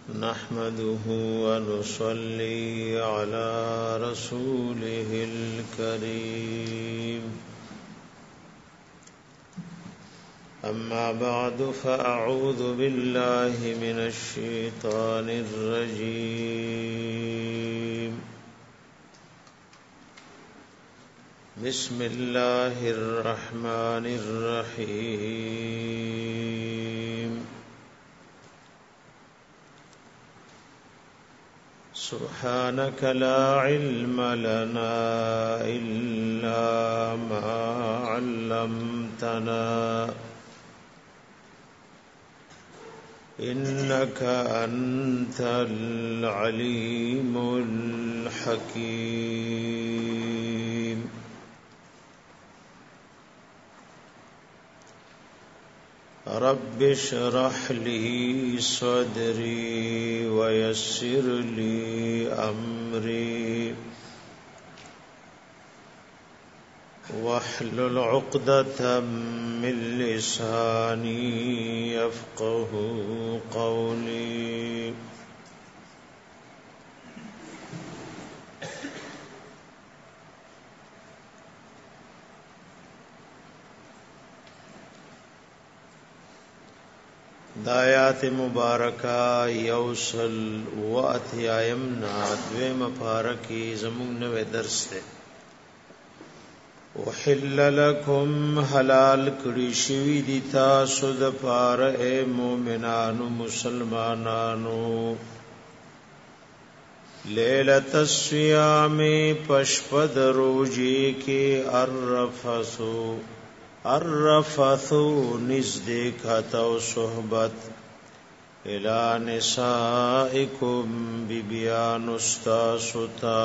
نحمده ونصلي على رسوله الكريم أما بعد فأعوذ بالله من الشيطان الرجيم بسم الله الرحمن الرحيم سبحانك لا علم لنا إلا ما علمتنا إنك أنت العليم الحكيم رب اشرح لي صدري ويسر لي أمري واحلل عقدة من لساني يفقه قولي دایات مبارکہ یوصل واتیایم نادوی مبارکی زمون نوے درس دے وحل لکم حلال کری شوی دی تاسو د پار اے مومنانو مسلمانانو لیلۃ الصیام پشپد روجی کی الرفثو نزدیکتو صحبت الى نسائکم ببیان استاستا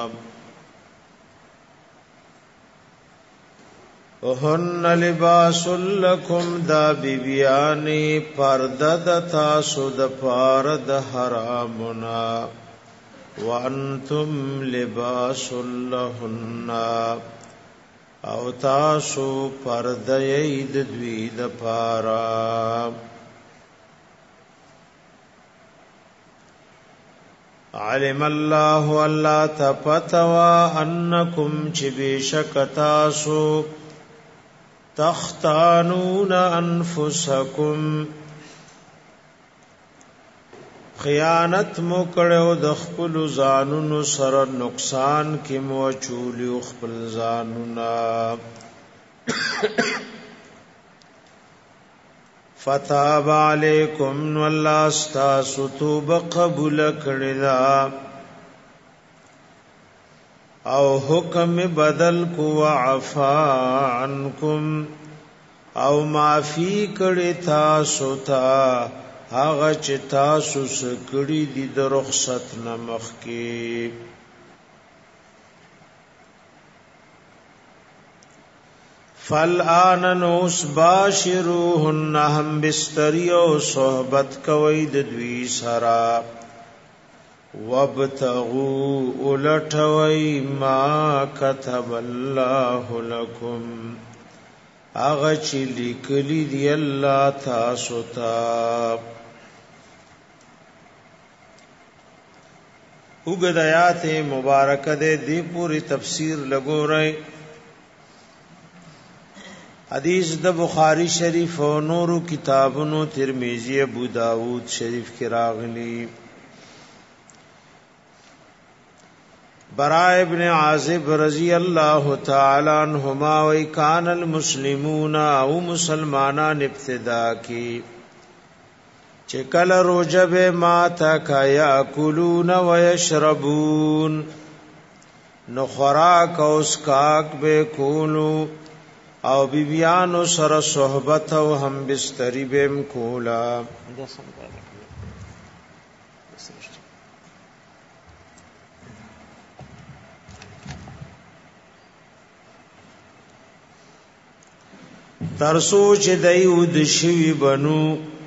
وهن لباس لکم دا ببیانی پردد تاسو د پارد حرامنا وانتم لباس لهن او تاسو پردید دوی د پارا علم الله الله تپتوا انکم چبیشک تاسو تختانون انفسکم خیانت مو کړو د خپل ځانونو سره نقصان کې مو چولی خپل ځانونه فتاب علیکم والله استاسو توب قبول کړلا او حکم بدل کو عفا عنکم او معافی کړي تاسو ته هغه چې تاسو سکړي دي د رخصت نمخ کې فالآن نوس باشروهن هم بستری او صحبت کوي د دوی سرا وابتغوا الټوي ما كتب الله لكم اغه چې لیکلي دی الله تاسو ته وګدایات مبارک دې دی پوری تفسیر لګورای حدیث د بخاری شریف او نورو کتابونو ترمذی ابو داود شریف کې راغلی براء ابن عازب رضی اللہ تعالی عنہما و کان المسلمون او مسلمانان ابتدا کی چکل روجب ما تک یاکلون و یشربون نو خوراک او اسکاک به کولو او بیبیانو سر صحبت او هم بستری بهم کولا ترسو چې دایو د شوی بنو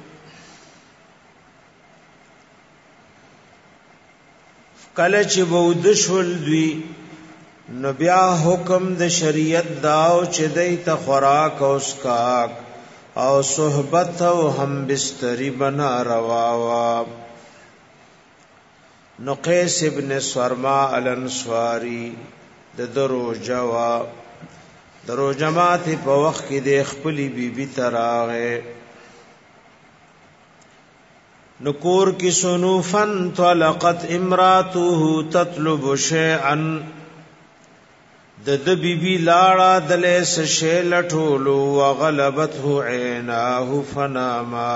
کله چې بود شول دوی نو بیا حکم د شریعت داو چې دای ته خوراک او اسکاک او صحبت او هم بستری بنا رواوا نو قیس ابن سورما الانصاری د درو جماعت په وخت کې د خپلې بیبي تراغه نکور کی سنوفن طلقت امراته تطلب شيئا د بیبي لاړه دلیس شی لټولو وغلبته عیناه فناما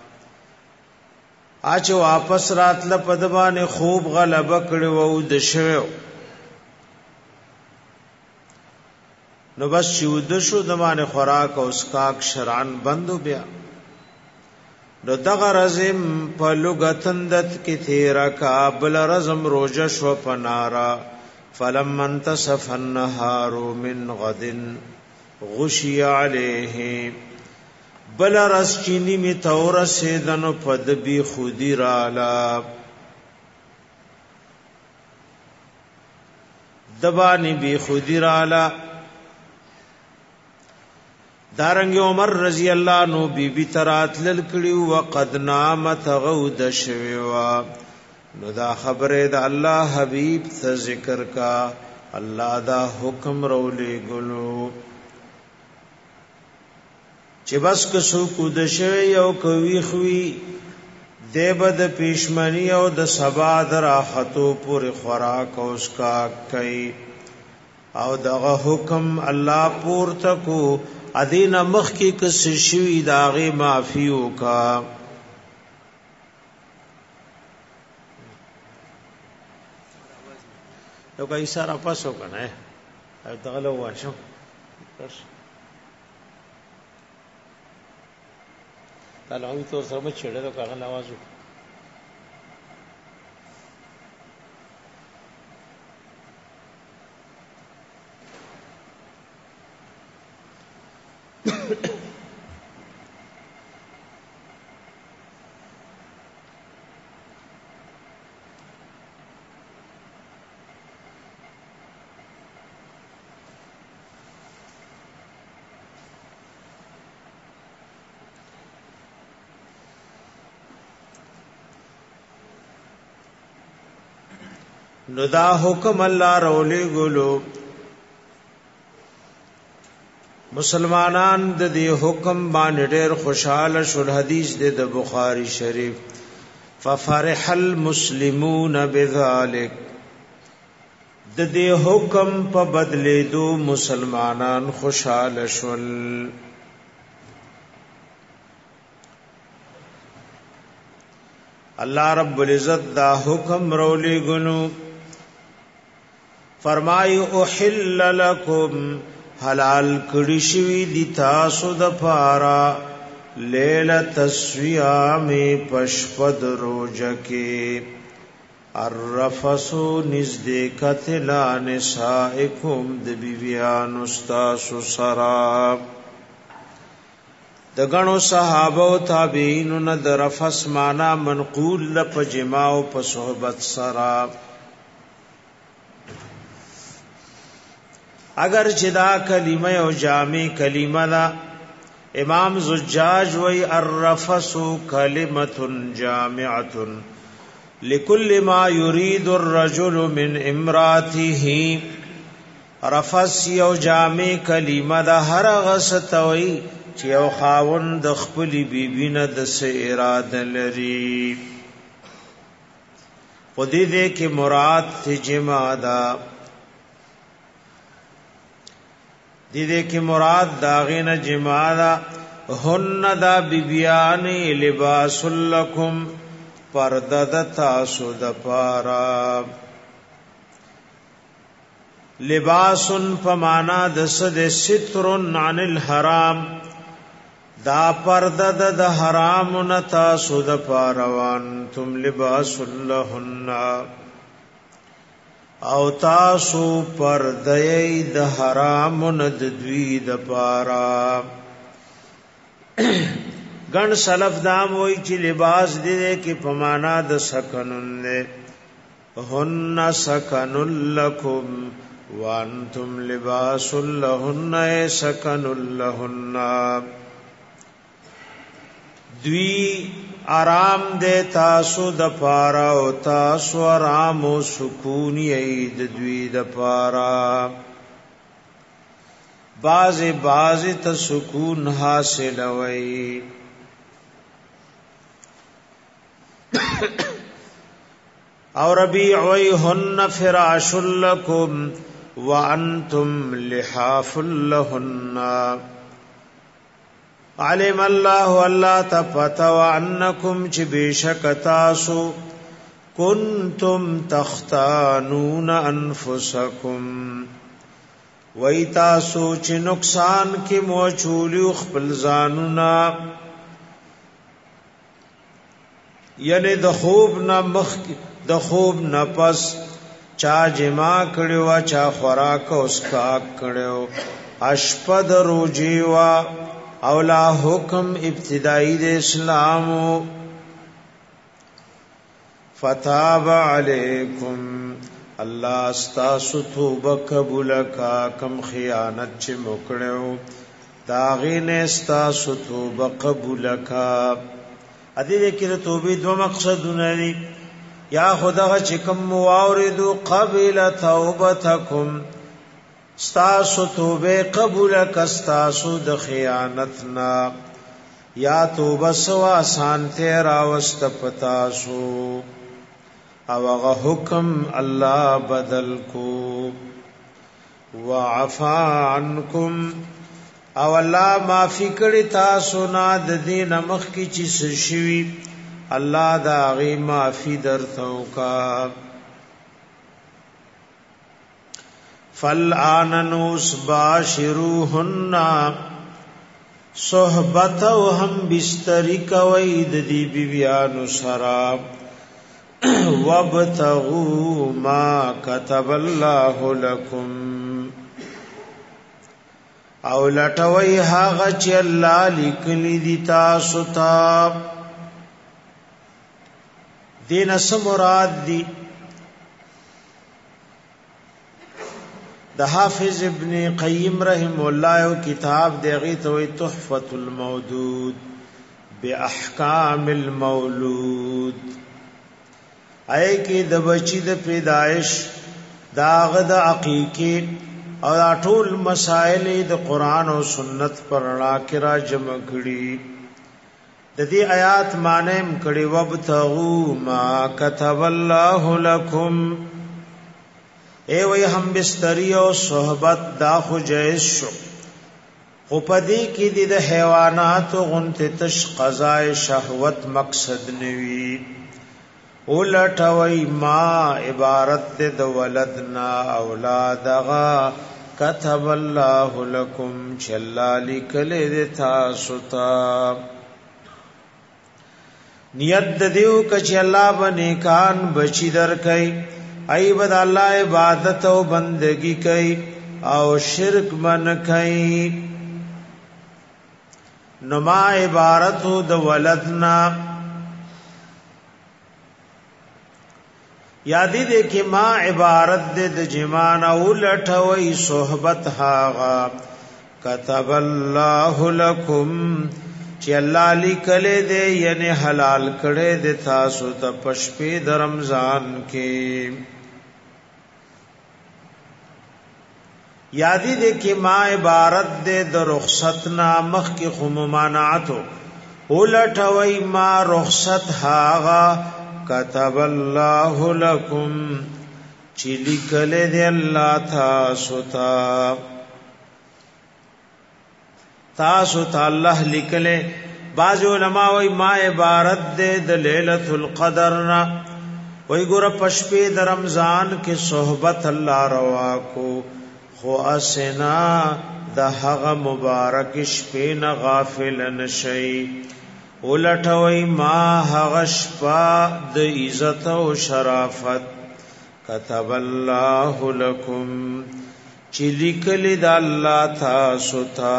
اچ واپس راتله پدبانه خوب غلبه کړو او د شوو نو بس شود شو دمانه خوراک او اسکاک شرعن بندو بیا نو دغه رزم په لغتندت کې تیرا کا بل رزم روزه شو پنارا فلم انتصف النهار من غد غشي عليه بل رس چینی می تور سیدنو پد بی خودی رالا دبانی بی خودی رالا دارنګ عمر رضی الله عنه بیبي ترات لکړیو وقد نامت غود شویوا نو دا خبره د الله حبیب ته ذکر کا الله دا حکم رولې ګلو چې بس کسو کو د شوی او کوي خوي دیبد پیشمنی او د سبا دراحتو پر خوراک او اسکا کوي او دغه حکم الله پور تکو ادین مخ کی کس شوی داغه معفیو کا تو کای سارا پاسو کنه دغه واشو تعالی تو سره مچ چړې دا کاغه نوازو نو دا حکم الله رولې ګلو مسلمانان د دې حکم باندې ډېر خوشاله شول حدیث د بخاری شریف ففرح المسلمون بذلك د دې حکم په بدلې دو مسلمانان خوشاله شول الله رب العزت دا حکم رولې ګلو فرمای احل لکم حلال کړي شوی دي تاسو د پارا لیلۃ الصیام پشپد روزکه الرفسو نزدېکت لا نسائکم د بیبیان استاسو سرا د غنو صحابه او تابعین نه د رفس معنا منقول لپ جما او په صحبت سرا اگر جدا کلمه او جامع کلمه دا امام زجاج وی الرفس کلمه جامعه لكل ما يريد الرجل من امراته رفس یو جامع کلمه دا هر غستوي چې یو خاوند د خپل بیبي نه د اراده لري خودی دې کې مراد ته جما دا دې کې مراد داغینه جما دا هن دا بیبیان لباس لکم پرده تاسو د پارا لباسن فمانا د صد سترن عن الحرام دا پرده د حرام نتا سود پاروان تم لباس لهن او تاسو پرده د حرام ند دوی د پارا گن سلف دام وای چې لباس دې کې پمانا د سکنن نه هن سکن لکم وانتم لباس لهن سکن لهن دوی آرام دے تاسو د پارا او تاسو آرام او سکون یې د دوی د پارا باز ته سکون حاصل وي او ربيعهن فراش لكم وانتم لحاف لهن علم الله الله تفتو عنكم چې بشک تاسو کنتم تختانون انفسکم وای تاسو چې نقصان کې موچولیو خپل ځانونه یعنی د خوب نه پس چا جما کړو چا خوراک او اسکاک کړو اشپد روجی وا او لا حکم ابتدائی د اسلام فتاب علیکم الله استاسو توبه قبول کا کم خیانت چې موکړو داغین استاسو توبه قبول کا ا دې کې توبې دوه مقصدونه دي یا خدای چې کوم واوریدو قبل توبتکم استاسو توبه قبول کستاسو د خیانتنا یا توبه سوا سانته راوست پتاسو او هغه حکم الله بدل کو وعفا عنکم او الله معافی کړی تاسو نه د دین مخ کی چې شوی الله دا غي معافی درته کا فالآننوس باشروهن صحبت او هم بستری کوي د دې بیبيانو سره وابتغوا ما كتب الله لكم او لټوي هغه چې الله لیکلي دي تاسو ته دین سمراد دي د حافظ ابن قیم رحم الله او کتاب دغه ته تحفۃ المودود باحکام المولود آی کی د بچی د پیدائش داغ د عقیقه او ټول مسائل د قران او سنت پر اړه کې را جمع کړي د دې آیات معنی کړي وبتغوا ما كتب الله لكم اے وی هم بستری او صحبت دا خو جائز شو خو پدې کې د حیوانات غنته تش قضاء شهوت مقصد نوي اولټوي ما عبارت د ولدنا اولادغا كتب الله لكم چلالی کله د تاسو ته نیت دیو کچ الله باندې کان بچی درکای ای بد الله عبادت او بندگی کای او شرک من کای نو ما عبارت د ولدنا یادی دې کې ما عبارت د جمان او لټوي صحبت هاغا كتب الله لكم چې الله لیکلې دې یعنی حلال کړې دې تاسو ته پشپې د رمضان کې یادی دې کې ما عبارت دې د رخصت نامخ کې خممانعتو ولټوي ما رخصت هاغا كتب الله لكم چې لیکلې دې الله تاسو ته الله لیکلې بعض علماء وای ما عبارت دې د ليله القدر نا وای ګور پشپې د رمضان کې صحبت الله روا کو خو اسنا د هغه مبارک شپې نه غافل نشئ ولټوي ما هغه شپه د عزت او شرافت كتب الله لكم چې لیکل د الله تاسو ته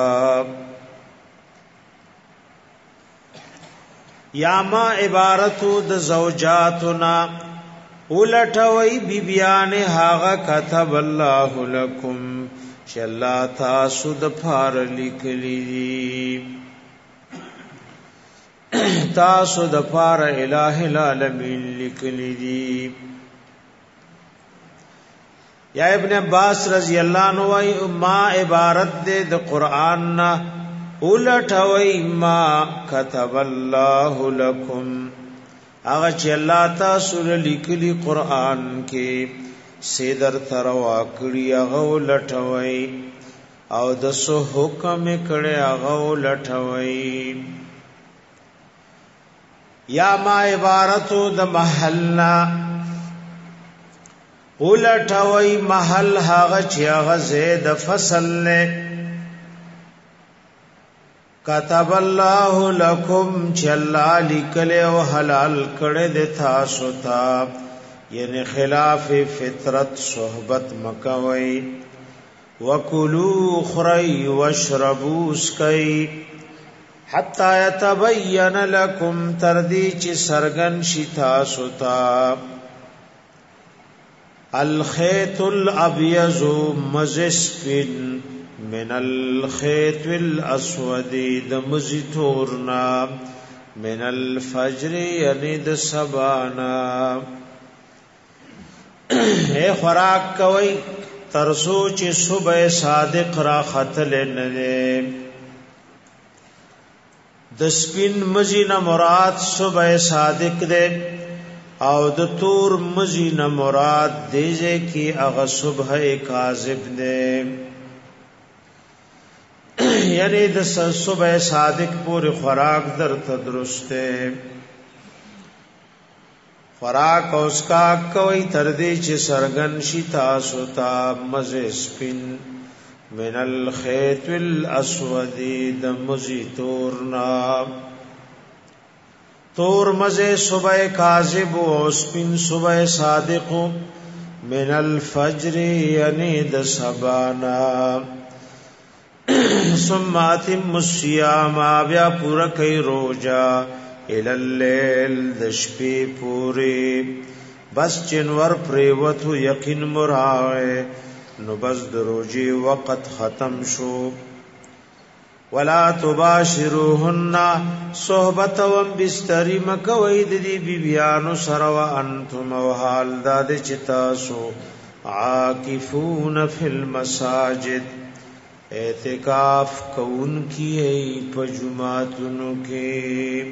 یا ما عبارتو د زوجاتنا ولټوي بیبیان هغه كتب الله لكم چې الله تاسو د فار لیکلي تاسو د پار الہ العالمین لیکلی دی. یا ابن عباس رضی اللہ عنہ وی ما عبارت دے د قرآن نا اولٹوی ما کتب اللہ لکم اغا چی اللہ تاسو لیکلی قرآن کے سیدر تروا کړی هغه لټوي او د سو حکم کړي هغه لټوي. یا ما عبارتو د محلنا ولټوي محل هغه چې هغه زید فصل نه كتب الله لكم چې الله لیکل او حلال کړي د تاسو ته یعنی خلاف فطرت صحبت مکوي. وکلوا خری واشربوا اسقي حتا يتبين لكم تردی چې سرغن شي تاسو ته الخيط الابيض مزسفن من الخيط الاسود دمزتورنا من الفجر یعنی د سبانا. اے خوراک کوي ترسو چې صبح صادق را خطل نه د سپین مزینه مراد صبح صادق ده او د تور مزینه مراد دیجه کی اغه صبح کاذب ده یعنی د صبح صادق پور خوراک در تدرسته خوراک اوس کا کوي تر دې چې سرغن شي تاسو ته مزه سپین من الخيط الاسود د مزي تورنا تور مزه صبح کاذب او سپین صبح صادق من الفجر یعنی د سبانا. ثم اتم الصيام بیا پورا کوي روزا الى الليل د شپې پوری بس چنور پریوتو یقین مراوه نو بس دروجی وقت ختم شو. ولا تباشروهن صحبت و بستری مکوید دی بیبیانو سره وانتم وحال داد چتاسو عاکفون فی المساجد اعتکاف کون کی ای پجماتنو کے.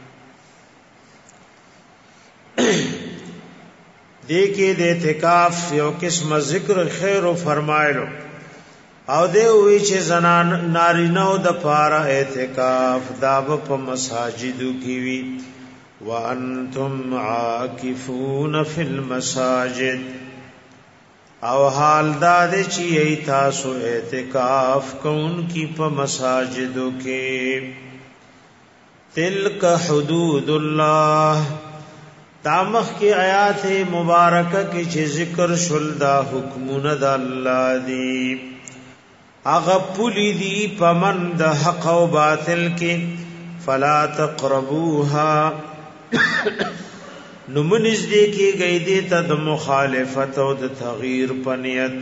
دیکھے دے اعتکاف یو قسم ذکر خیر و فرمایلو او دے وی چې زنان نارینو د پارا اعتکاف داب په مساجدو کی وی وانتم عاکفون فی المساجد او حال داد چې ای تاسو اعتکاف کون کی په مساجدو کې. تلک حدود الله تامخ کی آیات مبارکہ کی چې ذکر شول دا حکمونه د الله دی اغه پولی دی پمن د حق او باطل کې فلا تقربوها نمنز دی کی گئی دی ته د مخالفت او د تغییر پنیت.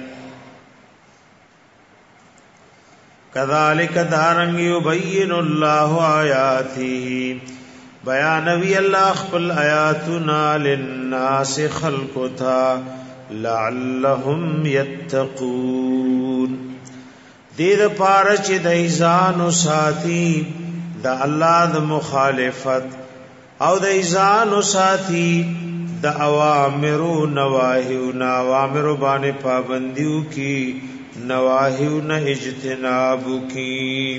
کذالک دارنگ یبین الله آیاته بیانوی اللہ خپل آیاتنا للناس خلقتا لعلهم یتقون دید پارچ دیزان و ساتی دا اللہ دا مخالفت او دیزان و ساتی دا اوامر و نواہیو نا اوامر بانے پابندیو کی نواہیو نا اجتنابو کی.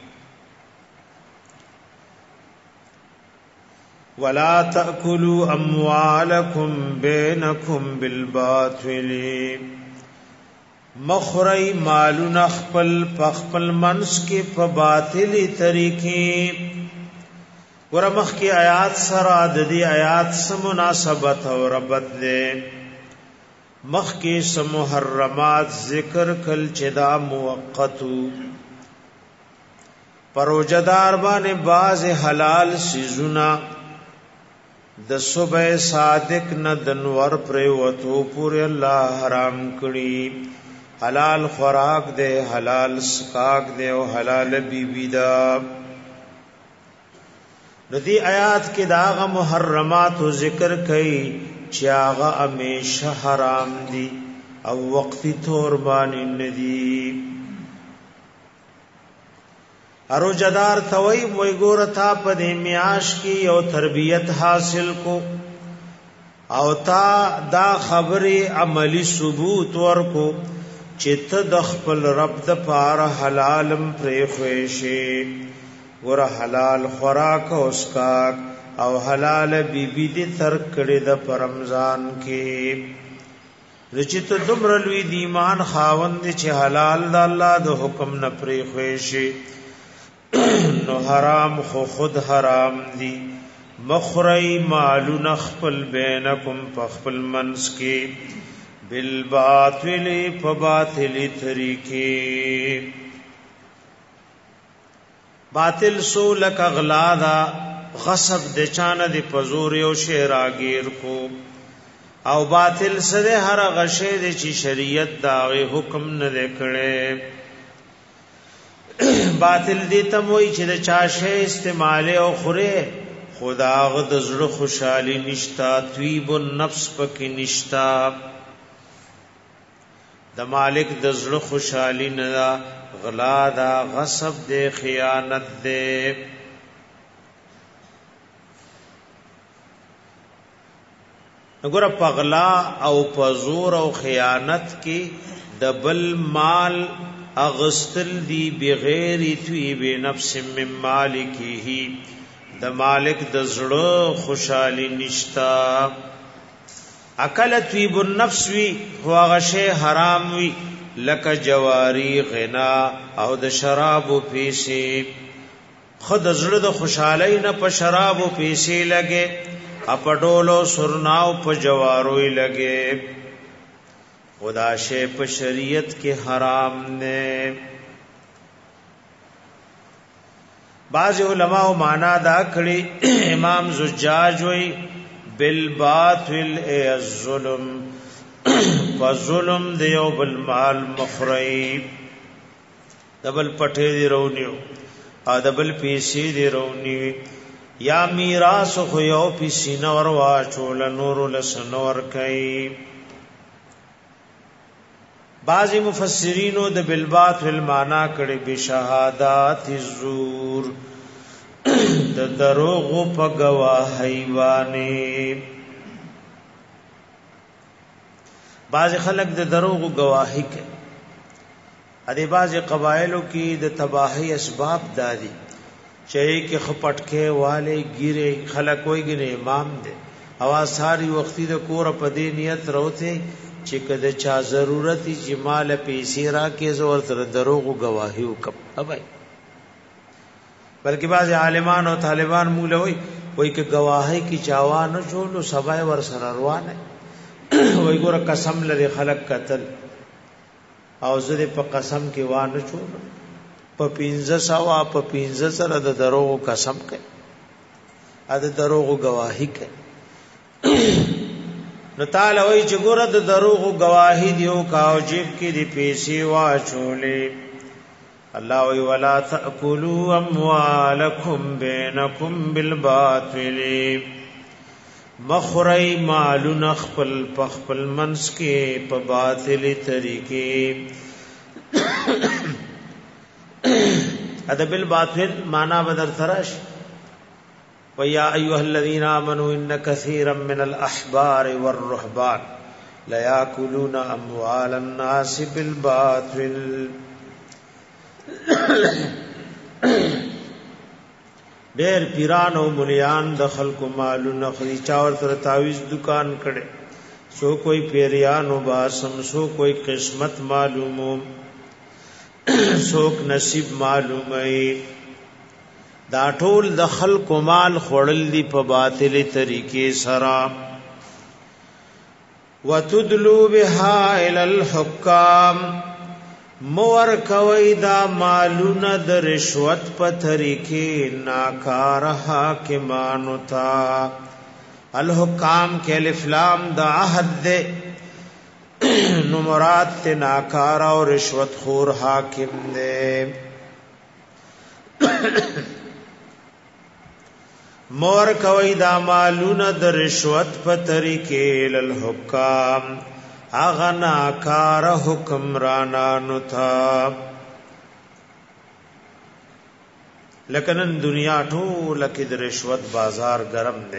ولا تأكلوا اموالكم بينكم بالباطل مخری مالنا خپل پخپل منس کې په باطلی طریقې ورمخ کی آیات سره د دې آیات سره مناسبت او ربط ده مخ کې سم محرمات ذکر کل چدا موقتو پروجدار باندې باز حلال سيزونا د صبح صادق نه د نور پر وته پورې الله حرام کړی حلال خوراک دے حلال سکاک دے او حلال بیبی دا ردی آیات کې داغه محرمات ذکر کړي چې هغه همیشه حرام دي او وقتی طور باندې ندي. ارو جدار توي وای ګور تا په دې میاش کې او تربیت حاصل کو او تا دا خبره عملی ثبوت ورکو چې ته د خپل رب د پاره حلالم پرې خوښي ور حلال خوراک او اسکاک او حلال بیبی دې تر کړي د رمضان کې رچت دمر لوی د ایمان خاوند چې حلال د الله د حکم نه پرې خوښي نو حرام خود حرام دی. مخری مالون خپل بینکم پخپل منس کی بالباطل فباطل طریقے. باطل سو لک اغلادا غصب د چانه د پزور او شیراگیر کو او باطل سره هر غشه د چی شریعت دا حکم نه کړي. باطل دې تموي چې د چاشه استعمال او خره خدا غد زړه خوشحالي نشتا طيب النفس پکې نشتا د مالک د زړه خوشحالي نه غلا دا غصب دې خیانت دې. وګوره پغلا او پزور او خیانت کې دبل مال اغستل دی بغیر طیب نفس من مالکه د مالک د زړه خوشحالي نشتا. اکل طیب النفس وی هو غشه حرام وی لک جواری غنا او د شراب او پیسې خود زړه د خوشحالي نه په شراب او پیسې لګي اپډولو سرناو په جواروي لګي. خدا شے په شریعت کې حرام نے. بعض علماء معنا دا کړي امام زجاج وی بالباطل الظلم فظلم دیو بالمال مخری دبل پټه دی رونیو ا دبل پیسې دی رونی یا میراث خو یو پیسې نور واچول نور لسنور کوي. بعضی مفسرینو د بالباطل معنا کړي بشهادات الزور د دروغ په گواهی باندې. بعض خلک د دروغ گواهی کوي. ادي بعض قبایلو کې د تباہی اسباب دادي چې کې خپټکه والے ګیره خلک وایګنه امام دي اواز ساری وختي د کور په دې نیت روته چې کده چا ضرورت چې مال پیسې را کې زور تر دروغ گواهی وکم اوبای. بلکې بعض عالمان او طالبان مولوي وای کې گواهی کی چاوانه چولو سبای ور سره روانه وای ګور قسم لري خلق قتل او زه په قسم کې وانه چولو په 1500 په 15 سره د دروغ قسم کوي ا د دروغ گواهی کوي. نو تعالی وای چې ګور د دروغ گواهی دیو کاو جیب کې دی پیسې واچولې. الله وی ولا تاکلوا اموالکم بینکم بالباطل مخری مالون خپل پخپل منس کې په باطل طریقې. ادب بالباطل معنا بدر ترش وَيَا أَيُّهَا الَّذِينَ آمَنُوا إِنَّ كَثِيرًا مِنَ الْأَحْبَارِ وَالرُّهْبَانِ لَيَأْكُلُونَ أَمْوَالَ النَّاسِ بِالْبَاطِلِ. ډېر پیران او مليان د خلکو مالونه خري چاور تر تعویز دکان کړي سو کوئی پیریان او باسم سو کوئی قسمت معلومو سوک نصیب معلومه. دا ټول د خلق مال خړل دی په باطل طریقې سره. وتدلو بها الى الحكام مور کوي دا مالونه د رشوت په طریقې ناکار حاکمانو تا. الحکام کې الف لام د عهد ده نو مراد ته ناکار او رشوت خور حاکم ده. مور کوي دا مالونه د رشوت په طریقې ل حکام اغنا کار حکمرانانو تھا لکنن دنیا ټول کې د رشوت بازار گرم دی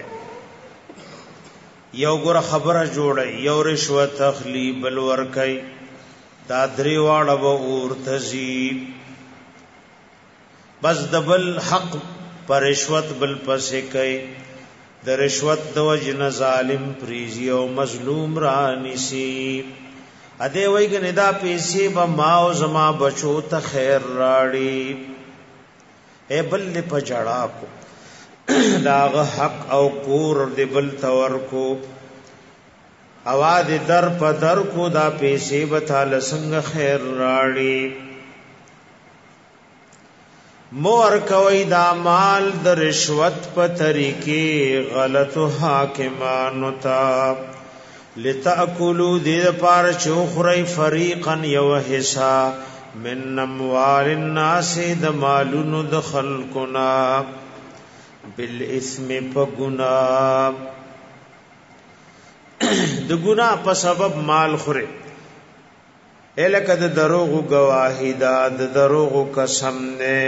یو ګره خبره جوړه یو رشوت اخلي بل ور کوي دا درې واړه به ورتزي بس دبل حق پر رشوت بل پسې کوي د رشوت د وجن ظالم پریزي او مظلوم رانيسي اده وایګنه دا پیسې به ما او زما بچو ته خیر راړي اے بل په جړا کو داغه حق او کور دی بل تور کو اواز در په در کو دا پیسې به تعالی څنګه خیر راړي مور کوي دا مال د رشوت په طریقې غلط حاکمانو تا لتاکلوا دې پار چوخري فریقا یو حصہ من اموال الناس د مالونو د خلقنا بالاثم پغنا د ګنا په سبب مال خوري الکه د دروغ گواهی دا د دروغ قسم نه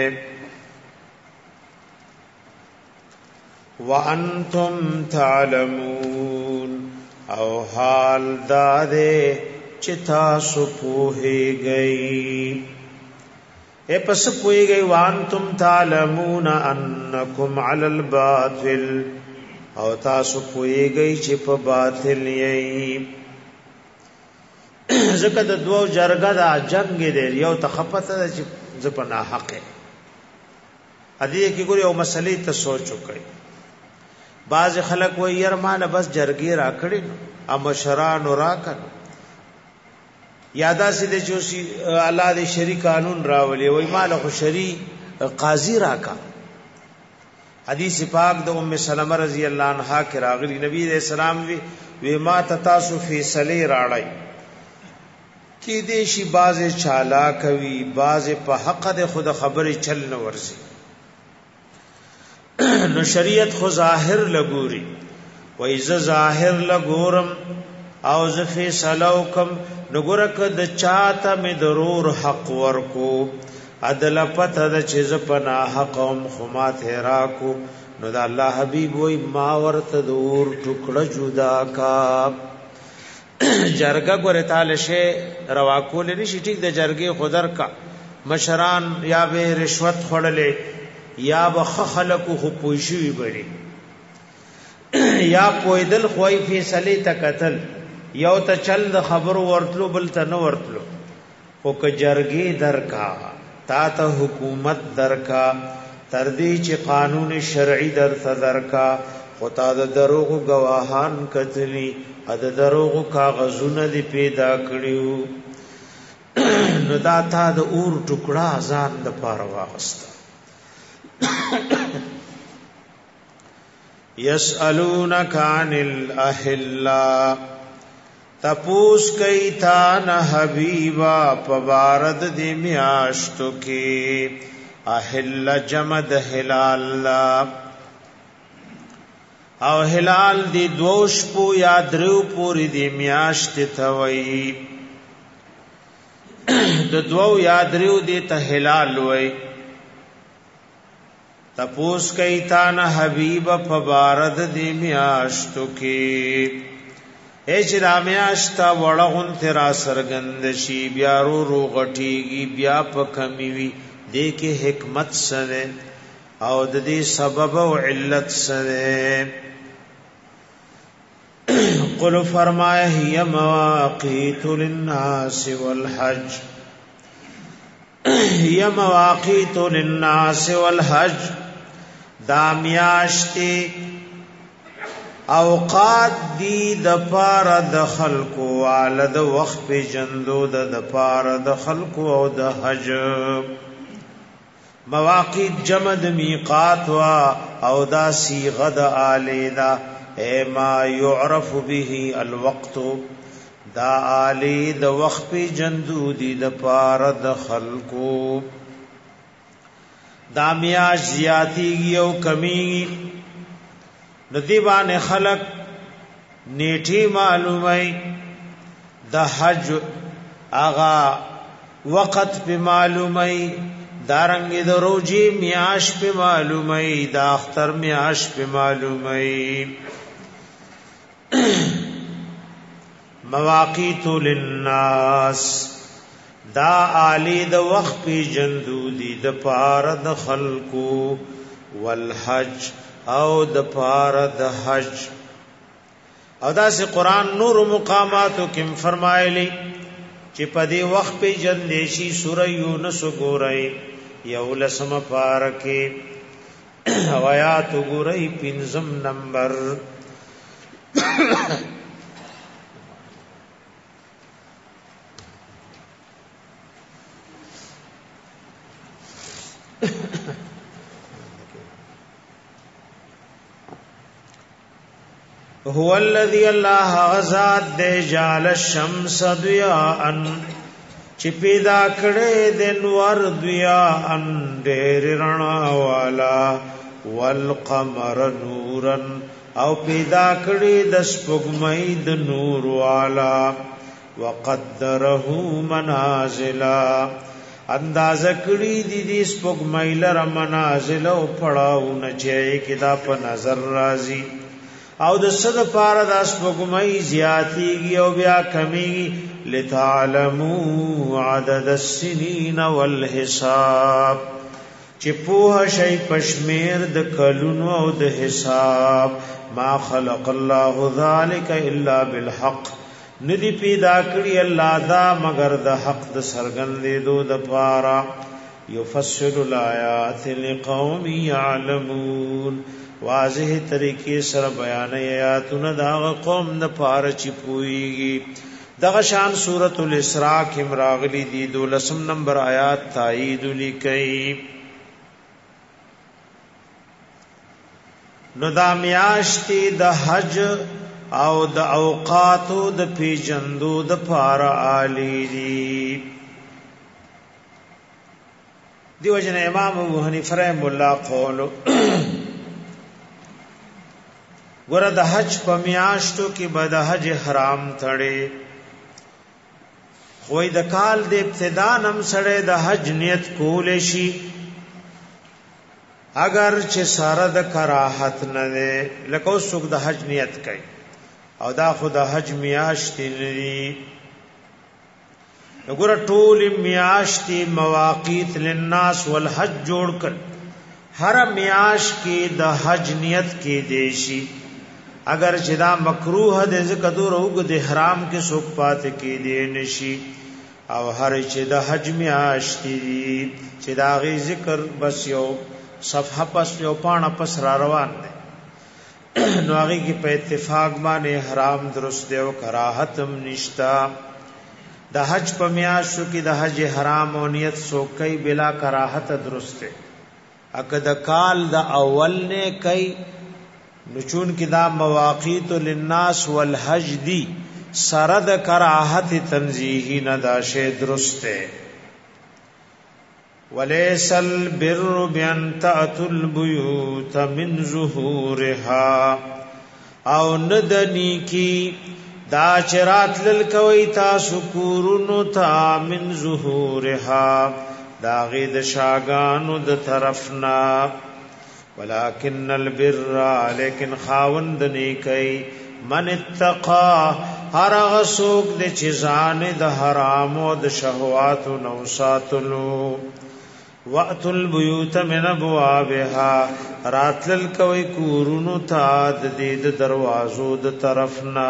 وانتم تعلمون او حال داده چتا سو پوہی گئی اے پس پوہی گئی وانتم تعلمون انکم علی الباطل او تاسو پوہی گئی چی پا باطل یئی زکر دا دو جرگا دا جنگ دیر یو تخفت دا چی زپنا حق ہے ادیه کی گوری او مسئلی تا سوچو کئی بعض خلق وی یرمان بس جرگی را کڑی نو اما شرانو را کنو یادا سیده چوسی اللہ دے شری قانون راولی وی مالا خو شری قاضی راکا حدیث پاک دا ام سلمہ رضی اللہ عنہ کی راغلی نبی علیہ السلام وی ما تتاسو فیصلی راڑائی کی دیشی باز چالا کوي باز په حق د خود خبرې چل نه ورسي نو شریعت خو ظاهر لګوري و اذا ظاهر لګورم او ز فیصله وکم نو ګورک د چاته می ضرور حق ورکو عدل پته د چیز پنا حق هم خمات راکو نو د الله حبیب وای ما ورته دور ټوکړه جدا کا جرګه ګور تعالی شه روا کول نشي ټیک د جرګې خودر کا مشران یا به رشوت خړلې یا به خلکو خو پوښوي بری یا پویدل خوای فیصله تکتل یو ته چل د خبر ورتلو بل ته نه ورتلو او ک جرګې درکا تا ته حکومت درکا تر دې چې قانون شرعي درکا خدا د دروغ گواهان کتلی د دروغ کاغذونه دی پیدا کړیو نو دا تا د اور ټوکړه ځان د پاره واغسته یسالونک عن الاحلا تپوس کئی تا نه حبیبا پبارد دی میاشتو کی احلا جمد حلال او حلال دی دوش پو یا درو پوری دی میاشت توئی د دو یا درو دی ته حلال وئی تپوس کئی تانا حبیب فبارد دی میاشتو کی ایچ رامیاشتا وڑغن تیرا سرگندشی بیا رو غٹیگی بیا پکمیوی دیکھ حکمت سنے او د دې سبب او علت سره قل فرمایا هي مواقیت للناس والحج هي مواقیت للناس والحج دامیاشتی اوقات دی د پار د خلق والد وخت په جندو د پار د خلق او د حج مواقیت جمد میقات وا او دا صیغه د الیدا اے ما يعرف به الوقت دا الی د وخت په جندو دی د پار د خلقو دامیا زیاتی او کمی ندی باندې خلق نیټی معلومای د حج آغا وقت په معلومای دارنګ د روزي میاش په معلومای د اختر میاش په معلومای مواقیت للناس دا عالی د وخت پی جندودی د پار د خلقو والحج او د پار د حج او دا سے قرآن نور مقاماتو کم فرمائلی چی پا دی وقت پی جندیشی سورہ یونس گورئی یولسم پارکی آیاتو گورئی پنزم نمبر هو الذي الله غزاد دے جعل الشمس ضیاء چی پیدا کړي د نور ضیاء ډېر رڼا والا والقمر نورا او پیدا کړي د سپوږمۍ د نور والا وقدره منازلا انداز کړي دي سپوږمۍ لره منازل او پړاو نه چې کدا په نظر راځي او د صد پار د سپوږمۍ زیاتیږي او بیا کمیږي لتعلموا عدد السنین والحساب چې په شی پشمیر د کلونو او د حساب ما خلق الله ذلك الا بالحق ندی پیدا کړی الله دا مگر د حق د سرګندېدو د پارا یفصل الآیات لقوم یعلمون واضح طریقې سره بیان آیاتونه دا قوم د پاره چی پويږي دغه شان سورۃ الاسراء کې مراغلی دی 12 نمبر آیات تایید لیکي نو دا میاشتي د حج او د اوقاتو د پیجندو د پاره عالی دی دیو جن امام ابو حنیفه رحم الله قولو ګوره د حج په میاشتو کې به د حج حرام تړي خوې د کال د ابتدا نم سره د حج نیت کول شي اگر چې سره د کراهت نه ده لکه څوک د حج نیت کوي او دا خو د حج میاشتې لري ګوره ټول میاشتې مواقیت للناس والحج جوړ کړ هر میاش کې د حج نیت کې دیشي اگر چې دا مکروه ده ځکه دور اوګ د حرام کې څوک پات کې دی نشي او هر چې د حج میاشتې چې دا غي ذکر بس یو صفحه پس یو پاڼه پس را روان دي نو هغه کې په اتفاق باندې حرام درست دی او کراهت هم نشتا د حج په میاشتو کې د حج حرام او نیت څوک بلا کراهت درست دی اګه د کال د اول نه کوي نو چون کې دا مواقیت للناس والحج دی سره د کراهت تنزیهی نه دا شی درسته وليس البر بان تاتوا البيوت من ظهورها او ندنی کی دا چرات للکوي تاسو کورونو تا من ظهورها دا غید شاگانو د طرفنا ولكن البر لیکن خاوند نیکی من اتقا هر غسوک د چیزان د حرام او د شهوات نو ساتلو وقت البیوت من ابوابها راتل کوي کورونو تا د دې دروازو د طرفنا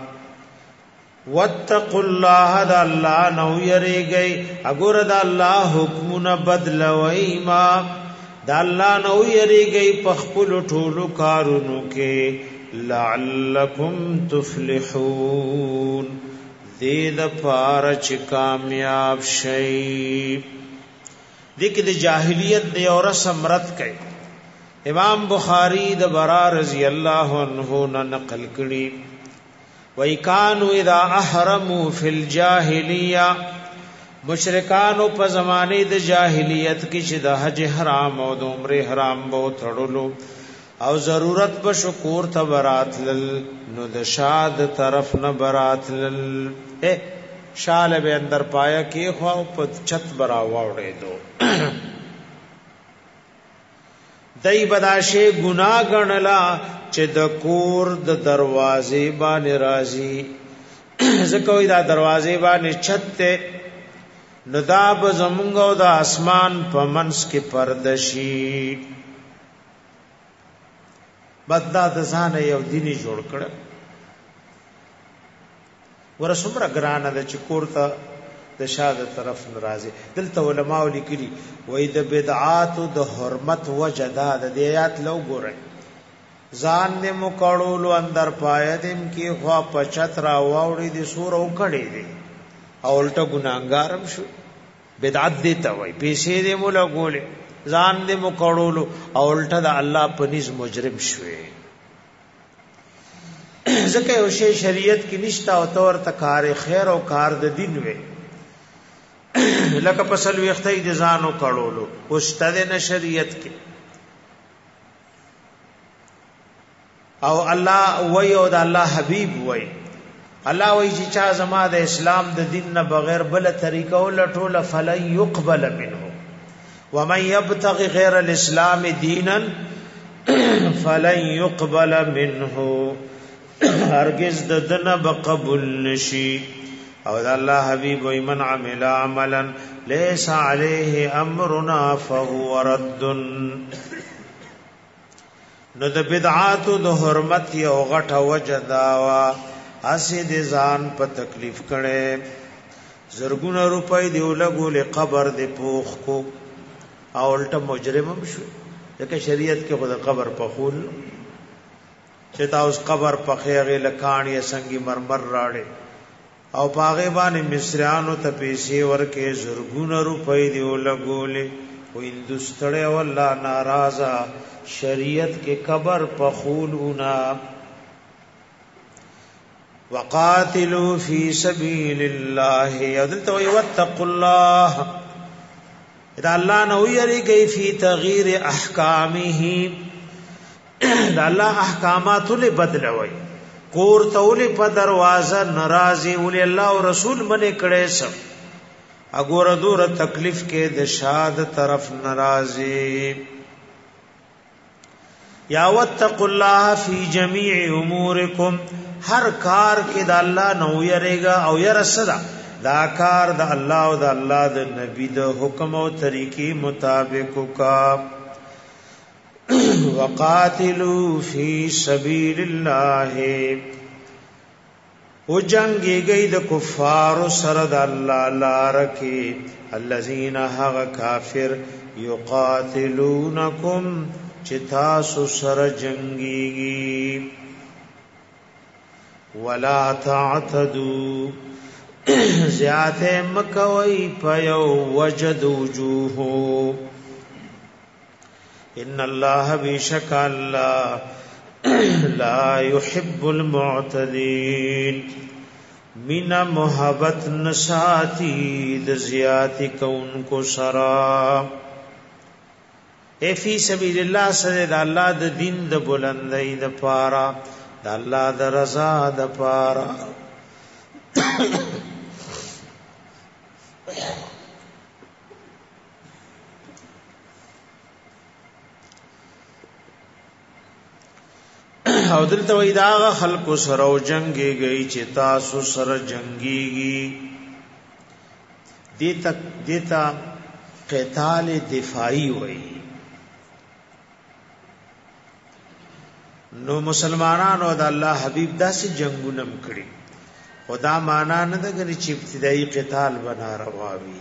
واتقوا الله د الله نو یریږي اګور د الله حکمونه بدلوي ما د الله نو یریږي په خپل ټولو کارونو کې لعلکم تفلحون دې د پاره چې کامیاب شئ دغه د جاهلیت د اور سمرت کوي امام بخاری د برا رضی الله عنه نقل کړي وای کانوا اذا احرموا فی الجاهلیه مشرکانو په زمانه د جاهلیت کې چې د حج حرام او د عمره حرام بو تړلو او ضرورت بشو کور ته براتل نو د شاد طرف نه براتل شال به اندر پایا کې خو په چت برا واوړې دو دای بداشه ګناه غنلا چې د کور د دروازې باندې راځي زکوې دا دروازې باندې چت ته نداب زمونږ او د اسمان په منس کې پردشي بددا د ځان یو دیني جوړ کړ ورسمره ګرانه د چکورته د شاده طرف ناراضي دلته علماء لیکلي وای د بدعات او د حرمت وجدا د آیات لو ګورئ ځان دې مکړولو اندر پایدم کې خوا پچت را واوړي دي سور او کړي دي او الټه ګناګارم شو بدعت دې ته وای پیسې دې مولا ګولې ځان دې مکړولو او الټه د الله پنيز مجرم شوي ځکه یو شی شریعت کې نشتا او تور تکار خیر او کار د دین وي لکه پسل وختې د ځانو کړولو واستد نه شریعت کې او الله وای او د الله حبيب وای الله وای چې چا زما د اسلام د دین نه بغیر بل طریقه ولټول فلن يقبل منه ومن يبتغي غير الاسلام دينا فلن يقبل منه هرگز د دنه بقبول نشي او د الله حبيب وای من عمل عملا ليس عليه امرنا فهو رد نو د بدعات د حرمت یو غټه وجداوا اسی د ځان په تکلیف کړي زرګونه روپۍ دی ولګول قبر دی پوخ کو او الټه مجرمم شو ځکه شریعت کې خود قبر په خول چې تاسو قبر په خیغه لکانې سنگي مرمر راړي او پاغه باندې مصریانو ته پیسې ورکې زرګونه روپۍ دی ولګول و هندستړې والله ناراضه شریعت کے قبر پخولونا وقاتلوا فی سبیل اللہ یدلتو واتقوا اللہ اذا اللہ نو یریږي فی تغییر احکامه دا الله احکامات له بدلوي کور تول په دروازه ناراضي ولي الله او رسول منه کړي سب اګور دور تکلیف کې د شاد طرف ناراضي یا واتقوا الله فی جميع امورکم ہر کار کې د الله نو یریږي او یرسدا دا کار د الله او د الله د نبی د حکم او طریقې مطابق کا وقاتلوا فی سبیل الله او جنگي گئی د کفار سره د الله لار کې الذين هغ کافر یقاتلونکم چتا سر جنگیگی ولا تعتدوا زیات مکوئی پیو وجد وجوہو ان اللہ بیشک اللہ لا يحب المعتدین من محبت نساتی د زیاتی کون کو سرا اے فی سبیل الله سره د الله د دین د بلندۍ د پارا د الله د رضا د پارا او دلته وای دا خلق سره جنگي گئی چې تاسو سره جنگيږي دیتا قتال دفاعی وای نو مسلمانانو د الله حبیب داسې جنگونم کړي خدا معنا نه ده چې ابتدایي قتال بنا رواوي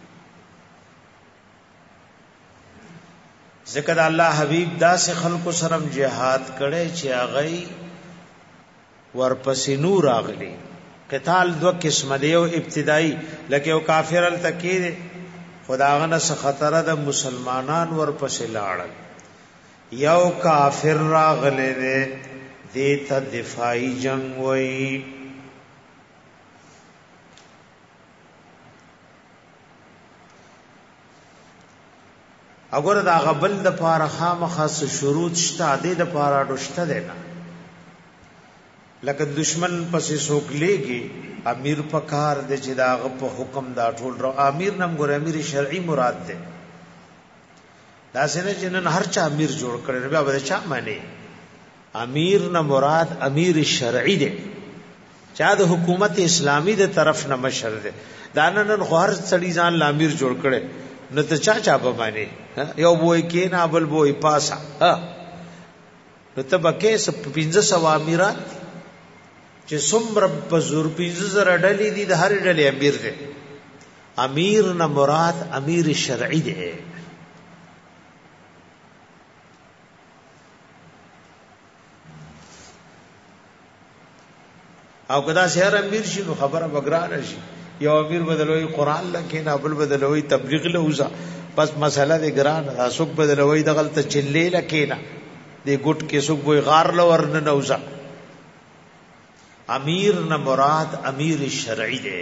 ذکر الله حبیب داسې خلکو سره جهاد کړي چې هغه ورپسې نور اغلي قتال دو قسم دی او ابتدایي لکه او کافر التکید خداغه څخه خطر د مسلمانان ورپسې لاړل یو کافر راغله دې ته دفاعي جنگ وای اگر دا غبل د پاره خامخاص شروط شته د پاره ډشته ده نه لکه دشمن پسې سوکلېږي امیر پکار د چې دا په حکم دا ټول رو امیر نم ګور امیر شرعي مراد ده دا څنګه چې نن هر چا امیر جوړ کړي بیا به چا معنی امیر نه مراد امیر شرعي ده چا د حکومت اسلامی د طرف نه مشر ده دا نن هر سړي ځان لا امیر جوړ کړي نو ته چا په معنی یو بوې کې نه بل بوې پاسا نو ته بکې 1500 امیرات چې څومره په زور 15000 ډلې دي د هر ډلې امیر دی امیر نه مراد امیر شرعي دی او کدا شهر امیر شي نو خبره بګران شي یو امیر بدلوي قران لکه نه بل بدلوي تبلیغ له وزا بس مسله دې ګران اسوک بدلوي د غلطه چلې لکه نه دې ګټ کې سوک وې غار لور نه نوزا امیر نه مراد امیر شرعي دی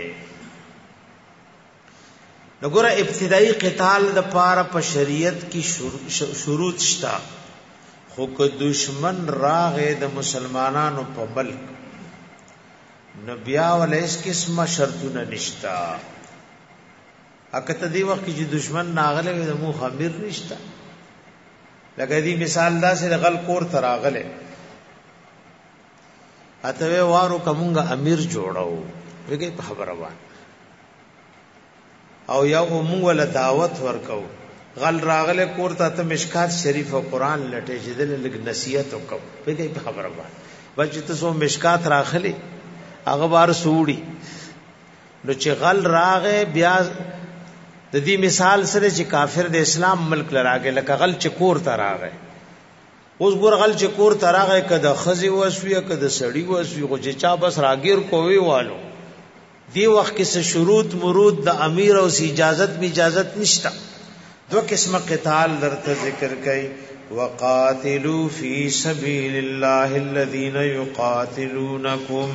نګوره ابتدایي قتال د پاره په شریعت کې شروط شتا خو که دشمن راغې د مسلمانانو په ملک نبیا ولیس قسمه شرطونه نشتا اکته دی وخت چې دشمن ناغله د مو خمیر نشتا لکه دی مثال دا سره غل کور تراغله اته وارو کومه امیر جوړاو وګي په خبره وانه او یو موږ ول دعوت ورکو غل راغله کور ته مشکات شریف او قران لټه چې دل لګ نصیحت وکاو وګي په خبره وانه بچ ته سو مشکات راخلي هغه بار سوړي نو چې غل راغې بیا د دې مثال سره چې کافر د اسلام ملک لراغې لکه غل چې کور ته راغې اوس ګور غل چې کور ته راغې کده خزي وسوي کده سړی وسوي خو چې چا بس راګیر کوي والو دی وخت کې شروط مرود د امیر او سی اجازت نشتا دو قسمه قتال درته ذکر کړي وقاتلوا فی سبیل الله الذين يقاتلونکم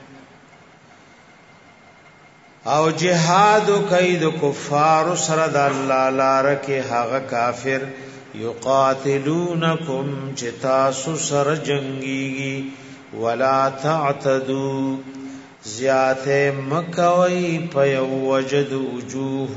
او جهاد کید کفار سره د الله لار کې هغه کافر یقاتلونکم چتا سر جنگیږي ولا تعتدوا زیات مکوي فیوجد وجوه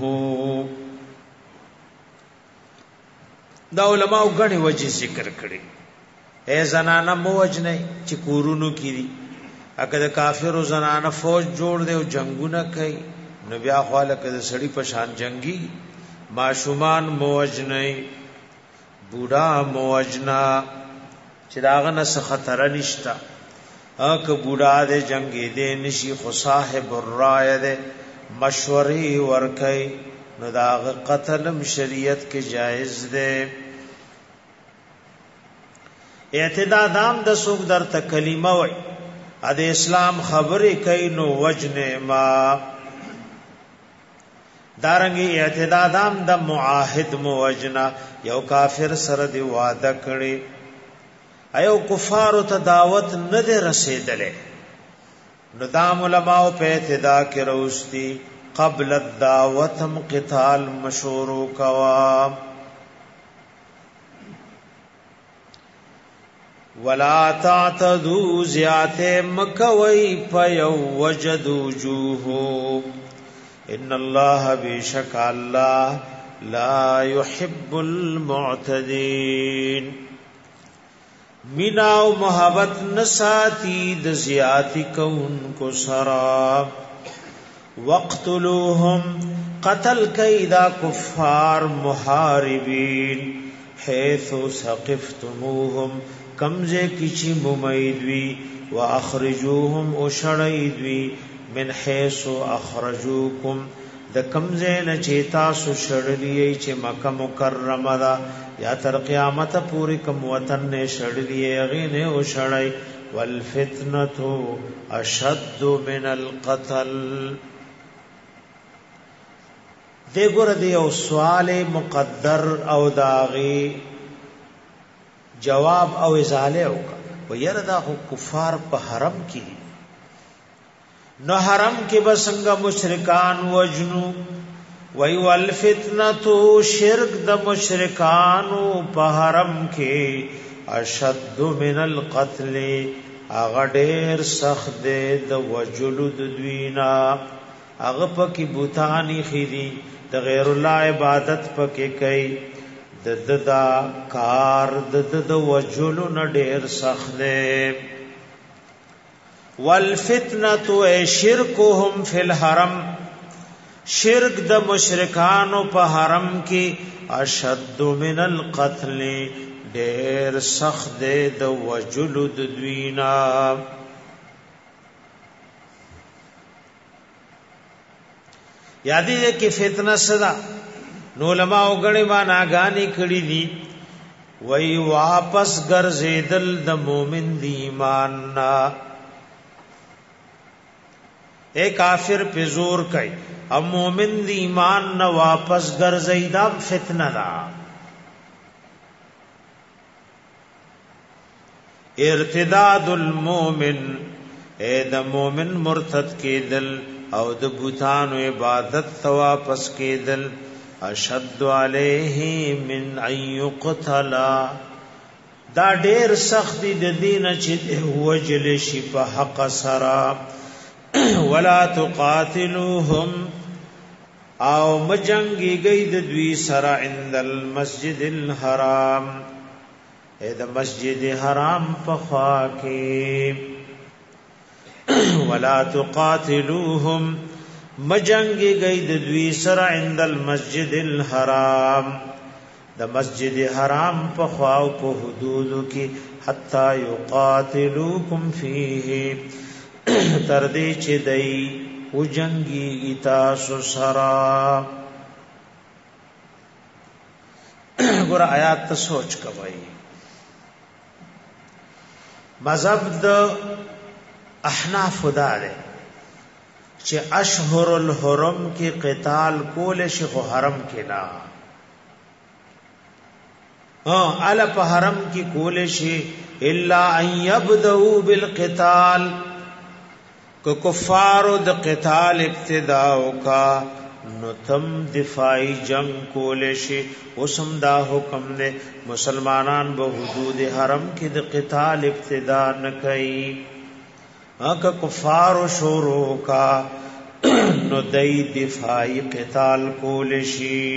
دا علماء غني وجه ذکر کړي اے زنانه موجنه چې کورونو کړي اګه د کافرو زنانه فوج جوړ دی او جنگونه کوي نو بیا خواله کده سړی په شان جنگي ماشومان موجنه بوډا موجنا چې داغه نه خطر نشتا اګه بوډا د جنگي دې نشي خو صاحب الرای دې مشورې ورکي نو داغه قتلم شریعت کې جائز دی اعتدادام د سوق در تکلیمه وای د اسلام خبرې کوي نو وجنه ما دارنګي اعتدادام د معاهد موجنا یو کافر سره دی وعده کړي ایو کفار ته دعوت نه ده رسیدلې نو دا علماء په اعتدا کې روستي قبل الدعوت قتال مشورو کوا ولا تعتدوا زیات مکوي فیوجد وجوه ان الله بشک الله لا يحب المعتدين مینا او محبت نساتی د زیاتی کون کو سرا وقتلوهم قتل کیدا کفار محاربین حيث ثقفتموهم کمزه کیچی ممید وی واخرجوهم او شړید وی من حيث اخرجوکم د کمزه نه چیتا سو شړلی چې مکه مکرمه دا یا تر قیامت پوری کم وطن نه شړلی غینه او شړای والفتنه اشد من القتل دګور دی او سوال مقدر او داغي جواب او ازاله وکړه و ير دا کفار په حرم کې نو حرم کې بسنګ مشرکان وجنو وی والفتنه شرک د مشرکانو په حرم کې اشد من القتل اغه ډیر سخت د وجلو د دوینا اغه پکې بوتانی خېدي د غیر الله عبادت پکې کوي د کار د وجلو نه ډیر سخت دی والفتنه شرکهم فی الحرم شرک د مشرکانو په حرم کې اشد من القتل ډیر سخت دی د وجلو د دوینا یادی دې کې فتنه صدا نو علماء وګړي ما ناګانی کړي دي وای واپس ګرځیدل د مؤمن دی ایمان نا اے کافر په زور کوي ام مومن دی ایمان نہ واپس ګرځیدا فتنه دا ارتداد المؤمن اے د مومن مرتد کېدل او د بوتانو عبادت ته واپس کېدل اشد علیه من ان یقتل دا ډیر سخت دی د دین چې وجل شي په حق سرا ولا تقاتلوهم او مجنگی گئی د دوی سرا عند المسجد الحرام اے د مسجد حرام په خوا کې ولا تقاتلوهم مجنگی گئی د دوی سرا عند المسجد الحرام د مسجد حرام په خوا او په حدود کې حتا یقاتلوکم فیه تر دې چې دای او جنگي تاسو سرا ګور آیات ته سوچ کوي مذهب د احناف داره چې اشهر الحرم کې قتال کول شي خو حرم کې نه ال په حرم کې کول شي الا ان يبدأوا بالقتال کو کفارو د قتال ابتداء کا نو تم دفاعی جنگ کول شي اوسم دا حکم نے مسلمانان به حدود حرم کې د قتال ابتداء نه کوي اګه کفارو شروع کا نو دای دفاعی قتال کول شي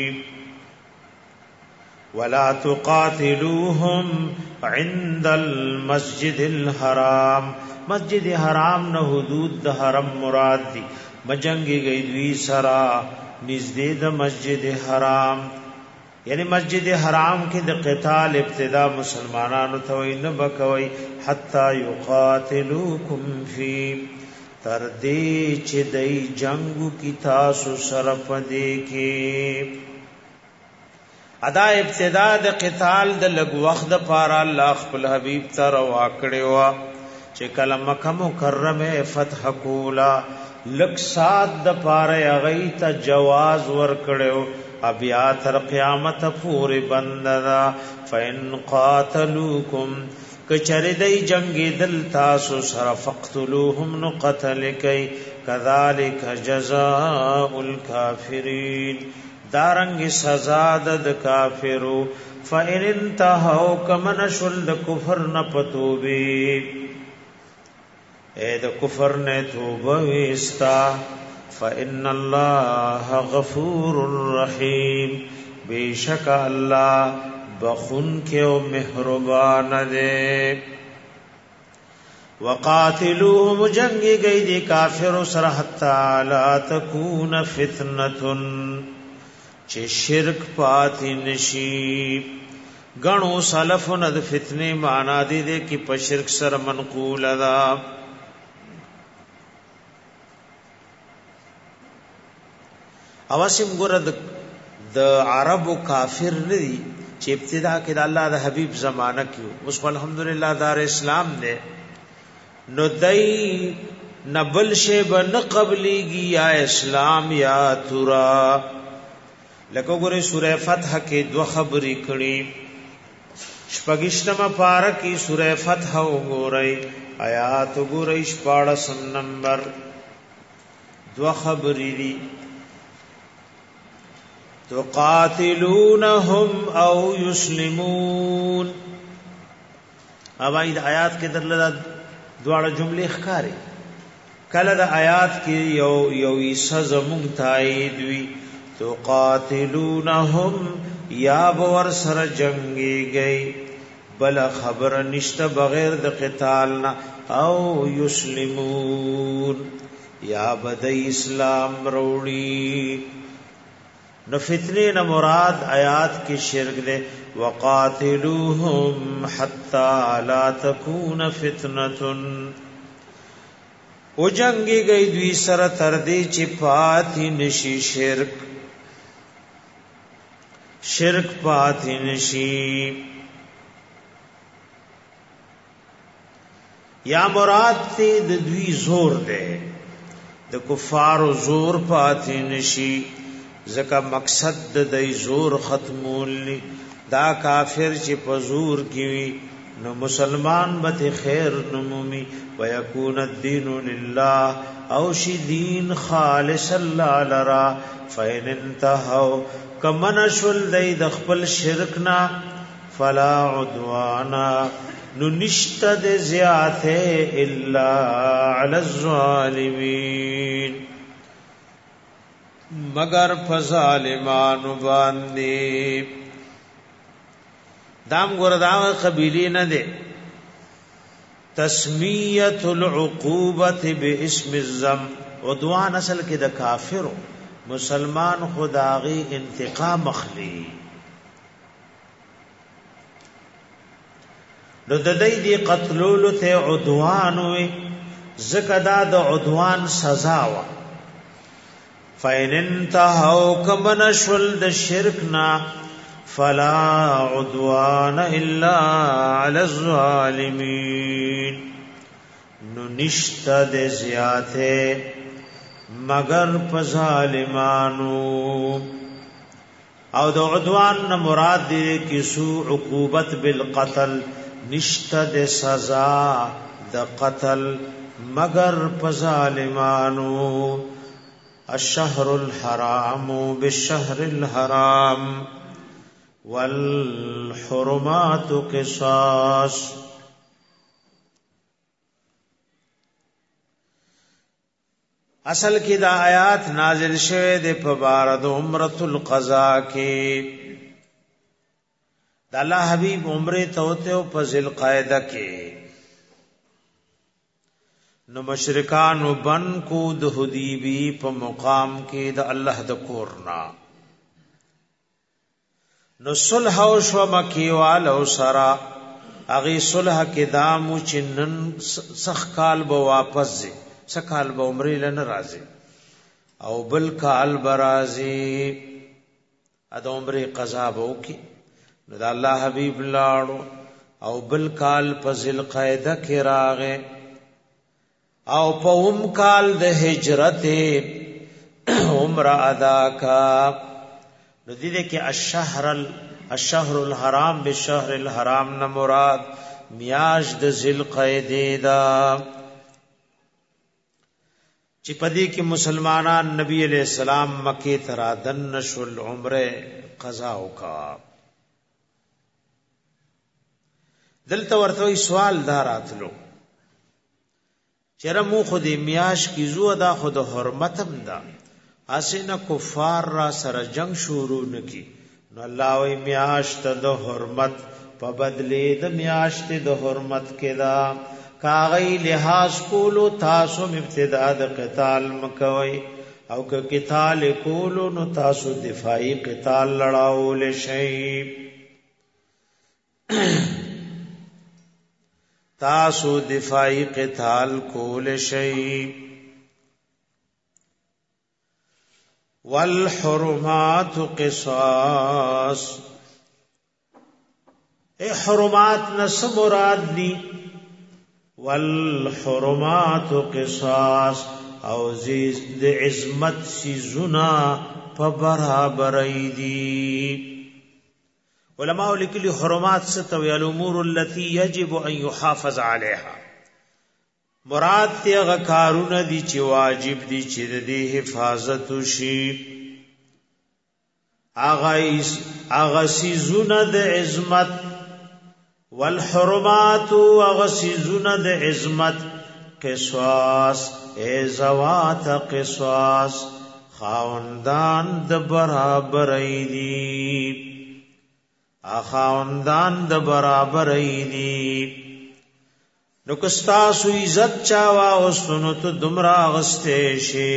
ولا تقاتلوهم عند المسجد الحرام مسجد حرام نه حدود د حرم مراد دي مجنگي گئی دوی سرا نزدې د مسجد حرام یعنی مسجد حرام کې د قتال ابتدا مسلمانانو ته وي نه بکوي حتا یقاتلوکم فی تر دې چې دای جنگو کی تاسو سره پدې کې ادا ابتدا د قتال د لګ وخت پاره الله خپل حبیب تر واکړې وا چې کله مکه مکرمه فتح کولا لک سات د پاره غي ته جواز ور کړو بیا تر قیامت پورې بنددا فین قاتلوکم کچری دای جنگی دل تاسو سره فقتلوهم نو قتل کای کذالک جزاء الکافرین دارنګ سزا د کافرو فإن انتهوا کمن شل کفر نه پتوبی اے د کفر نه توبه وستا فإن الله غفور رحیم بیشک الله بخون کے و مہربان دے وقاتلوهم جنگی گئی دی کافر سر حتی لا تکون فتنتن چه شرک پاتی نشی گنو سلفن د فتنی معنا دی دے کی پا شرک سر منقول دا اواسم گرد د عربو کافر ندی چې ابتدا کې د الله د حبيب زمانہ کې اوس الحمدلله دار اسلام دې نو دای نبل شی بن قبليږي یا اسلام یا تورا لکه ګوره سوره فتح کې دوه خبرې کړي شپږشتمه پارا کې سوره فتح وګورئ آیات وګورئ 14 نمبر دوه خبرې دي تقاتلونهم او يسلمون. اوای د آیات کې درله دواړه جملې ښکاري. کله د آیات کې یو ایسه زمون تایید وی تقاتلونهم یا بور سره جنگي گئی بل خبر نشته بغیر د قتال نه او یسلمون یا بد اسلام وروړي. نو فتنه نه مراد آیات کې شرک ده. وقاتلوهم حتا لا تكون فتنه او جنگي گئی دوی سره تر دې چې پاتې نشي شرک پاتې نشي. یا مراد ته د دوی زور ده د کفارو زور پاتې نشي ځکه مقصد د دې زور ختمول دا کافر چې په زور کې وي نو مسلمان به خیر نمومي ويكون الدين لله او شي دین خالص الله لرا. فإن انتهوا کمن شول دای د خپل شرکنا فلا عدوانا نو نشته د زیاته الا علی الظالمین مگر فظالمانو باندې. دام ګرداو قبیلی نه ده تسمیه العقوبه باسم الذم. عدوان اصل کې د کافرو مسلمان خداغي انتقام اخلي. نو د دې دی قتلولو ته عدوان وي زکه دا د عدوان سزا وا. فإن انتهوا كمن شل د شرکنا فلا عدوان الا على الظالمين نو نشتا د زیاته مگر په ظالمانو. او د عدوان نه مراد دی کی سو عقوبت بالقتل نشتا د سزا د قتل مگر په ظالمانو. الشهر الحرام بالشهر الحرام والحرمات قصاص. اصل کې دا آیات نازل شوه د پبارد عمرۃ القضاء کې. د الله حبیب عمره ته او په ذل قاعده کې نو مشرکان وبن کو د حدیبی په مقام کې د الله د کورنا نو صلح او شو مکی والو سرا اغي صلح کې دامو چنن سخ کال به واپس زی سکال به عمره لن راځي او بل کال برازي ا د عمره قضا به وکي نو د الله حبيب لاړو او بل کال په ذل قاعده کې راغې او په کال د هجرت عمره ادا کا. نو دې کې الشهر الحرام بالشهر الحرام نه مراد میاش د ذل قاعده دا چې پدې کې مسلمانان نبی علیہ السلام مکه ترادن نشل عمره قضا وکا. دلته ورته سوال داراتلو چیرې مو خو دې میاش کی زو ادا خود حرمتم دا اسنه کفار را سره جنگ شروع نکی نو الله وی میاش ته د حرمت په بدلې د میاش ته د حرمت کې دا کاغی لحاظ کولو تاسو ابتداء د قتال مکوي او که قتال کولو نو تاسو دفاعی قتال لړاول شي. تاسو دفاعی قتال کول شي. والحرمات قصاص. حرمات نس مراد دی والحرمات قصاص او زیز د عظمت سی زنا په برابر ایدی. علماء لیکلي حرمات ستوي الامور التي يجب ان يحافظ عليها. مراد ته غکارونه دي چې واجب دي چې د حفاظت شي. اغسیزون د عظمت والحرمات اغسیزون د عظمت قصاص ای زوات قصاص خاوندان د برابرۍ دي خاوندان د برابرۍ دي نو کستاسو عزت چاوا او سنت دمرا غسته شي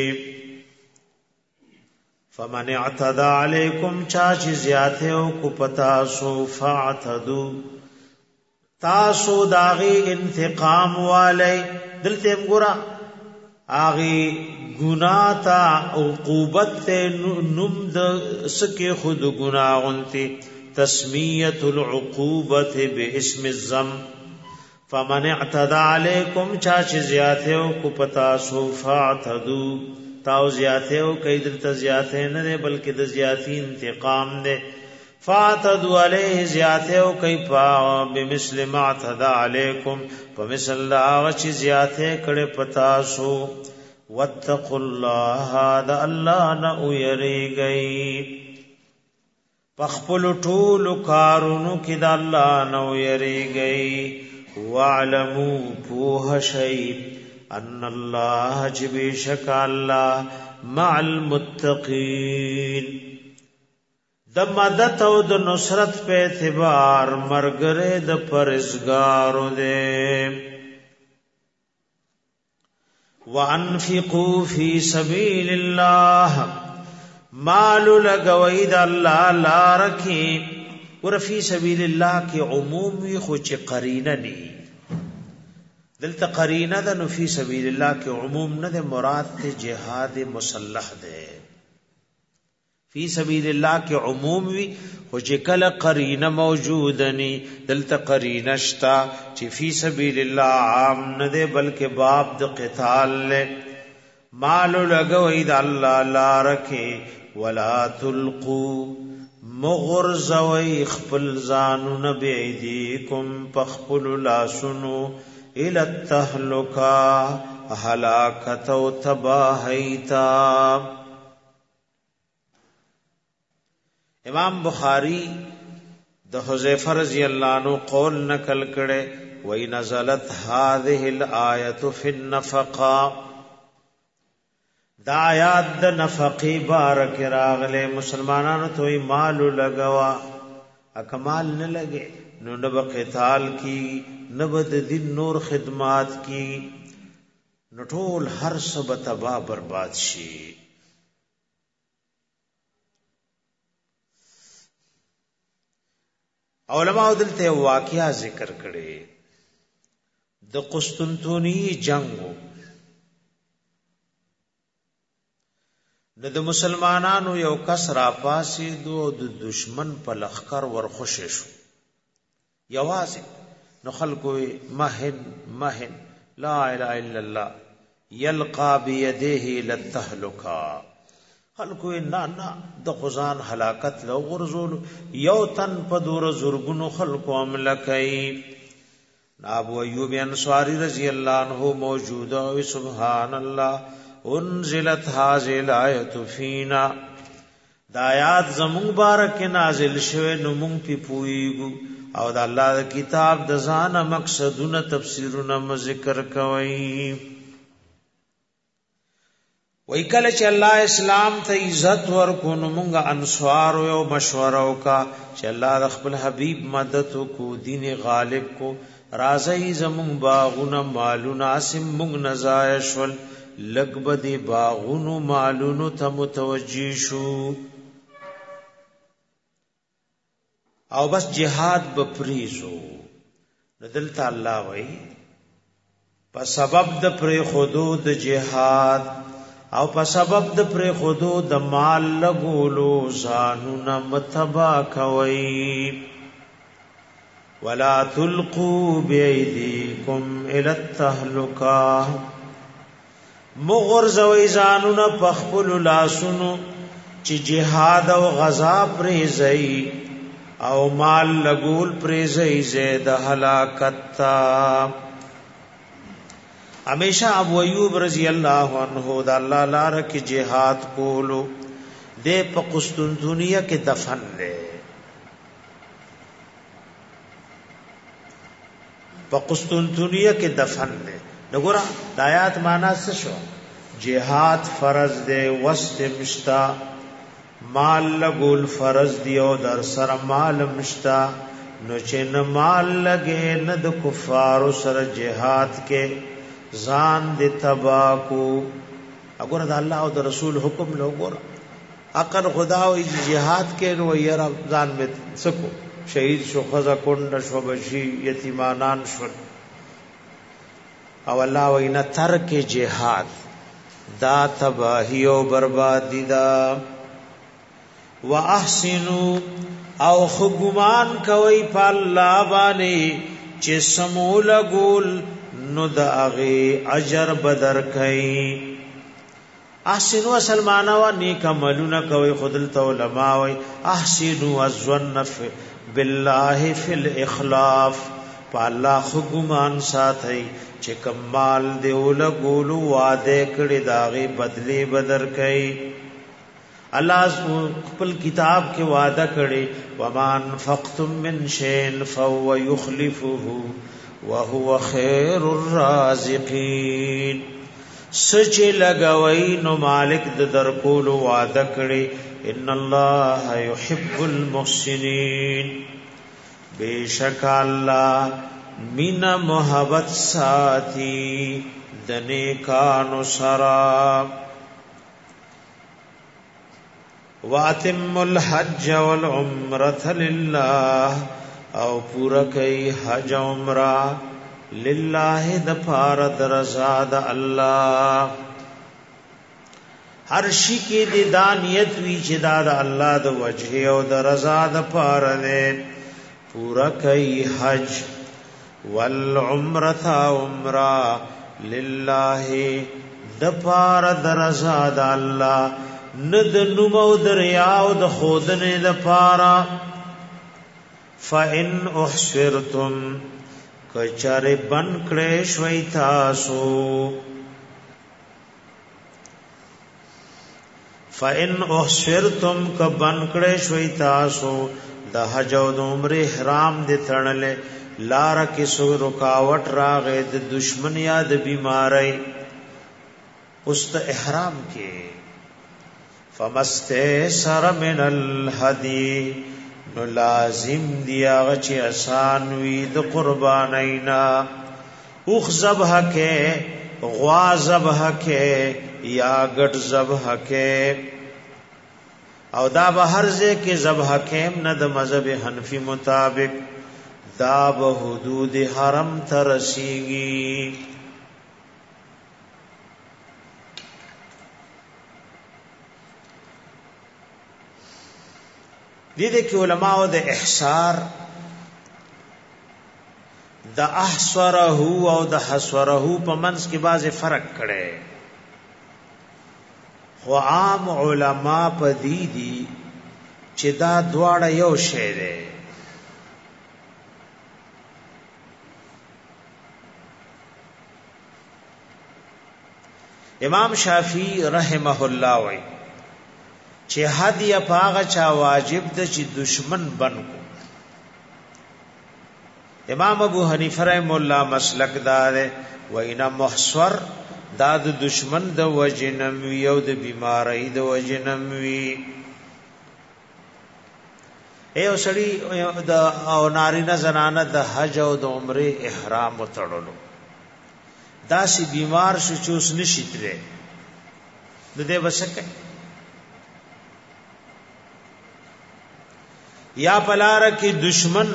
فمن اعتدى عليكم چاچ زیاته او کو پتا سو فاعتدوا تاسو داغي انتقام والے دلته ګورا اغي گناہ تا عقوبت نم د سکه خود گناہونتی تسمیت العقوبت باسم الذنب فمن اعتدى عليكم چاچ زیاته او کو پتا سو فاعتدوا تاو زیاته او کیدر ته زیاته نه بلکې د زیاتی انتقام نه فاعتدوا علیه زیاته او کای پا بمثل ما اعتدى عليكم فمثل الله چې زیاته کړه پتا سو واتقوا الله دا الله نه ويریږي پخپل ټول کارونو کې دا الله نه ويریږي واعلموا پوه شئ ان الله جبشک الله مع المتقین د مدد او د نصرت په اعتبار مرګره د پرزګارو دې وانفقوا فی سبیل الله مال لګوید الله لارکی ور فی سبیل الله کی عموم وی خو چې قرینه ني دلته قرینه ده نو فی سبیل الله کی عموم نه ده مراد ته جهاد مسلح ده فی سبیل الله کی عموم وی خو چې کله قرینه موجودنی دلته قرینه شتا چې فی سبیل الله عام نه ده بلکې باب د قتال له مال لګوي د الله لارکه ولا تلقوا مغرزوي خپل ځانونه بيديکم پخپل لاسونو الى التهلكه هلاکت او تباہیتا امام بخاری د حذیفه رضی الله عنه قول نقل کړي وای نزلت هذه الايه في النفقه دا آیات د نفقی بارک راغله مسلمانانو ته مال لګوا اکمال نه لګي نو نو قتال کی نو د دین نور خدمات کی نو ټول هر څه تباہ برباد شي علماء دلته واقعیا ذکر کړي د قسطنطنی جنگو د مسلمانانو یو کس را پاسې د دشمن په لخر ورخوشې شو یوازې نو خلکو مهن لا اله الا الله یلقى بيديه للتهلكه خلکو نه د خزان هلاکت لو غرزول یو تن په دور زورګونو خلکو عمل کوي ابو ایوب انصاری رضی الله عنه موجود او سبحان الله انزلت هذه الايه فينا دا آیات زمون بارک نازل شوه نو مونږ پی پویګو او د الله کتاب د ځان مقصدونه تفسیرونه ذکر کوي وای کله چې الله اسلام ته عزت ورکو نو مونږه انصار او مشوره وکا چې الله د خپل حبیب مدد کو دین غالب کو رازی زمون باغونه مالونه اسم مونږ نزایشل لګبدی باغونو مالونو ته متوجی شو او بس جهاد بپریزو ندلتا الله وای په سبب د پر خودود جهاد او په سبب د پر خودود مال لګولو ځانونه متبا کوي ولا تلقوا بأيديكم الى التهلكه مغرز و ایزانونا پخپل لاسونو چی جهاد و غزا پریزئی او مال لگول پریزئی زید حلاکت تا ہمیشہ ابو ایوب رضی اللہ عنہ دا اللہ لارک جہاد کولو د په قسطنطنیه کې دفن دی په قسطنطنیه کې دفن دی وګوره د آیات معنا څه شو جهاد فرض دی وسط مشتا مال لګول فرض دی او در سره مال مشتا نو چې نه مال لګې نه د کفارو سره جهاد کې ځان دې تبا کو وګوره د الله او د رسول حکم له وګوره اقر خدا او جهاد کې نو یې ځان می سکو شهید شو خزا کند شو بشی یتیمانان شو او الله وینا ترک جهاد دا تباہی او بربادی دا واحسنوا او خګمان کوي په الله باندې چې سمول ګول نو د اغه اجر بدر کوي احسنوا سلمانا و نیک عملونه کوي خدل تو علماء وي احسنوا الظن بالله فی الاخلاف په الله خګمان ساتي چې کمال دی ولګول وعده کړي داغه بدلی بدر کوي الله خپل کتاب کې وعده کړي ومان فقتم من شيء فهو يخلفه وهو خير الرازقين سچ لګوي نو مالک د درکول وعده کړي ان الله يحب المحسنين بیشک الله مینا محبت ساتي د نیکانو سره واتم الحج والعمره لله او پورا کوي حج عمره لله د فارد رضا د الله هر شي کې د دانیت وی چې دا د الله د وجه او د رضا د پاره نه پورا کوي حج والعمره عمره لله د فارد رضا د الله ند نمو دریاو د خودنه د پاره فإن احسرتم کچاره بن کړې شوي تاسو فإن احسرتم ک بن کړې شوي تاسو د حج او د عمره احرام دې تړلې لار کې سو رکاوټ راغې د دشمن یا د بیماری اوس ته احرام کې فمستيسر من الهدي نو لازم دی هغه چې آسان وي د قربانینا اوخ ذبح کې غوا ذبح کې یا غټ ذبح کې او دا به هر ځای کې ذبح کې نه د مذهب حنفي مطابق دا به حدود حرم ته رسیږي دې کې علماء د احصار د احصره او د حصره په منځ کې بعض فرق کړي خو عام علما په دې دي چې دا دواړه یو شی دی امام شافعی رحمه الله وایي چې هدیه پاغه چا واجب د چې دشمن بن کو امام ابو حنیفه رحم الله مسلک دار و اینا محصور دا د دشمن د وجنم یو د بیماری د وجنم وی ایو سړی د او نارینه زنانه د حج او د عمره احرام وتړلو دا سی بیمار شو چوس نشیتره د دې وسکه یا پلار کی دشمن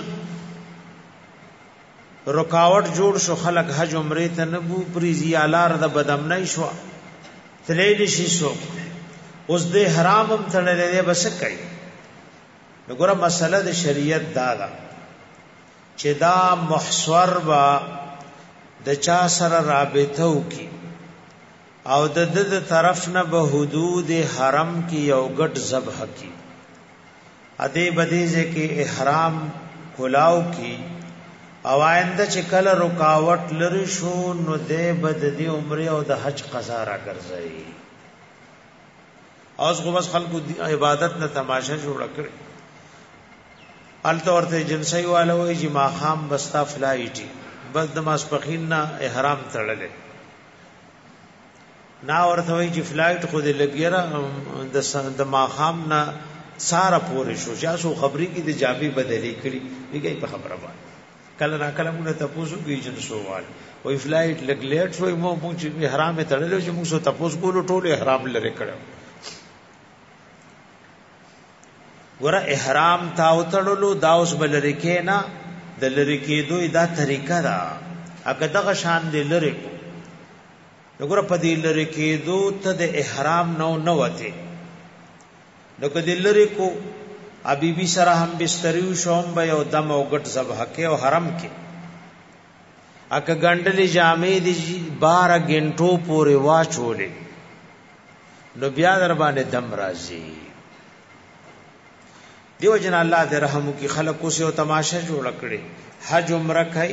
رکاوٹ جوړ شو خلق حج عمره ته نبو پریزی الار د بدامنۍ شو تلیل شي شو اوس د حرام هم تړلې بس کوي وګوره مسله د شریعت دا ده چې دا محصور با د چا سره رابطه وکي او د طرف نه به حدود حرم کی یو ګټ ذبح کی ادی بدیزه کې احرام کلاو کی او آینده چې کله رکاوټ لري شو نو دې بد دې عمره او د حج قضا را ګرځي اوس خو بس خلکو عبادت نه تماشا جوړ کړي الته ورته جنسي والا وای چې ما خام بستا فلایټي بس د ماسپخین نه احرام تړلې نا ورته وای چې فلایټ خو دې لګیرا د ما خام نه ساره پورې شو جاسو خبري کې د جابي بدلی کړي دیګي په خبره باندې کله نا کله موږ ته پوسو کې جنسو وال وای فلایټ لګ لیټ شوی مو چې احرام تړلې چې موږ ته پوس کولو ټول احرام لري کړو ګوره احرام تا وتړلو دا اوس بلری کې نه د لری کې دوی دا طریقه دا اګه دغه شان دی لری کو وګوره په دې لری کې دو ته د احرام نو وته نو کدی لری کو ابي بي سره هم بستریو شوم به او دم او غټ ذبح کې او حرم کې اګه ګندلې جامې دي 12 غنټو پورې واچولې نو بیا در باندې دم راځي دیو جن الله دې رحم کی خلق کو سه تماشا جوړ کړي حج عمره کوي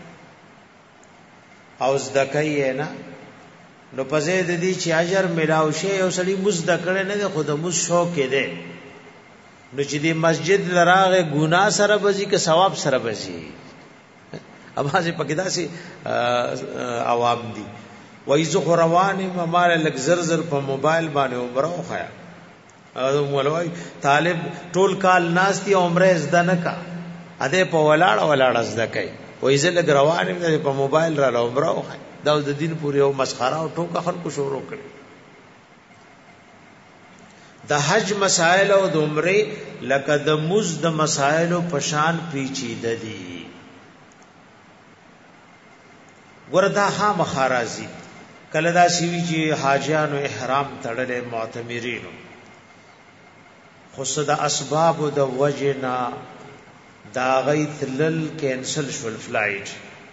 او زدکای نه نو پزې د دې چې اجر ملاو شي او سړي مزد کړي نه خود مز شوق کې ده نو چې دې مسجد لراغه ګنا سره بزي که ثواب سره بزي ابا سي پکې داسي عوام دي وای زه رواني مال لک زر په موبایل باندې عمره وخایا مولوی طالب ټول کال ناشتي عمره زده نه کا اده په ولاړ زده کوي وای زه لګ روانم په موبایل را عمره وخای دا د دین پورې او مسخره او ټوکا خلکو شروع کړي د حج مسائل او د عمره لکه د مزد مسائل په شان پیچیده دي وردا ها مخارازي کله دا شیوی چې حاجیانو احرام تړلې معتمرینو خصد اسباب د وجنا دا غیت لل کینسل شول فلایټ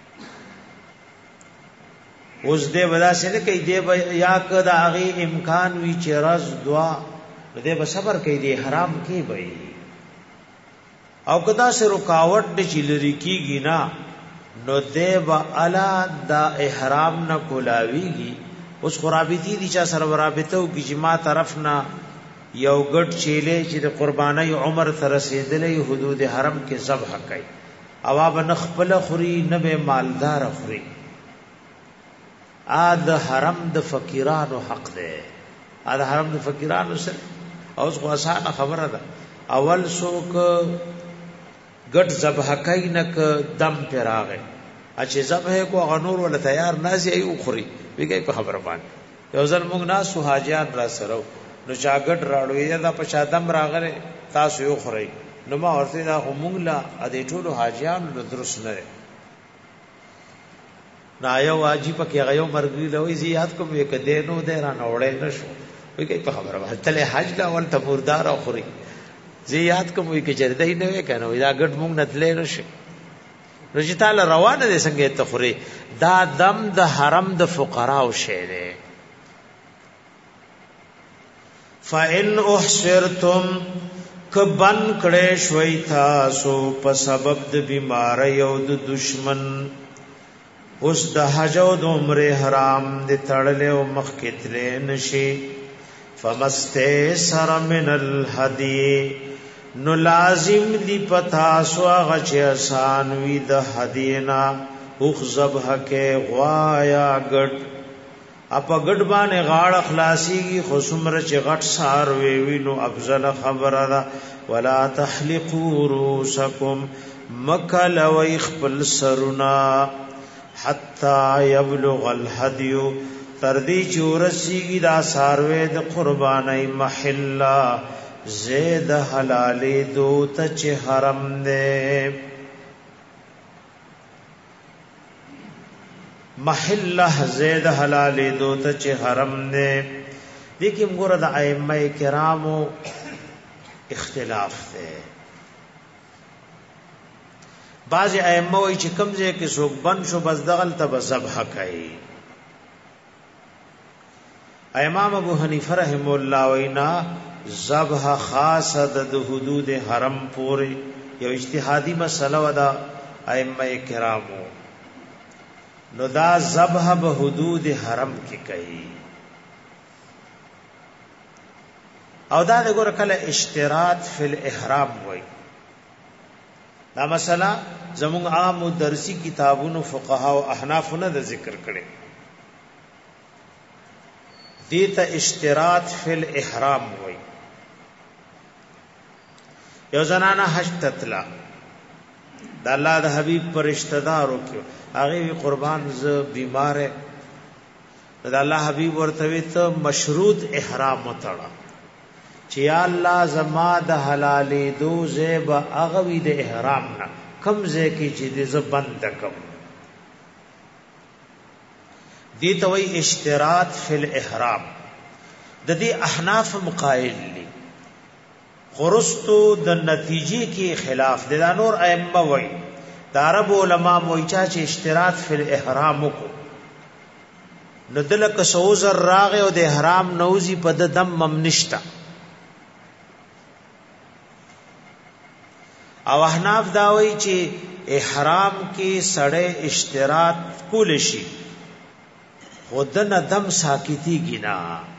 اوس دې ودا سره کوي دې یا کدا غي امکان وی چې راز دعا دې به صبر کوي دې حرام کې وي او کدا سے رکاوټ دې چلري کیږي نا نو دې با الا دا احرام نه کولاویږي اوس خرابتي دي چې سره ورابطو کې چې ما طرف نه یو ګډ چیلې چې د قربانای عمر تر رسیدلې حدود حرم کې ذبح کوي اواب نخپل خوري نه به مالدار خوري اد حرم د فقیرانو حق ده اد حرم د فقیرانو سره اوس خو اسانه خبره ده اول څوک ګډ ذبح کوي نه ک دم پراغه اچھا ذبح کو غنور ولا تیار نازي ای خوري ویګي په خبره باندې یو ځل موږ ناس حاجیان را سره نو چاګټ راړو یا دا پچادم راغره تاسو یو خوري نو ما ورته دا همغلا ا دې ټولو حاجیان نو درست نه نا یو واجب کې غيو مرګي لوي زیات کوم یک دینو دې را نوړې نشو وي کې په خبره وه تله حج لا ول تبوردار او خوري زیات کوم وي کې چردې نه وې کنه دا ګټ مونږ نتلې نشي رجتال روانه دې څنګه ته خوري دا دم د حرم د فقرا او شهره فَإِنْ أُحْصِرْتُمْ کبن کړه شوي تاسو په سبب د بیماری او د دشمن اوس د حج او د عمره حرام د تړلې او مخکتلې نشي فمستيسر من الهدي نو لازم دی پتا سو هغه چې آسان وي د هدینا او ذبح کې غوايا ګډ اپا گډ باندې غاړه خلاصيږي خصمر چې غټ سار وی نو افضل خبره ده ولا تحلقوا رؤسكم مکل ويخبل سرنا حتا يبلغ الهدي تردي چورسيږي دا ساروي د قرباني محلا زید حلال دو ته حرم نه محل زید حلال دو ته حرم نه دیکي موږ د ائمه کرامو اختلاف ده بعض ائمه وایي چې کمزې کې څوک بن شو بس دغل ته ذبح کوي امام ابو حنیفه رحم الله وینا ذبح خاصه د حدود حرم پورې یو اجتهادي مسله ودا ائمه کرامو نو دا ذبح به حدود حرم کې کوي او دا دغه کله اشتراط فی الاحرام وای. دا مسله زموږ عام درسی کتابونو فقها او احناف نه ذکر کړي. دیتا اشتراط فی الاحرام وای. یو زنانه حج تطلا دا الله د حبیب پر رشتہ دارو کې هغه قربان ز بیماره دا الله حبیب ورته ته مشروط احرام وتړه چې یا الله زما د حلالې دو زیب اغوی د احرام نه کم زې کې چې دې ز بند کم. دي ته وی اشتراط فی الاحرام. د دې احناف مقایل دي خرستو د نتیجې کې خلاف دي. دا نور ائمه وای د عرب علما وای چې اشتراط فی الاحرام کو نو دلک سوزر راغه او د احرام نوزی په د دم ممنشتا. او احناف دا وای چې احرام کې سړی اشتراط کول شي خودن دم ساکتی گینا.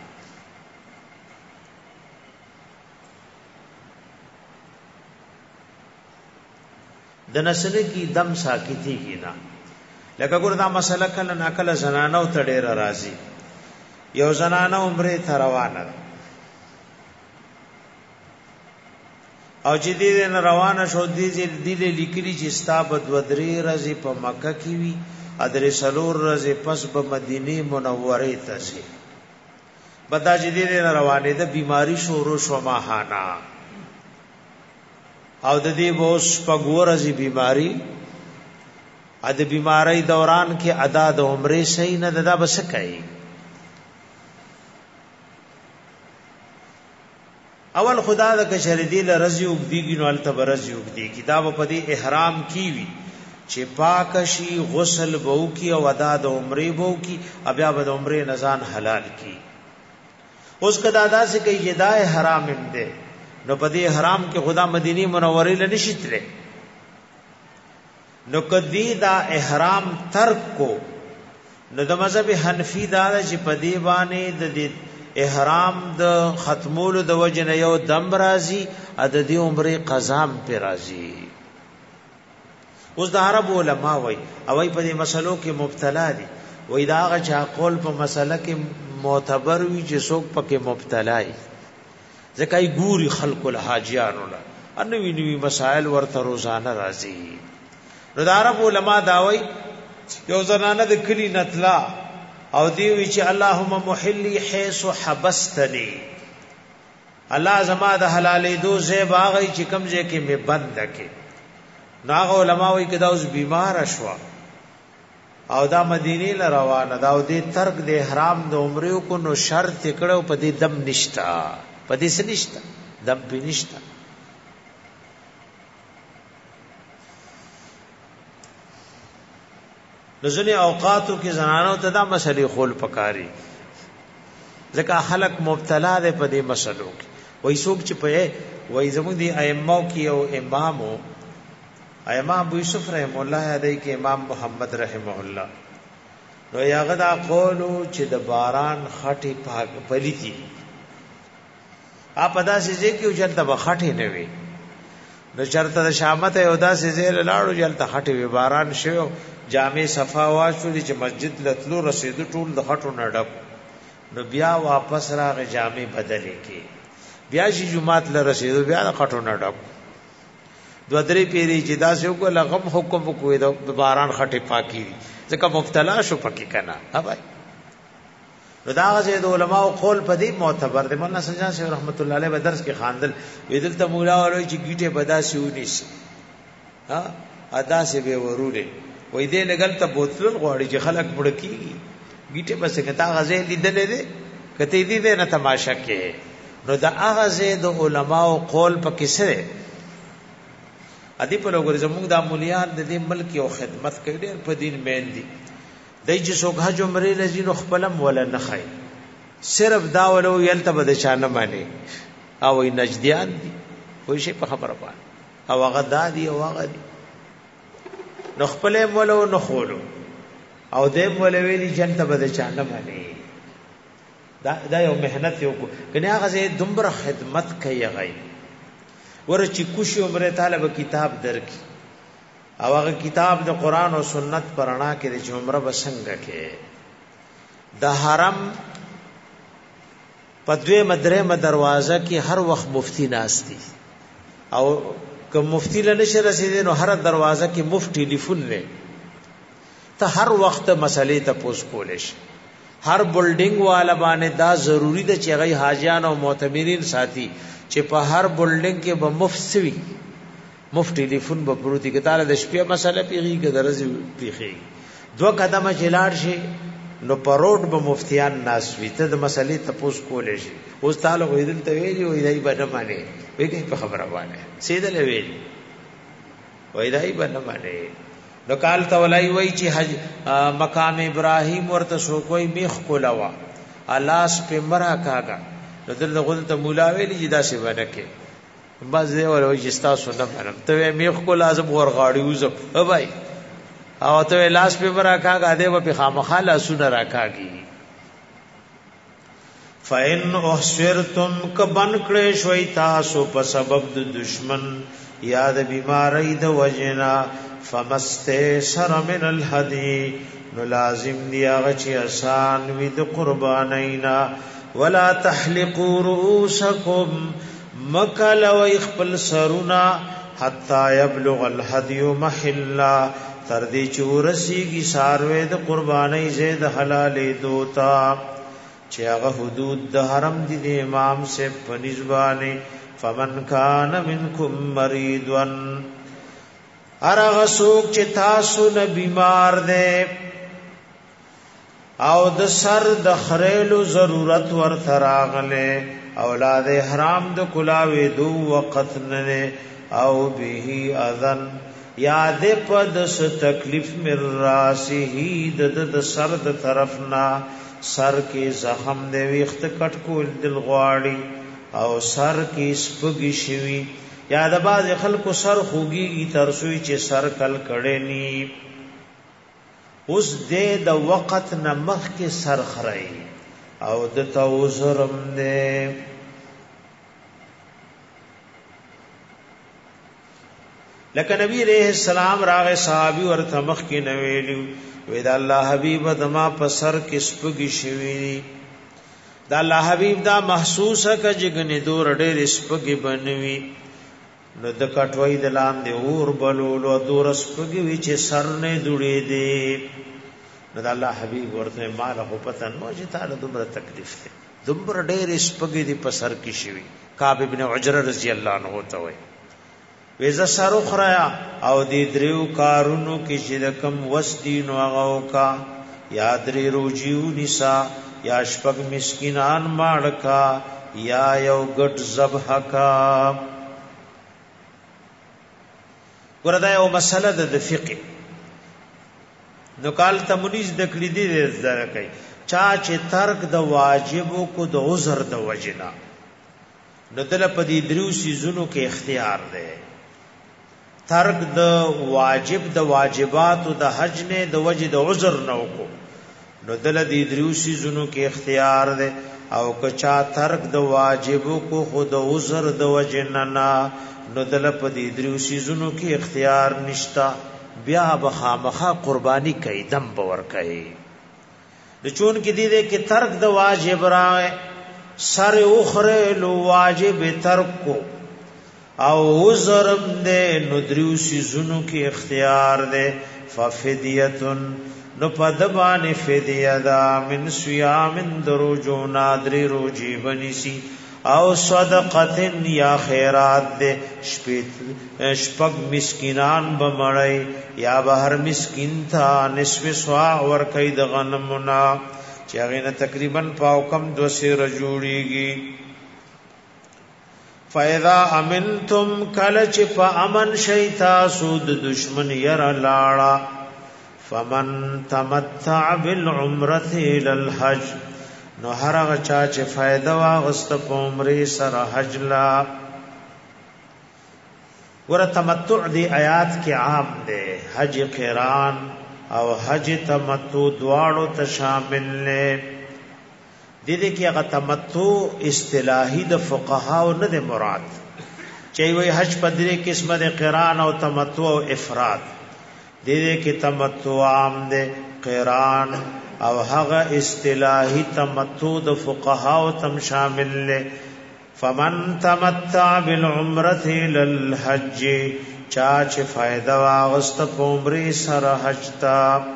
د نسل کی دم ساکتی گینا. لکه ګور دا مسله کله ناکله زنانو ته ډیر راځي. یو زنانه عمره ته روانه او چې دې نه روانه شو دې لیکلي چې ستابد ودري رضی په مکه کې وی ادرې سلور رضی پس په مدینه منوره ته شي. بدا چې دې نه روانه ده بیماری شروع شو ماهانا او د دې بوس په ګورځي بیماری ا د بیماری دوران کې ادا د عمره صحیح نه ده بس کوي. اول خدا د کشردی ل رضی وګدیږي نو التبرزی وګدی کتاب په دې احرام کی وی چې پاک شي غسل بو کی او ادا د عمره بو کی بیا د عمره نزان حلال کی. اوس کدا ادا سے کوي جدای حرام انده نو په دې حرام کې خدا مدینی منوره ل نشیتره نو کدی دا احرام ترک کو نو د مذهب حنفی دا چې په دې باندې د احرام د ختمولو د وجه نه یو دم راځي عددی عمره قضام پر راځي. اوس د عرب علما وای او په دې مسلو کې مبتلا دي وای دا هغه چا قول په مسله کې معتبر وي چې څوک پکې مبتلا وي ځکه ای ګوري خلق الحاجیانو له انوي نوي مسائل ورته روزانه راځي. نو د عرب علما دا وای یو زنانه د کلی نتلا او دی وی چې اللهم محلی حيث حبستنی الله زما د حلالې دو زیب هغه چې کمزې کې می بند کړي. ناغه علماء وی کدا اوس بیمار شوا او دا مدینه ل روانه دا او دې ترک د احرام د عمره کو نو شرط کړو په دې دم نشتا په دې سنشتا دم به نشتا. نزنی اوقاتو کې زنانو ته دا مسلې خول پکاري ځکه خلق مبتلا ده په دې مسلو کې. وای څوک چې په وای زموږ دی ائمه کې او امامو امام ابو یوسف رحم الله علیه کې امام محمد رحم الله نو یاغه دا قولو چې د باران خټي پاک پلیتی اپ ادا سي کې چلته بخټي نه وي نو چرته د شامت یو دا سي زیر لاړو چلته خټي وي باران شو جامع صفا واشو چې مسجد لتلو رسیدو ټول د خټو نه ډک نو بیا واپس راغی جامع بدلې کې بیا چې جمعات ل رسیدو بیا د خټو نه ډک دو درې پیری چې دا سه کو لغم حکم کوی د باران خټه پاکي ځکه مبتلا شو پکې کنه ها بھائی. نو دا غزه د علماء قول په دې معتبر دي. مولانا سجاد صاحب رحمت الله علیه په درس کې خواندل ویدل ته مولا وایي چې گیټه بداسي ونی شي ها ادا سه به ورولې وې دې لګل ته بوتل غوړي چې خلک بڑکیږي گیټه بس کتا غزه لیدلې دې کته دې نه تماشا کې. نو دا غزه د علماء قول په کې سره ادي په لګور زموږ د مولیان د دې ملک او خدمت کوي ډېر په دین مین دي. دای چې څوک حج عمره لذین خپلم ولا نه خای صرف دا ولو یلته بده چانه مانی او نجدیان دي خو شي په خبره باندې او هغه دادی او هغه دي نو خپل مولو نه خولو او دې مولوی دي جنت بده چانه مانی دا یو مهنت یو کنه هغه زه دومره خدمت کوي غي ورچی کوشي عمره طالب کتاب درک او هغه کتاب د قران او سنت پرانا کې د عمره بسنګ کې د حرم پدوی مدره دروازه کې هر وخت مفتی ناشتي او که مفتی له نشه رسیدي نو هر دروازه کې مفتی ټلیفون لري ته هر وخت مسلې ته پوس کولش هر بلډینګ والا باندې دا ضروری ده چې هغه حاجیان او معتمرین ساتي چې په هر بلډینګ کې به مفسوي مفتی ټلیفون به پروتي کې تعالی د شپې مسله پیږي کې درځي پیږي دو قدمه چلاړ شي نو پروت به مفتیان ناسوي ته د مسلې تپوس کولې شي اوس تعالی ویدل ته ویلي وای دای باندې معنی وی کوي په خبره باندې سیدل ویلي وای دای باندې معنی نو کال تولای وای چې حج مقام ابراهیم ورته سو کوئی میخ کولاوا الاس په مرا کاګه نو دل غل ته مولا ویلي جدا سی ونکه بس دی ولوي چې تاسو نه منم ته میخ کولا زب ورغاړي وزب بھائی او ته لاس په برا کاګه دی په خامخاله سونه راکاږي فإن احسرتم کبن کړې شوي تاسو په سبب د دشمن یاد بیماری د وجنا فمستيسر من الهدي نو لازم دی هغه چې آسان وي د قربانینا ولا تحلقوا رؤوسكم مکل و خپل سرنا حتا يبلغ الهدي محلا تر دې چورسیږي ساروي د قرباني زید حلالې دوتا چې هغه حدود د حرم دي د امام سے پنځبانه فمن کان منکم مریضن ارغه سوق چې تاسو نه بیمار دي او د سر د خریلو ضرورت ورته راغله اولاد حرام د کلاوي دو وقت نه او به اذن یاد پد س تکلیف مر راسه د سر د طرفنا سر کې زخم دی وخت کټ کول دل غواړي او سر کې سپږی شوی یا د باز خلکو سر خوږي ترسوي چې سر کل کړي ني اوس دې د وخت نمخ کې سر خړای او د توزرم دې لکه نبی علیہ السلام راغ صحابي ورته مخ کې نویلو وې دا الله حبیب دما په سر کې سپږی شوی دا الله حبیب دا محسوسه کجګنې دور ډېر سپږی بنوي نو د کټوي د لاندې اور بلولو دور سپږی وی چې سر نه دوړې دي نو دا الله حبیب ورته مال هو پته نو چې تعالی دومره تکلیف ده دومره ډېر سپږی دی په سر کې شوی کعب ابن عجره رضی الله عنه ته وي ویزا سارو خرایا او دی دریو کارونو کی شدکم وسدین وغاو کا یا دری روجیو نسا یا شپگ مسکنان مارکا یا یو گٹ زبح کا گرده یو مسئلہ د فقه نو کال تمنیز دکلی دی در کئی چاچه ترک د واجبو کو د عذر د وجنا نو دل پا دی دریو سیزونو کے اختیار دے ترک د واجب د واجبات د حج نه د وجه د عذر نو کو نو دل دی دریو سیزونو کې اختیار ده او کچا ترک د واجب کو خود عذر د وجه نه نو دل په دی دریو سیزونو کې اختیار نشتا بیا بخامخه قربانی کوي دم باور کوي د چون کې دی کې ترک د واجب را سر اخره لو واجب ترک کو او عذرم دے ندریو سیزونو کی اختیار دے ففدیتن نو پدبان فدیه دا من سیامن دروجو نادری روجی بنیسی او صدقتن یا خیرات دے شپگ مسکنان بمڑی یا بہر مسکن تھا نصف سواع ورکی دا غنمنا چاگین تقریبا پاوکم دو سیر جوڑی گی فَإِذَا أَمِنْتُمْ كَلَچ فَأَمَنْ شَيْتَا سُود دشمن يَرَ لَاڑا فَمَنْ تَمَتَّعَ بِالْعُمْرَةِ إِلَى الْحَجِّ نو هرغه چا چې فائدہ واغست په عمره سره حج لا ور تمتع دی آیات کې عام ده حج قران او حج تمتع دواړو ته شامل نه دې کې هغه تمتع اصطلاحي د فقهاو نه د مراد چې وی حج په درې قسمه د قران او تمتع او افراد دې کې تمتع عام ده قران او هغه اصطلاحي تمتع د فقهاو تم شامل له فمن تمتع بالعمره للحج چا چې فائدہ واغست په عمره سره حج تا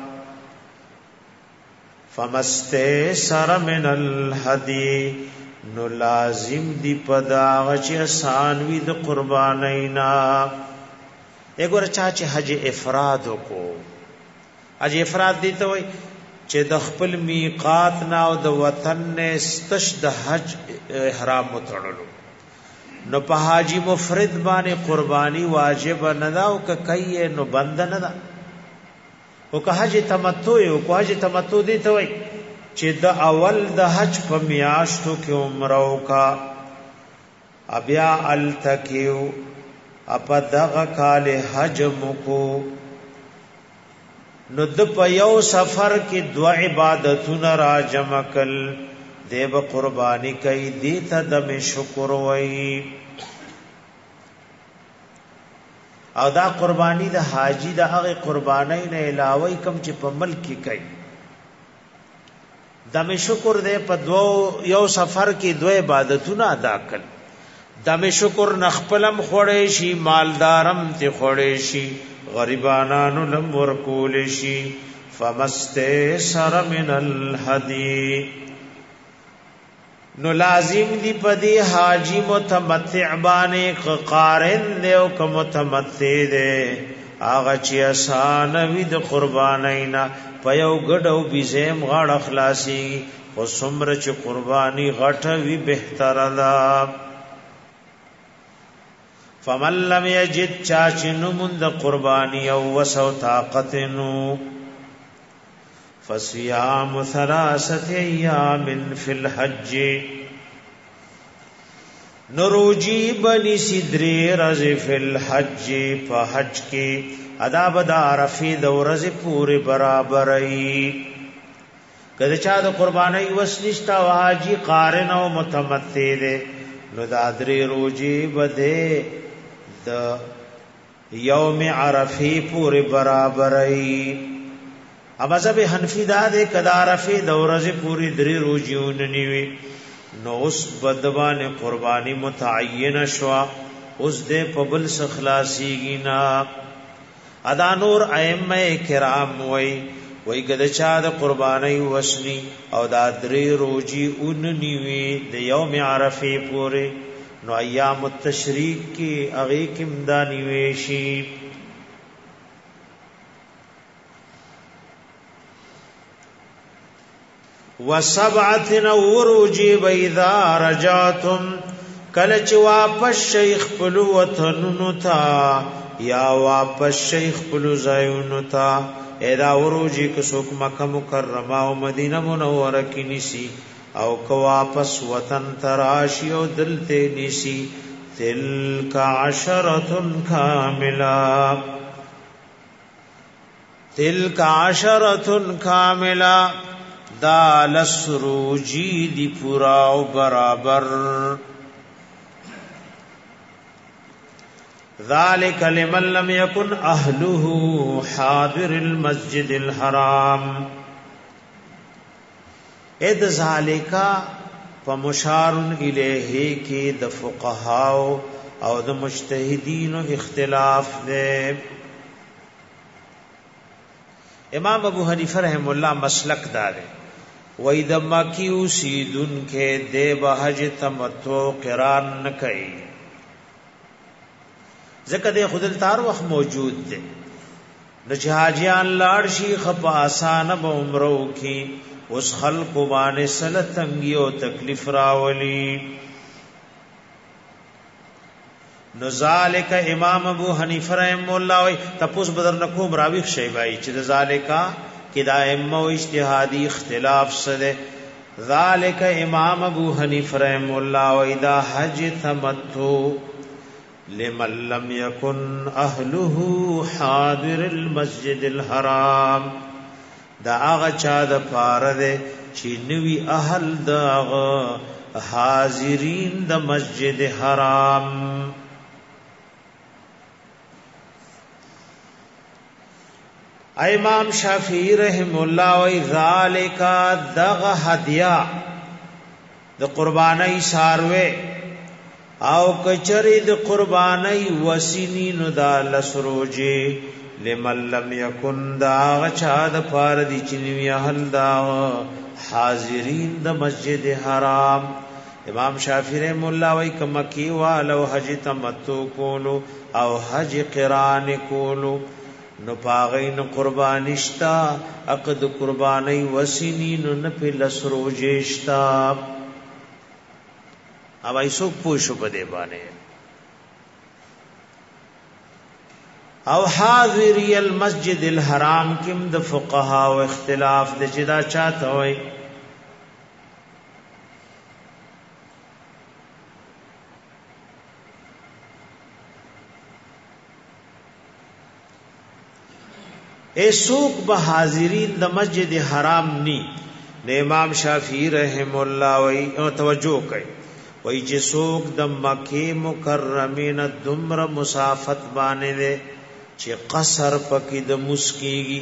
فمستيسر من الهدي نو لازم دی پداغ چې آسان وي د قربانینا وګوره چا چې حج افراد کو حج افراد دي ته وای چې د خپل میقات نه او د وطن نه ستش د حج احرام وتړلو نو په حاجی مفرد باندې قربانی واجب نه دا او کوي نو بند نه دا او که حج تمتع او که حج تمتع دي ته وای چې د اول د حج په میاشتو کې عمره وکا بیا التکیو اپا دغه کال حج مکو نو د په یو سفر کې دو عبادتونه را جمع کل دیو قربانی کوي دیتا دم شکر وای او دا قربانی د حاجی د هغه قربانی نه علاوه کوم چې په ملک کې کوي دم شکر دې په یو سفر کې دو عبادتونه ادا کړ دم شکر نخپلم خوړې شي مالدارم ته خوړې شي غریبانانو لم ورکول شي فمستيسر من الهدي نو لازم دی پدی حاجی متمتع باندې قارن دی او که متمتع دی هغه چې آسان وي د قربانینا په یو ګډو بيزم غاړه خلاصي او څومره چې قرباني غټه وي بهتره ده فمن لم یجد چاچنو مند قربانی او وسو طاقتنو فصيام 3 ایام فی الحج نروجی بنی سدری رز فی الحج په حج کې ادا بدا عرفی د ورځ پوری برابرئی کله چا د قربانی وسنشتا واجی قارن او متمتع ده نو دادری روجی بده د یوم عرفی پوری برابرئی اب مذهب حنفی دا دے کدا عرفی د ورځ پوری درې روزيون نیوي نو اوس بدوان قربانی متعین شوا اوس دې په بل خلاصيږي نا ادا نور ائمه کرام وای کده چا د قربانی وسنی او دا درې روزي اون نیوي د یوم عرفی پوری نو ایام التشریق کی اغه کیم دا نیوي شي وسبعه وروجي بيذا رجاتم کله چې واپس شیخ پلو وطنونو تا یا واپس شیخ پلو زایونو تا ادا وروجي که څوک مکه مکرمه او مدینه منوره کې نسی او کو واپس وطن تراشی او دلته نسی تلک عشرة کاملہ دا لسروجی دی پورا او برابر ذالک لمن لم یکن اهله حاضر المسجد الحرام اذ ذالکا فمشار الیه کی د فقهاو او د مجتهدین اختلاف ده امام ابو حنیفه رحم الله مسلک دار وای د مکی اوسیدن کې د بهج تمتع قران نه کوي ځکه د خودل تار وخت موجود ده د حاجیان لاړ شي خپ آسان به عمره کی اوس خلق باندې سلت تنګي او تکلیف راولي نو ذالک امام ابو حنیفه رحم الله وای تپوس بدر نکوم راویخ شی بای چې ذالکا کې د ائمه او اجتهادي اختلاف سره ذالک امام ابو حنیفه رحم الله وای دا حج تمتع لمن لم يكن اهله حاضر المسجد الحرام دا هغه چا د پاره ده چې نوی اهل دا حاضرین د مسجد حرام. امام شافعی رحم الله و ذالک دغ هدیه د قربانی ساروی او کچری د قربانی وسینی نو دا لسروجی لمن لم یکن دا غچا د پار دی چنوی اهل دا حاضرین د مسجد حرام. امام شافعی رحم الله و کمکی والو حج تمتع کولو او حج قران کولو نو پاغین قربانشتا عقد قربانی وسینی نو نپی لسروجیشتا. اب ایسو پوشو پدے بانے او حاضری المسجد الحرام کم د فقہا و اختلاف د جدا چاہتا ہوئی. اے سوق بحاضرین د مسجد حرام نی نے امام شافعی رحم اللہ وی توجہ کئی وی چې سوق د مکه مکرمه نه دمر مسافت باندې ده چې قصر پکې د مسکیږي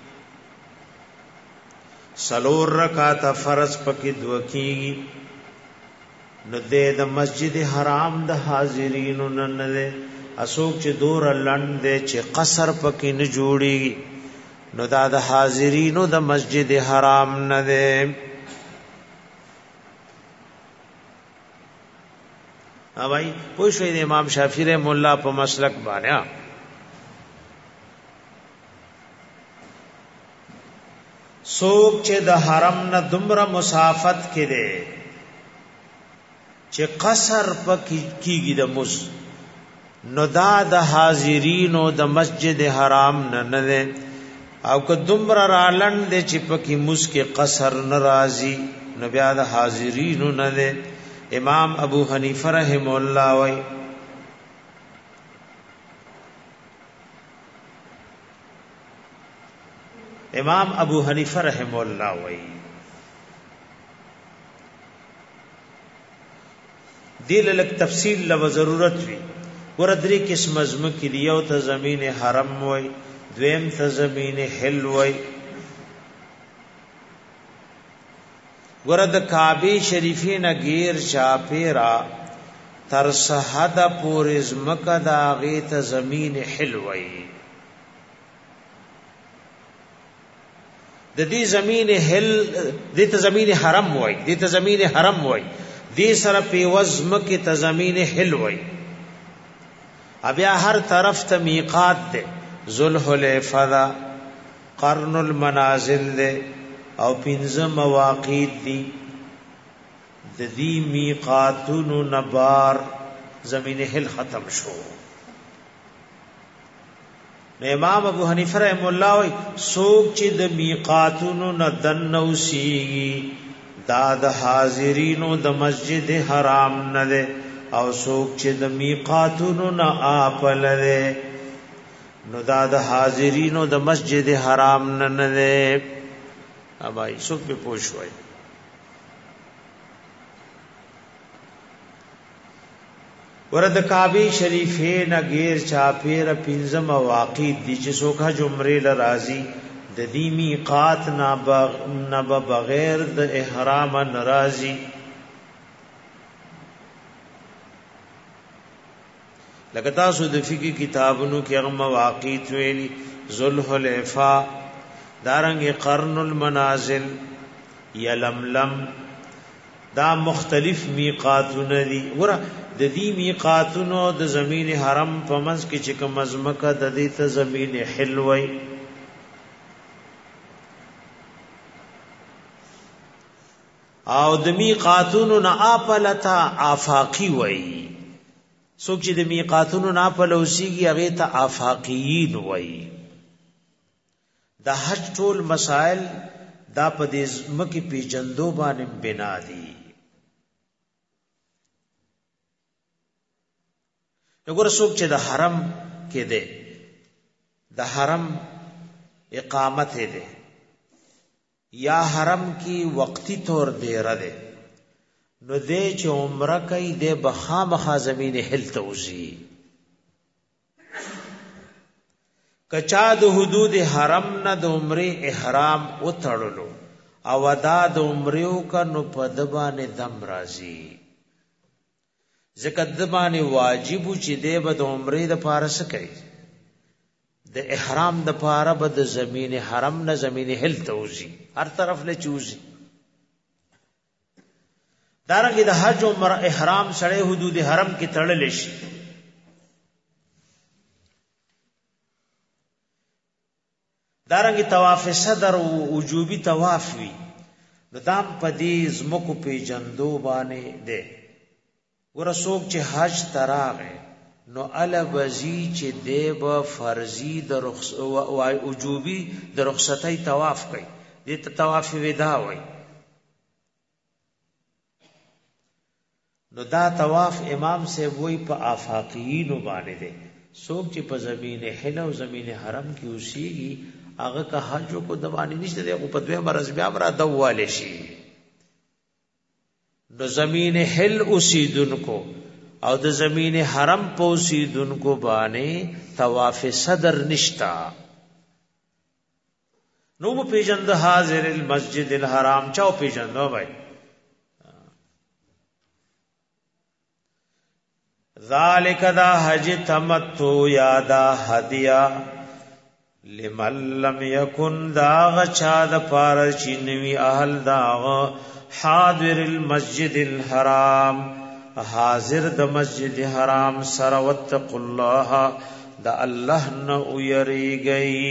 سلور رکعات فرض پکې دوکیږي نو د مسجد حرام د حاضرینو نن ده. اسوک چې دور لند ده چې قصر پکې نه جوړيږي نو دا د حاضرینو د مسجد حرام نه ده. اوای پوښوي د امام شافعی رحم الله په مسلک باندې سوک چې د حرم نه دمره مسافت کړي چې قصر پکې کیږي د مز نو دا د حاضرینو د مسجد حرام نه نه او که دمره رالند چې پکې مز کې قصر ناراضي نو بیا د حاضرینو نه ده. امام ابو حنیفه رحم الله وی امام ابو حنیفه رحم الله وی دل لک تفصیل لو ضرورت وی وردری قسم ازم کی دیو ته زمین حرم وی دویم ته زمین حل وی ورد کعبه شریفی نه غیر چاپیرا تر صحد پور زمکه دا غیت زمین حلوی د دې زمین حل د ته زمین حرم وای د ته زمین حرم وای دې سره په وزمکه ته زمین حلوی بیا هر طرف ته میقات ده ذوالحلیفہ قرن المنازل ده او پنځه مواقیت دي د دې میقاتونو نبار زمین حل ختم شو. امام ابو حنیفه رحم الله وی سوک چې د میقاتونو نه دنو سی دا د حاضرینو د مسجد حرام نه ده او سوک چې د میقاتونو نه آپل ده نو دا د حاضرینو د مسجد حرام نه ده. ابای سوک په پوښوي ورد کعبه شریفه نه غیر چاپیر پنځه مواقیت دي چې څوک حج عمره لرازي د دې میقات نه بغیر د احرام ناراضي. لکه تاسو د فقہی کتابونو کې هغه مواقیت ویلي ذوالحلیفہ دارنګ قرن المنازل یلملم دا مختلف میقاتونه دي. ګوره د دې میقاتونو د زمین حرم په منځ کې چې کوم مزمکه د دې ته زمین حلوي او د میقاتونو نه اپلتا آفاقی وای څوک چې د میقاتونو نه اپلوسیږي هغه ته آفاقیین وای. د حج ټول مسائل دا په دې مکه پیجندو باندې بنا دي. وګوره څوک چې د حرم کې ده د حرم اقامت ده یا حرم کی وقتی طور دیره ده نو دې چې عمره کوي دې بخامخا زمین حل توزی کچا د حدود حرم نه د عمره احرام وتړلو او ادا د عمره کنو په دبانې دم راځي ځکه دبانې واجب چې دې به د عمره د پارس کوي د احرام د پاره به د زمین حرم نه زمین حل توزی هر طرف له چوزي دارنګه د حج عمره احرام سره حدود حرم کې تړل شي دارنګه طواف صدر او وجوبي طواف وی نو دام پدې زمکو په جندو باندې ده ورسوک چې حج تراغه نو ال بزی چې دیب فرضی د رخص او وجوبي د رخصتای طواف کوي دې ته طواف ودا وای نو دا طواف امام سے وای په آفاقیین باندې ده څوک چې په زمین حل او زمین حرم کې اوسېږي هغه که حج کو د باندې نشته دی په دوه مرز بیا مرا دواله شي نو زمین حل اوسیدونکو او د زمین حرم په اوسیدونکو باندې طواف صدر نشتا نو پیجند حاضر المسجد الحرام چاو پیجندو بھائی ذالک دا حج تمتع یادا هدیہ لمن لم یکن داغ چا د پار چینوی اهل داغ حاضر المسجد الحرام حاضر د مسجد حرام سره وتق الله د الله نه ويریږي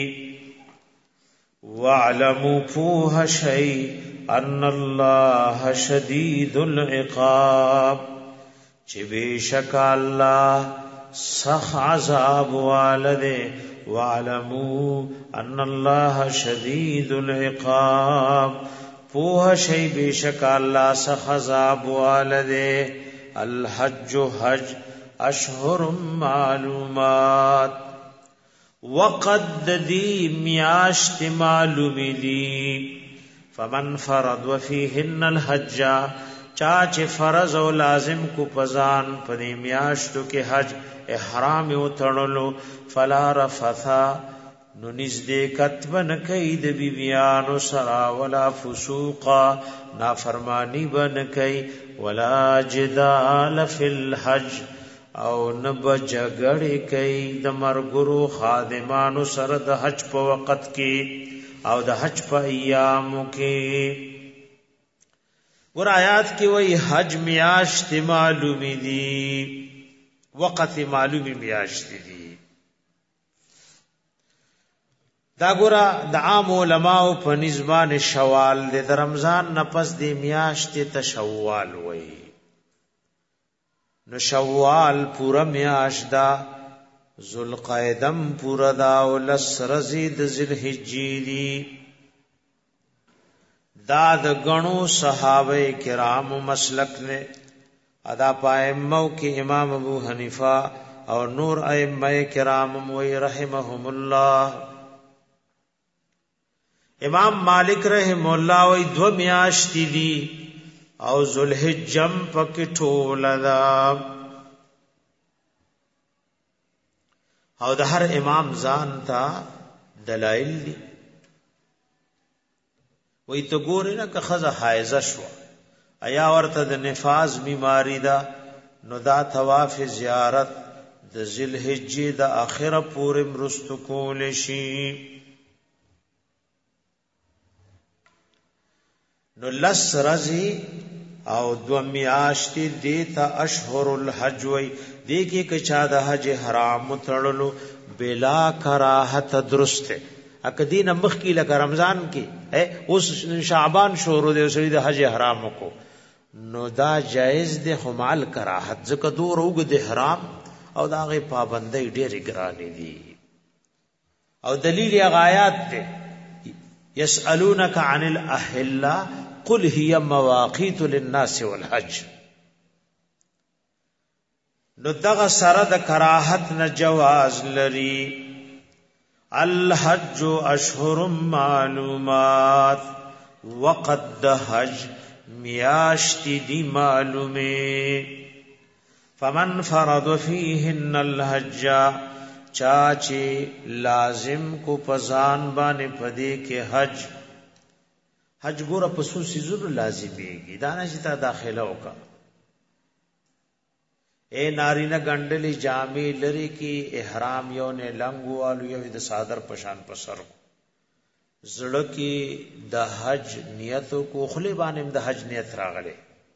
واعلموا فوه شيء ان الله شديد العقاب چې بشک الله سخ عذاب والده واعلموا ان الله شديد العقاب فوه شيء بشک الله سخ عذاب والده الحج حج اشهر معلومات وقد دی میاشت معلوم دی فمن فرض وفيهن الحج چاچ فرض او لازم کو پزان پدی میاشتو کې حج احرام او تړلو فلا رفثا نو نزدې کتبن کید بیبیانو سرا ولا فسوقا نافرمانی بن کئ ولا جدال فی الحج او نب جګړې کوي د مرګرو خادمانو سره د حج په وخت کې او د حج په ایامو کې ور آیات کې وایي حج میاشت معلومی دي وقت معلومی میاشت دي دا ګورا د عام علماء په نسبان شوال د رمضان نفس دی میاشت ته شوال وایي نو شوال پورا میاش دا ذوالقعدم پورا دا او لسرزی د ذوالحجې دی دا د غنو صحابه کرام مسلک نے ادا پائمو کې امام ابو حنیفه او نور ائمه کرام وی رحمهم الله امام مالک رحم الله وی دو میاشت دی او ذوالحجم پکې ټول دا او د هر امام ځان تا دلایل دي وې ته ګورې نه که خزه حایزه شو ایا ورته د نفاس بیماری دا نو دا طواف زیارت د ذوالحجې د اخره پورې مرستو کول شي نو لس رزي او دو میاشتې دیتا اشهر الحج وی دیکي که چا د حج حرام تړلو بلا کراهت درسته اکدین مخ کی لکه رمضان کې اوس شعبان شروع دی سړي د حج حرام کو نو دا جائز دی خمال کراهت ځکه دور وګ د حرام او دا غي پابندۍ ډېرې ګرانې دي او دلیل غایات دی يسالونك عن الاحله قل هي مواقيت للناس والحج نو دغه سره د کراهت نه جواز لري الحج اشهر معلومات وقت د حج میاشت دی معلومه فمن فرض فیهن الحج چاچے لازم کو پزان باندې پدې کې حج ګور په سو سيزو لازميږي دا نه چې تا داخله وکا اے نارینه ګندلې جامې لري کې احرام یو نه لنګوالو یو د صادر پشان پسر زړه کې د حج نیت کو خلی باندې د حج نیت راغله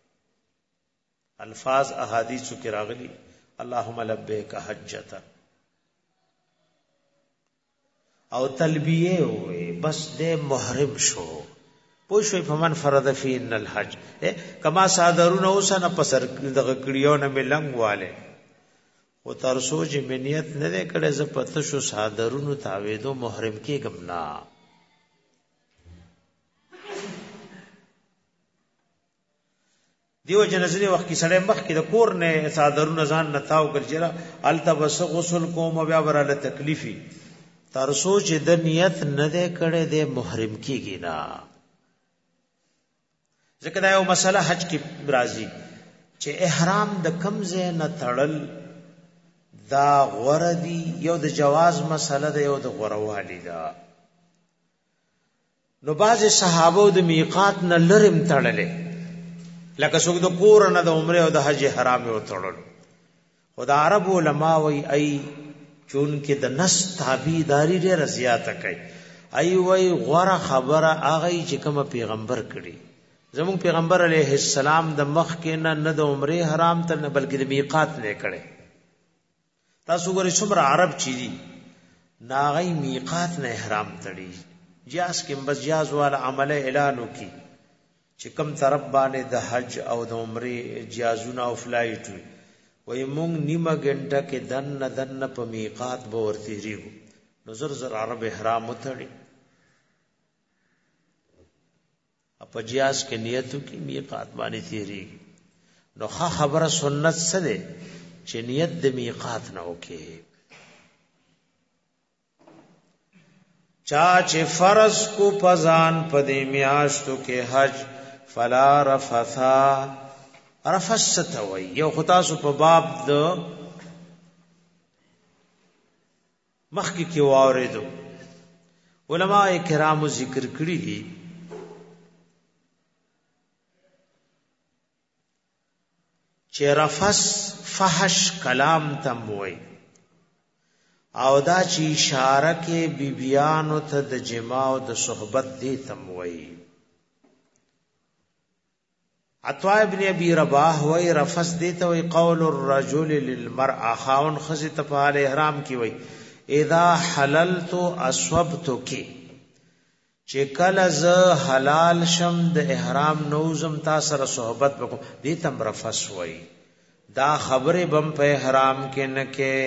الفاظ احادیث کې راغلي اللهم لبیک حجتا او تلبیه وي بس دې محرم شو پوښوي فمن فرض فین الحج کما صادرون اوسنه پسر دغه کړیو نه ملنګ والے او تر سوچ منیت نه کړي ز پته شو صادرون تاویدو محرم کې گمنا دیو جنزنی وخت کې سړی مخ کې د کور نه صادرون ځان نتاو ګرځرا التبس غسل کوم بیا براله تکلیفي تر سوچ د نیت نه کړي د محرم کېږي نه ځکه دا یو مسله حج کې راځي چې احرام د کمزه نه تړل دا غردي یو د جواز مسله ده یو د غروالي ده نو باز صحابه د میقات نه لرم تړلې لکه څوک د کور نه د عمره او د حج حرام یو تړل خدای عرب علما وای ای چون کې د نس تابعداري ډېر زیاته کوي ای وای غوړه خبره هغه چې کوم پیغمبر کړي زمون پیغمبر علیه السلام د مخ کې نه د عمره حرام تر نه بلکې د میقات نه کړي تاسو ګورئ څومره عرب چي دي ناغي میقات نه احرام تړي جاس کې بس جاز والا عمل اعلان وکي چې کم طرف باندې د حج او د عمره جازونه او فلایټ وي مونږ نیمه غنټه کې دن په میقات به ورته ریو نظر زر عرب احرام وتړي په جیاز کې نیتو کې میقات باندې تیری نو خبره سنت څه ده چې نیت د میقات نه وکي چا چې فرض کو پزان پدې میاشتو کې حج فلا رفثا رفثت وي یو خطاسو په باب د مخکې کې واوریدو علماء کرامو ذکر کړی دي چې رفث فحش کلام تم وي او دا چې اشاره کې بیبیانو ته د جما او د صحبت دی تم وي عطا ابن ابي رباح وي رفث دی ته وي قول الرجل للمرأه خاون خزت په حال احرام کې وي اذا حللت اصبتك چې کله ز حلال شم د احرام نوزم تا سره صحبت وکم دې تم رفث وای دا خبره بم په احرام کې نه کې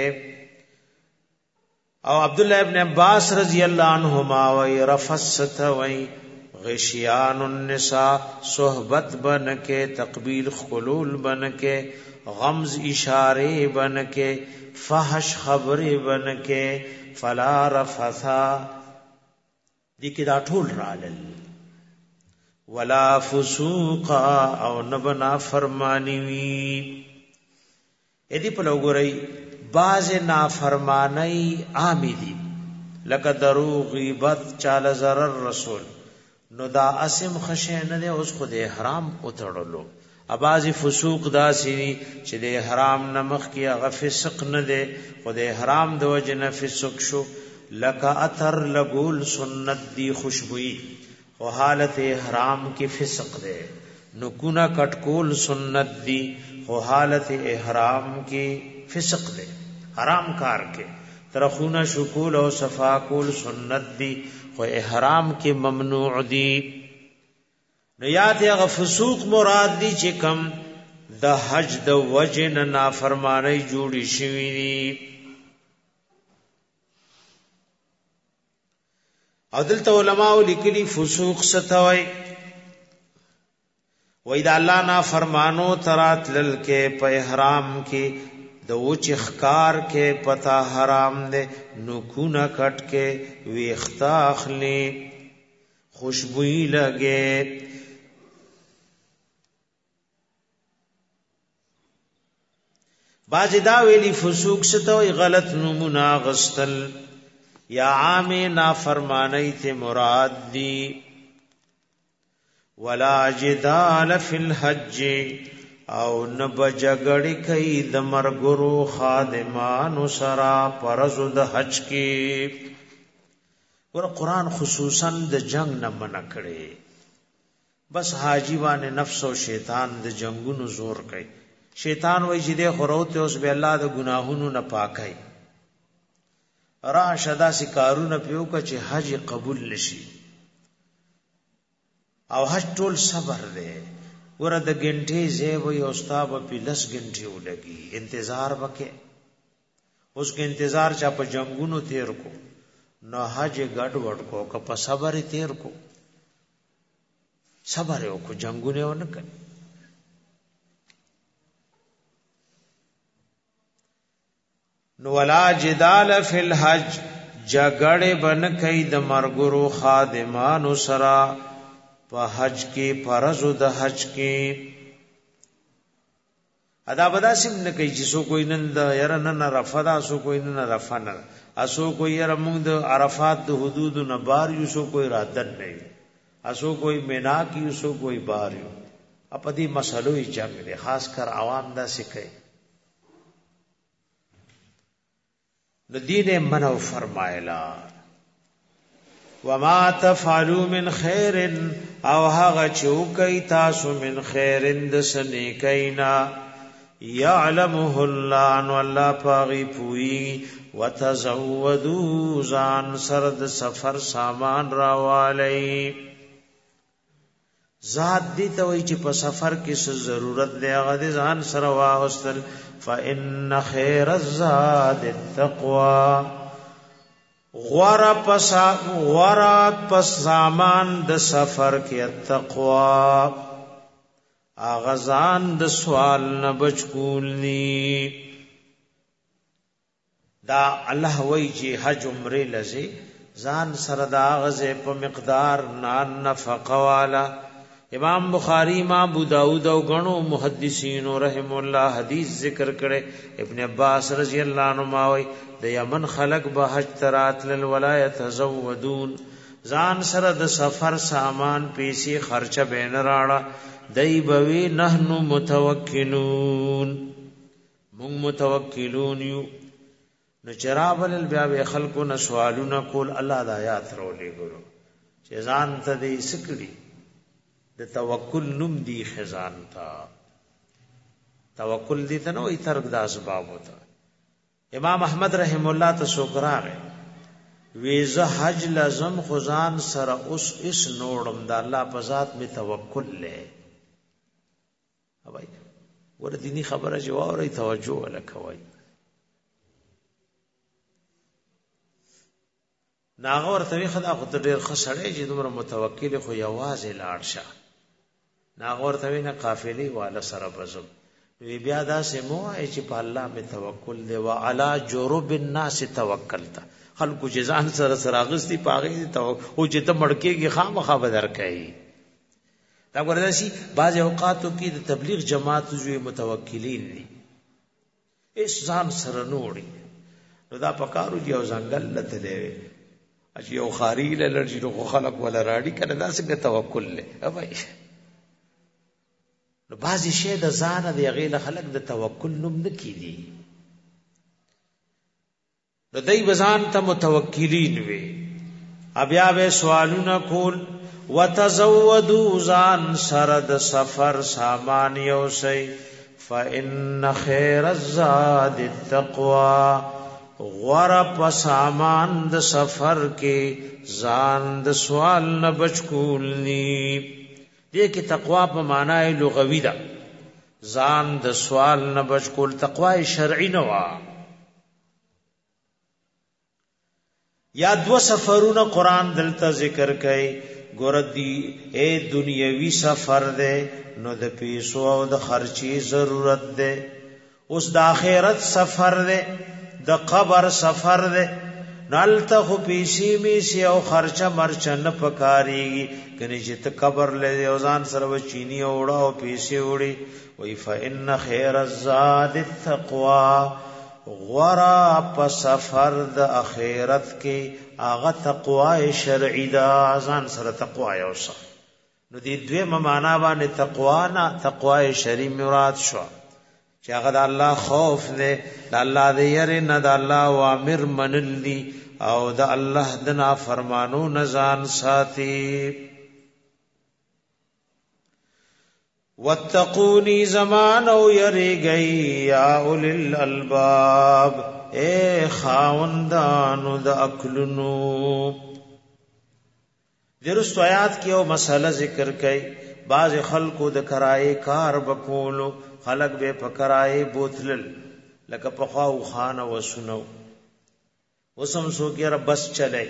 او عبد الله ابن عباس رضی الله عنهما وای رفثت وای غشیان النساء صحبت بن کې تقبیل خلول بن کې غمز اشاره بن کې فحش خبره بن کې فلا رفثا دی کې دا ټول رالل ولا فسوق او نبنا فرمانی وی ادي په لوګوري باز نافرمانی عامدی لکه دروغ غیبت چاله zarar رسول نو دا اسم خشه نه له اوس خو د احرام اتړلو ابازي فسوق دا سي چې د احرام نمخ کې هغه فسق نه ده خو د احرام د وجه نه فسق شو لکه اثر لګول سنت دی خوشبوئی او حالت احرام کې فسق ده نو کونه کټکول سنت دی او حالت احرام کې فسق ده حرام کار کې ترخونه شکول او صفا کول سنت دی خو احرام کې ممنوع دی نو یاد هغه فسوق مراد دی چې کم د حج د وجه نه نافرمانی جوړی شوی دی او دلته علماء لیکلي فسوق ستوي وای دا الله نا فرمانو ترات لل کې په احرام کې د وچ اخکار کې پتا حرام دے نو کونا کټ کې ویختا اخلي خوشبوئی لگے. باز دا ویلی فسوق ستوی غلط نمونه غستل یا عام نافرمانی تے مراد دی. ولا جدال فی الحج او نب جگڑی کئی د مرګرو خادمانو سرا پرزو د حج کې. ور قرآن خصوصا د جنگ نه منع کړي، بس حاجی باندې نفس او شیطان د جنگونو زور کوي. شیطان وای چې د خروته اوس به الله د گناهونو نه پاکای، را شدا سکارونه پیو که چې حج قبول نشي. او حج ټول صبر دی. ګوره د ګنټې زیب وي او استاد په 10 ګنټې ولګي، انتظار وکې. اوس کې انتظار چا په جنگونو تیر کو نو حج ګډ وډ کو که په صبر تیر کو، صبر یو کو جنگونه ونه کړ. نو ولا جدال فی الحج جګړه بن کئ د مرګرو خادمانو سرا په حج کې فرض د حج کې. ادا بدا سیم نه کوي چې سو کوئی نن د ير نن رفدا سو کوئی نن رفنا اسو کوئی ير موږ د عرفات د حدود نه بار یو سو کوئی راتن نه اسو کوئی مینا کی سو کوئی بار یو. اپدی مسلو یې جنگ دي، خاص کر عوام دا سکے. نو دین منو فرمایلا وما تفعلوا من خیر او هغه چوکای تاسو من خیرن د سنیکینا یعلمه الله ان الله پاغي پوي. وتزودوا ځان سره د سفر سامان راوالي. ذات دي ته وای چې په سفر کې څه ضرورت دی هغه د ځان سره واغستل. فإن خير الزاد التقوى غورا پس سامان د سفر کې التقوى اغزان د سوال نه بچ کولی. دا الله وای چې حج عمره لزی ځان سره دا غزه په مقدار نفقه والا. امام بخاری، امام ابو داود او غنو محدثین رحم الله حدیث ذکر کړي. ابن عباس رضی الله عنهما وای د یمن خلق به حج ترات للولایت تزودون ځان سره د سفر سامان پیسې خرچه بین راړه. دای بوی نحنو متوکلون مون متوکلون یو. نو چرابل بیا به خلقو نه سوالونه کول. الله د آیات رولې ګورو چې ځان ته دې سکړي د توکل نوم دی خزان تا. توکل دی ته نو ای ترک د اسباب ہوتا. امام احمد رحم الله ته شکرانه ویزه حج لازم خزان سره اوس اس نوړم د الله په ذات می توکل له. اوبای ور دینی خبره جواب ری توجه وکوي. ناغه ورته خدا خو ته ډیر خسړې چې دومره متوکل خو یوازې لاړ شه. ناغه ورته نه قافلې والا سره بزم وی بیا دا سمو چې په الله می توکل دی. و علی جرب الناس توکلت خلق جزان سره سراغستی پاغي تو او چې ته مړکیږي خامخا بدر کوي. دا ورته بعض اوقاتو کې د تبلیغ جماعت زوی متوکلین دي اس ځان سره نوړي. نو دا پکارو دی او ځنګل لته دی چې یو خاري لرجی نو خلق ولا راډي کنه دا څنګه توکل له. اوبای نو بعضی شی د ځان د غیله خلق د توکل نوم نکی دي. نو دای بزان ته متوکلین وي. بیا به سوالونه کول. وتزودوا ځان سره د سفر سامان یو شي. فإن خیر الزاد التقوى غورا په سامان د سفر کې ځان د سوال نه بچ کولنی. دې کې تقوا په معنی لغوي ده. ځان د سوال نه بچ کول تقوا شرعي نه وا. یا دو سفرونه قران دلته ذکر کوي. ګور دی اے دنیوي سفر ده نو د پیسو او د خرچي ضرورت ده. اوس د آخرت سفر ده، د قبر سفر ده. نالته خو پیسې میسي او خرچه مرچه نه پکاريږي کني چې ته قبر لې او ځان سره وچینی اوړه او پیسې وړي وای فإن خیر الزاد التقوى غورا په سفر د اخرت کې هغه تقوا شرعي دا ځان سره تقوا یوسه نو دې دویمه معنا باندې تقوا نه تقوا شرعي مراد شو چې هغه د الله خوف نه د الله د یری نه د الله اوامر منلی او د الله د نافرمانو نه ځان ساتي واتقوني زمان او یریږي یا اولل الالباب اے خاوندانو د عقلونو درست آیات کې او مسله ذکر کړي بعض خلکو د کرای کار بکولو خلق به پکرای بوتلل لکه پخوا او خان او سنو وسم سو کې را بس چلے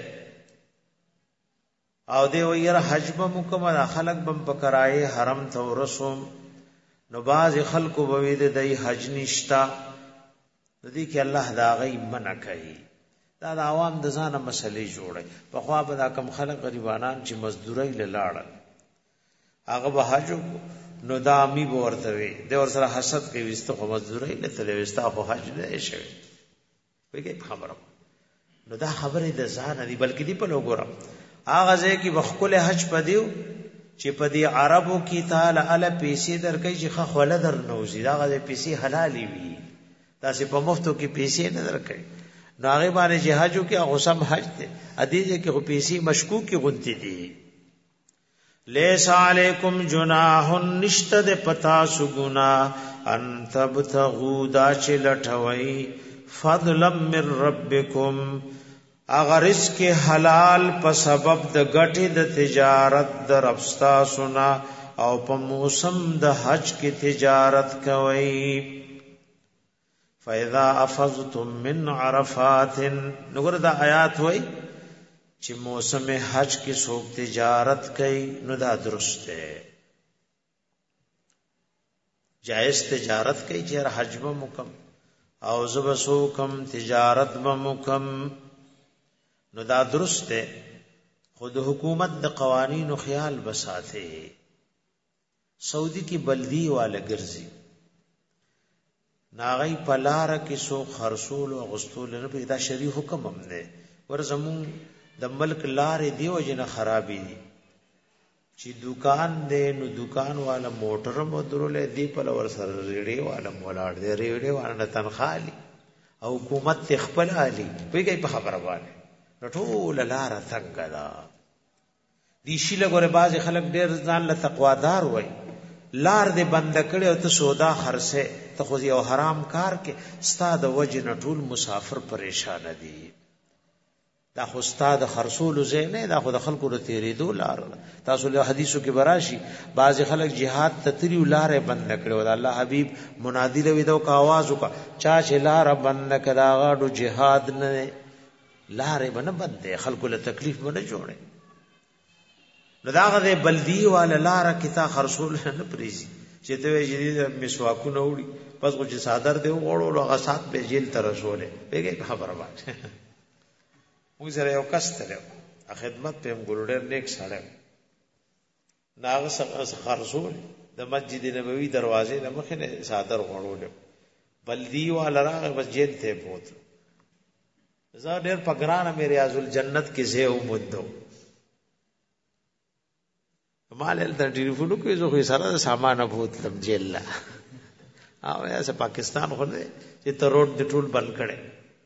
او دی ویره حج به مکمل خلق بم پکرای حرم ته ورسوم نو باز خلکو به د حج نشتا د دې کې الله دا غي منع کوي دا د عوام د ځانه مسلې جوړي پخوا به دا کم خلک غریبانان چې مزدوري لاړل هغه به حج نو دا امی ورته وي د ور سره حسد کوي واستخه مزدوري نه تلوي واستخه حج نه شي وګي خبره نو دا خبره د ځان دی بلکې دی په لوګورم هغه ځکه چې بخکل حج پدیو چې پدی عربو کې تعالی ال پیسې درکې چې خله در نوځي دا غي پیسې حلالي وي دا چې په مفتو کې پیسې نه درکې نو هغه باندې جهادو کې غسم حج ته ادیږي کې پیسې مشکوک کې غونتی دي لیس علیکم جناح نشتد پتا سگنا ان تبتغوا دا چه لٹوئی فضلا من ربکم اگر رزق حلال په سبب د غټي د تجارت د ربستا سنا او په موسم د حج کې تجارت کوي فاذا افضتم من عرفات نګور دا آیات وای چې موسم حج کې څوک تجارت کوي نو دا درست دی جائز تجارت کوي چې حج به مکم او زب سوکم تجارت به مکم نو دا درست دی خود حکومت د قوانینو خیال بساته سعودي کې بلدی والا ګرځي ناغي پلار کې سو خرصول او غستول نه پیدا شری حکم هم نه ورزمون د ملک لارې دیو جن خرابې دي چې دکان دې نو دکان والا موټر مو درولې دی په لور سره ریډي والا مولاړ دې ریډي والا تنخالي او حکومت خپل علي پیږي په خبره باندې ټول لار څنګه دا دي شي لګوره باز خلک ډېر ځان له تقوادار وای لار دې بند کړي او ته سودا خرڅه ته خو یو حرام کار کې ستاد وجه ټول مسافر پریشان دي دا خو استاد خرصول زینه دا خو د خلکو ته تیریدو لار تاسو له حدیثو کې براشي بعض خلک jihad تتریو لارې بند کړو دا الله حبیب منادی له ویدو کا आवाज وکا چا چې لار بند کړه غاډو jihad نه لارې بنه بند خلکو له تکلیف بنه جوړه نو دا غده بلدی والا لار کې تا خرصول نه پریزي چې ته جديد مسواکونه وړي پس خو چې صادر دی وړو هغه سات به جیل تر رسوله پیګه خبره وایي موږ سره یو کس تلو خدمت په ګورډر نیک سره ناغه خرصول د مسجد نبوي دروازې نه مخه صادر غړول بلدی والا راغه بس جیل ته بوت زه ډېر پګرانه مې ریاض الجنت کې زه ومدو مال د ټلیفون کې زه خو سره سامان بوت لم جیل لا او یا پاکستان خو نه چې ته روډ د ټول بند کړي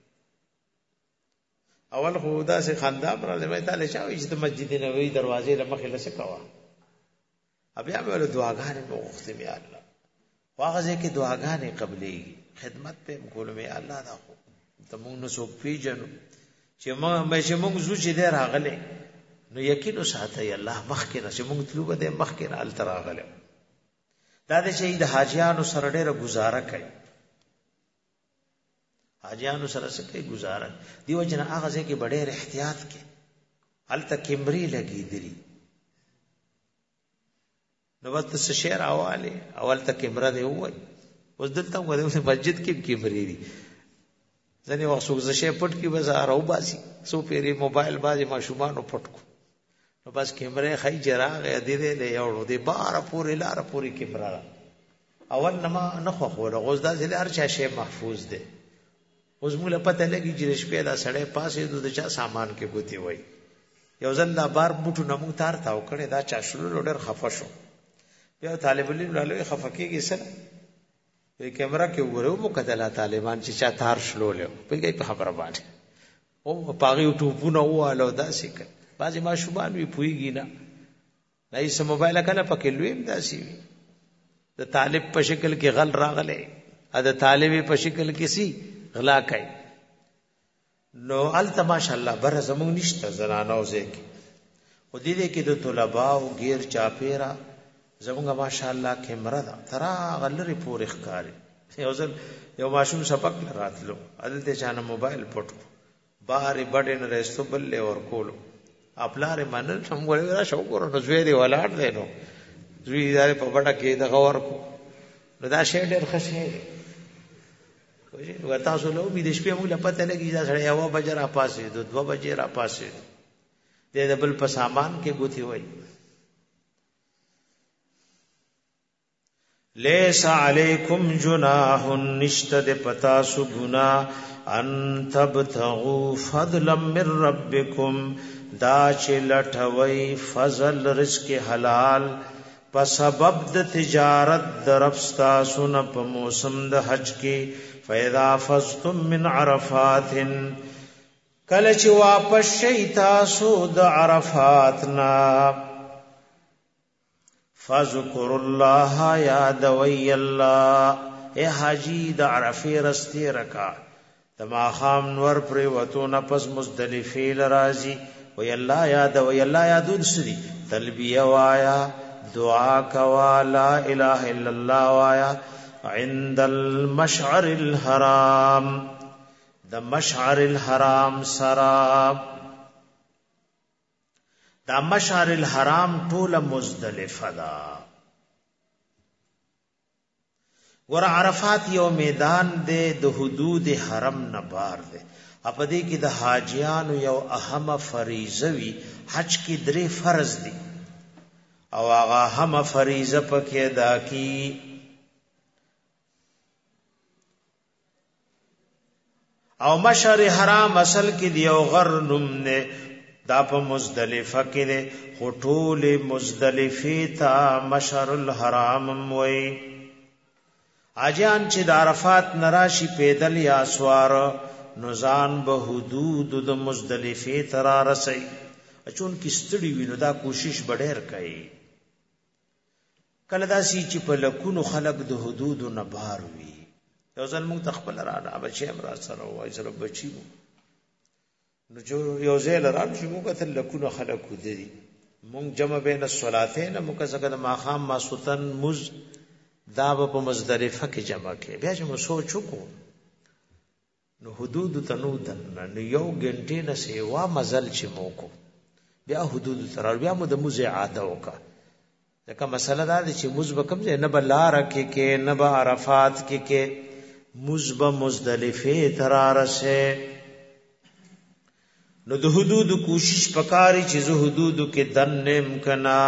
اول خدا سے خاندان را لوي تعالی شاوي چې مسجد نبوي دروازې لمخه لسه کوا بیا به له دعاګانې په وخت می الله واغه کې دعاګانې قبلي خدمت په کولو می الله دا خو تمون نو سو پیجنو چې موږ زو چې دی راغله نو یقینو ساتي الله مخکې نه چې موږ طلوب دې مخکې نه ال تراغله دا د شهید حاجیانو سره ډېره گزاره کوي حاجیانو سره سکه گزاره دیو جن هغه ځکه ډېر احتیاط کې الته کیمبري لګي دي نو وخت څه شعر اواله اول ته کیمرا دی وای اوس دلته وګورئ مسجد کې کیمري دي ځنې وخت څوک زشه پټ کی بازار او باسي سو پیری موبایل بازي ماشومان پټ کو نو بس کیمرې خای جراغ دې دې یوړو دې بار پورې لار پورې کیمرا اول نما نه خو خو غوځ دا ځل هر چا شی محفوظ دی اوس موږ پته لګي چې شپې دا سړې پاسې د چا سامان کې ګوتی وای یو ځل دا بار بوټو نمو تار تاو کړي دا چا شلو ډېر خفه شو بیا طالب العلم له خفه کېږي سره په کیمرا کې وګورو مو کتل طالبان چې چا تار شلو له په خبره باندې او پاغي ټوپونه واله دا سیک بعضی ما شوبان وی پويږي نه دای سم موبایل کله پکې لویم داسي وي د طالب په شکل کې غل راغله ا د طالب په شکل کې سي غلا کوي نو الته ماشاءالله بر زمون نشته زنانو زکه خو دې کې د طلباء او غیر چاپیرا زمونږه ماشاءالله کیمرا دا ترا غلری پورې ښکاری یو ځل یو ماشوم سبق راتلو الته چانه موبایل پټ بهر بډن رستو بل اور کولو خپلار منل څنګه را شو ګور نو زوی دی ولاړ دی نو زوی دې په بټه کې د غور کو نو دا شی ډېر خشه کوي نو تاسو له می د شپې موږ پته لګی دا سره یو بجې را پاسې 2 بجې را پاسې دې بل په سامان کې ګوتی وای لیس علیکم جناح نشتد پتا سو گنا ان تبتغوا فضلا من ربکم دا چې لټوي فضل رزق حلال په سبب د تجارت درفستا سن په موسم د حج کې فاذا فزتم من عرفات کله چې واپس شئ تاسو د عرفات نا فذكروا الله یاد وی الله اے حاجی د عرفه رستی رکا تما خام نور پر وته نفس مزدلفه لرازی وی الله یاد وی الله یادون سری تلبیه وایا دعا کوا لا اله الا الله وایا عند المشعر الحرام د مشعر الحرام سراب دا مشعر الحرام ټول مزدلفه دا ور عرفات یو میدان دے د حدود حرم نه بار دے اپدې کې د حاجیانو یو اهم فریضه وی حج کې 3 فرض دي او هغه اهم فریضه پکې ادا کی او مشعر حرام اصل کې دی او غر نوم نه دا په مزدلفه کې ده خټول مزدلفه تا مشعر الحرام وای اجان چې د عرفات نراشی پیدل یا سوار نزان به حدود د مزدلفه ترا رسي اچون کی ستړي وینو دا کوشش بډیر کوي کله دا سی چې په لکونو خلق د حدود نه بار وي یو ځل موږ تخپل را نه بچي امر سره وای سره بچي نو جو یو ځل را چې موږ ته لکونو خلق ودی موږ جمع بین الصلاتین موږ څنګه د ماخام ماسوتن مز دا په مزدلفه کې جمع کې بیا چې مو سوچ وکړو نو حدود تنودن نو یو غنټه نه سیوا مزل چې موکو بیا حدود تر بیا مو د موزه عاده وکا ځکه مسله دا چې موز به کوم نه بلار کې نه به عرفات کې موز به مزدلفه ترارسه نو د حدود کوشش پکاري چې زه حدود کې دنم کنا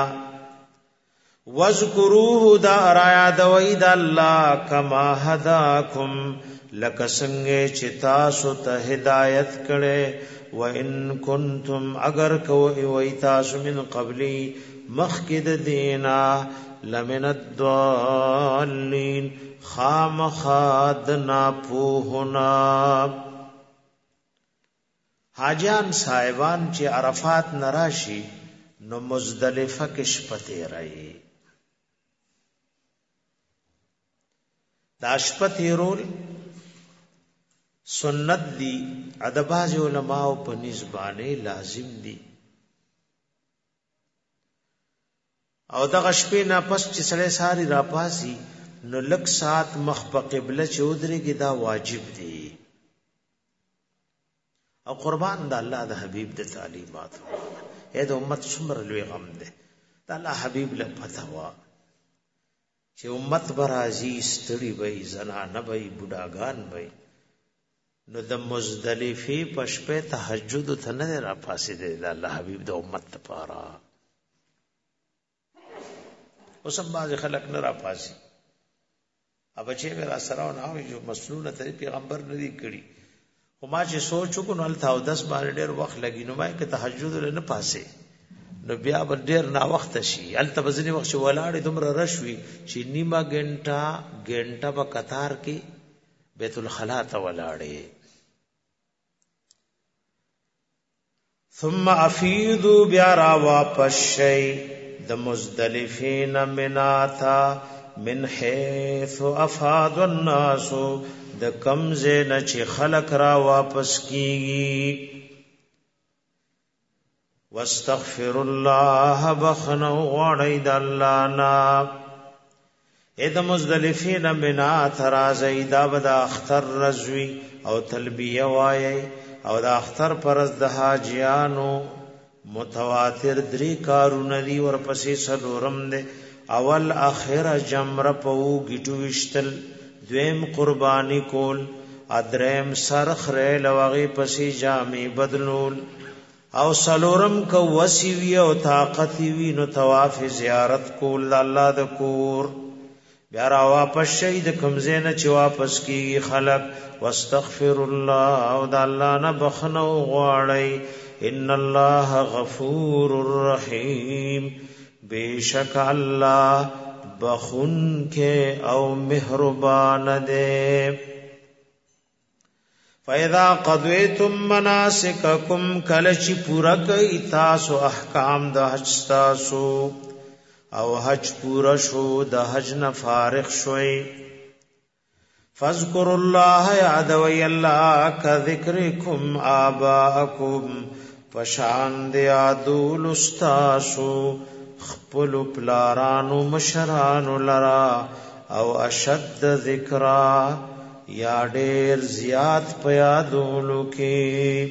وذکروه دا رایا دوی د الله کما هداکم لک څنګه چې تاسو ته هدایت کړي و ان کنتم اگر کوي وای تاسو من قبلی مخکد دینا لمن الضالین خامخادنا پوهنا حاجان صاحبان چې عرفات نراشي نو مزدلفه کې شپته راي دا شپته رول سنت دی ادباز علماء په نسبانه لازم دی او دغه شپې نه پس چې سړی ساری را پاسي نو لک سات مخ په قبله چودريږي دا واجب دی او قربان د الله د حبيب د تعلیمات اې د امت څومره لوی غم ده د الله حبيب له فتوا چې امت برازي ستړي وي زنا نه وي بډاګان وي نو د مزدلفه پشپه تهجد ته نه را پاسې دی د الله حبیب د امت لپاره. اوس هم باز خلک نه را پاسې اب چې را سره نه وي جو مسنونه ته پیغمبر نه دی کړی. خو ما چې سوچ وکړ نو الته 10 باندې ډېر وخت لګی نو ما کې تهجد نه پاسې نو بیا به ډېر نا وخت شي الته بزنی وخت چې ولاړې دومره رشوي چې نیمه غنټه په قطار کې بیت الخلا ته ولاړې. ثم افیدوا بیا را واپس شي د مزدلفین مناتا من حيث افاد الناس د کمزه نه چې خلق را واپس کیږي. واستغفر الله بخنو غړی د الله نا اې د مزدلفین منات را زیدا بد اختر رزوی او تلبیه وایي او د اختر پرز د حاجیانو متواتر 3 کارونه دي ورپسې سلورم ده. اول اخر جمره پو گیټو وشتل، دویم قربانی کول، ادریم سرخ ریل وغی پسی جامی بدلول، او سلورم کو وسی وی او طاقت وی نو طواف زیارت کول د الله د کور. بیا را واپس شي د کمزینه چې واپس کیږي خلق. واستغفر الله او د الله نه بخنو غواړي. ان الله غفور رحیم، بیشک اللہ بخون کے او مہربان دے. فَإِذَا قَضَيْتُم مَّنَاسِكَكُمْ کلچ پورا کئی تاسو احکام د حج تاسو او حج پورا شو د حج نه فارغ شوي. فَاذْكُرُوا اللَّهَ یادوی اللہ کذکرکم آباءکم پشان دی آدول استاسو خپل پلارانو مشرانو لرا او اشد ذکرا یا ډیر زیات پیادولو کې.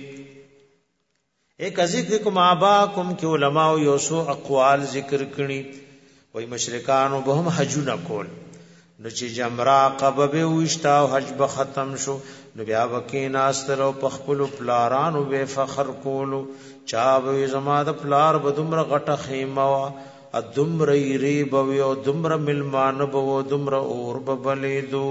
ایک ذکر کوم آباکم کې علماء یو سو اقوال ذکر کړي. وای مشرکانو به هم حجونه کول نو چې جمره عقبه به وشتا او حج به ختم شو نو بیا وکیناستلو په خپل پلارانو به فخر کولو. چا به زما د پلار به دومره غټه خیمه وا ادمره یری به او دومره ملمان به او دومره اور به بلیدو.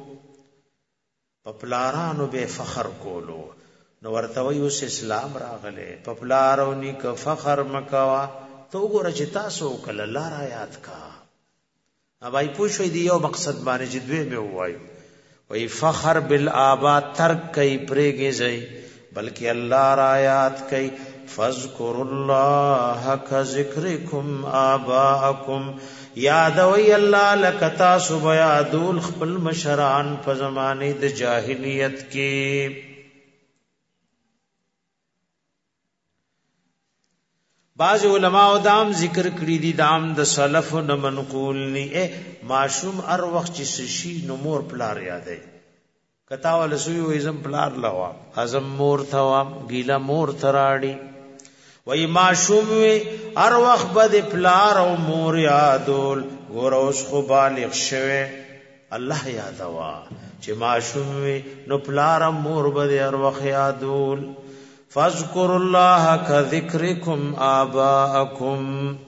په پلارانو به فخر کولو. نو ورته وی اوس اسلام راغله په پلارو نیک فخر مکوا. تو وګوره چې تاسو کله الله را یاد کا اوبای پوښوي دی یو مقصد باندې چې دوی به وایو وی فخر بالآبا ترک کئی پریگی زئی بلکہ اللہ را یاد کئی. فاذکروا اللہ کذکرکم آباءکم یادوی اللہ لکتا سبیادول خپل مشران په زمانه د جاہلیت کی. بعض علماء دام ذکر کړی دي دام د سلف نه منقول ني. معشوم ار وخت چې شي نو مور پلار یادای کتا ول سوی وې زم پلار لوا ازم مور ثوا ګیلا مور تراړي. وای معشوم وې ار وخت بد پلار او مور یادول. ګور اوس خو بالغ شوه الله یادوا چې معشوم وې نو پلار او مور بد ار وخت یادول. فاذکروا الله کذکرکم آباءکم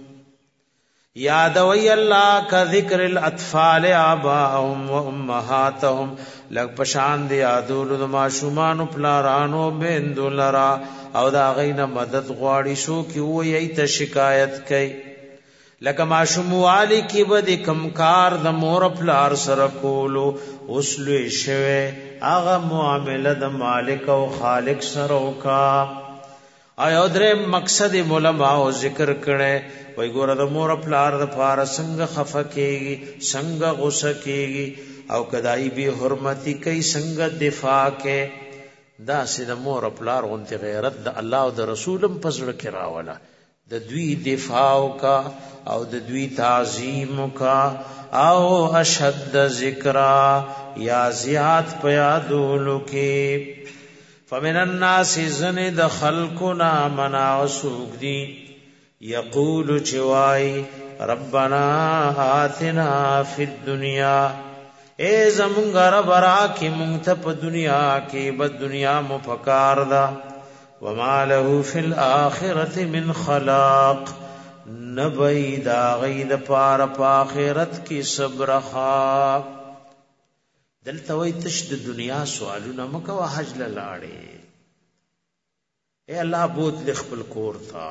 یادوی اللہ کذکر الاطفال آباءهم و امہاتهم لگ پشان دی یادولو دا معشومانو پلارانو بیندو لرا او دا غین مدد غواړي شو کی وہ ییت شکایت کئی لکه معشوم والی کی بدی کمکار د مور پلار سره کولو اوسلوی شوه اغه معامله د مالک او خالق سره وکا. آیا درې مقصد علماء او ذکر کړي. وای ګور د مور پلار د پار څنګه خفه کیږي څنګه غوسه کیږي او کدای به حرمتي کوي څنګه دفاع کې. دا سید مور پلار اونته غیرت د الله او د رسولم پزړه کې راولا د دوی دفاع کا او د دوی تعظیم کا او اشد ذکرا یا زیات پیادولو کی. فمن الناس زن د خلقنا منا وسوق دی یقول چوای ربنا آتنا فی الدنیا اے زمونږ رب راکې مونږ ته په دنیا کې بد دنیا مو پکار دا وما له فی الاخرة من خلاق نبی دا غید پار پا آخرت کی صبر خواب دلتا وی تشد دنیا سوالونا مکا و حج للاڑے اے اللہ بوت لخبل کور تھا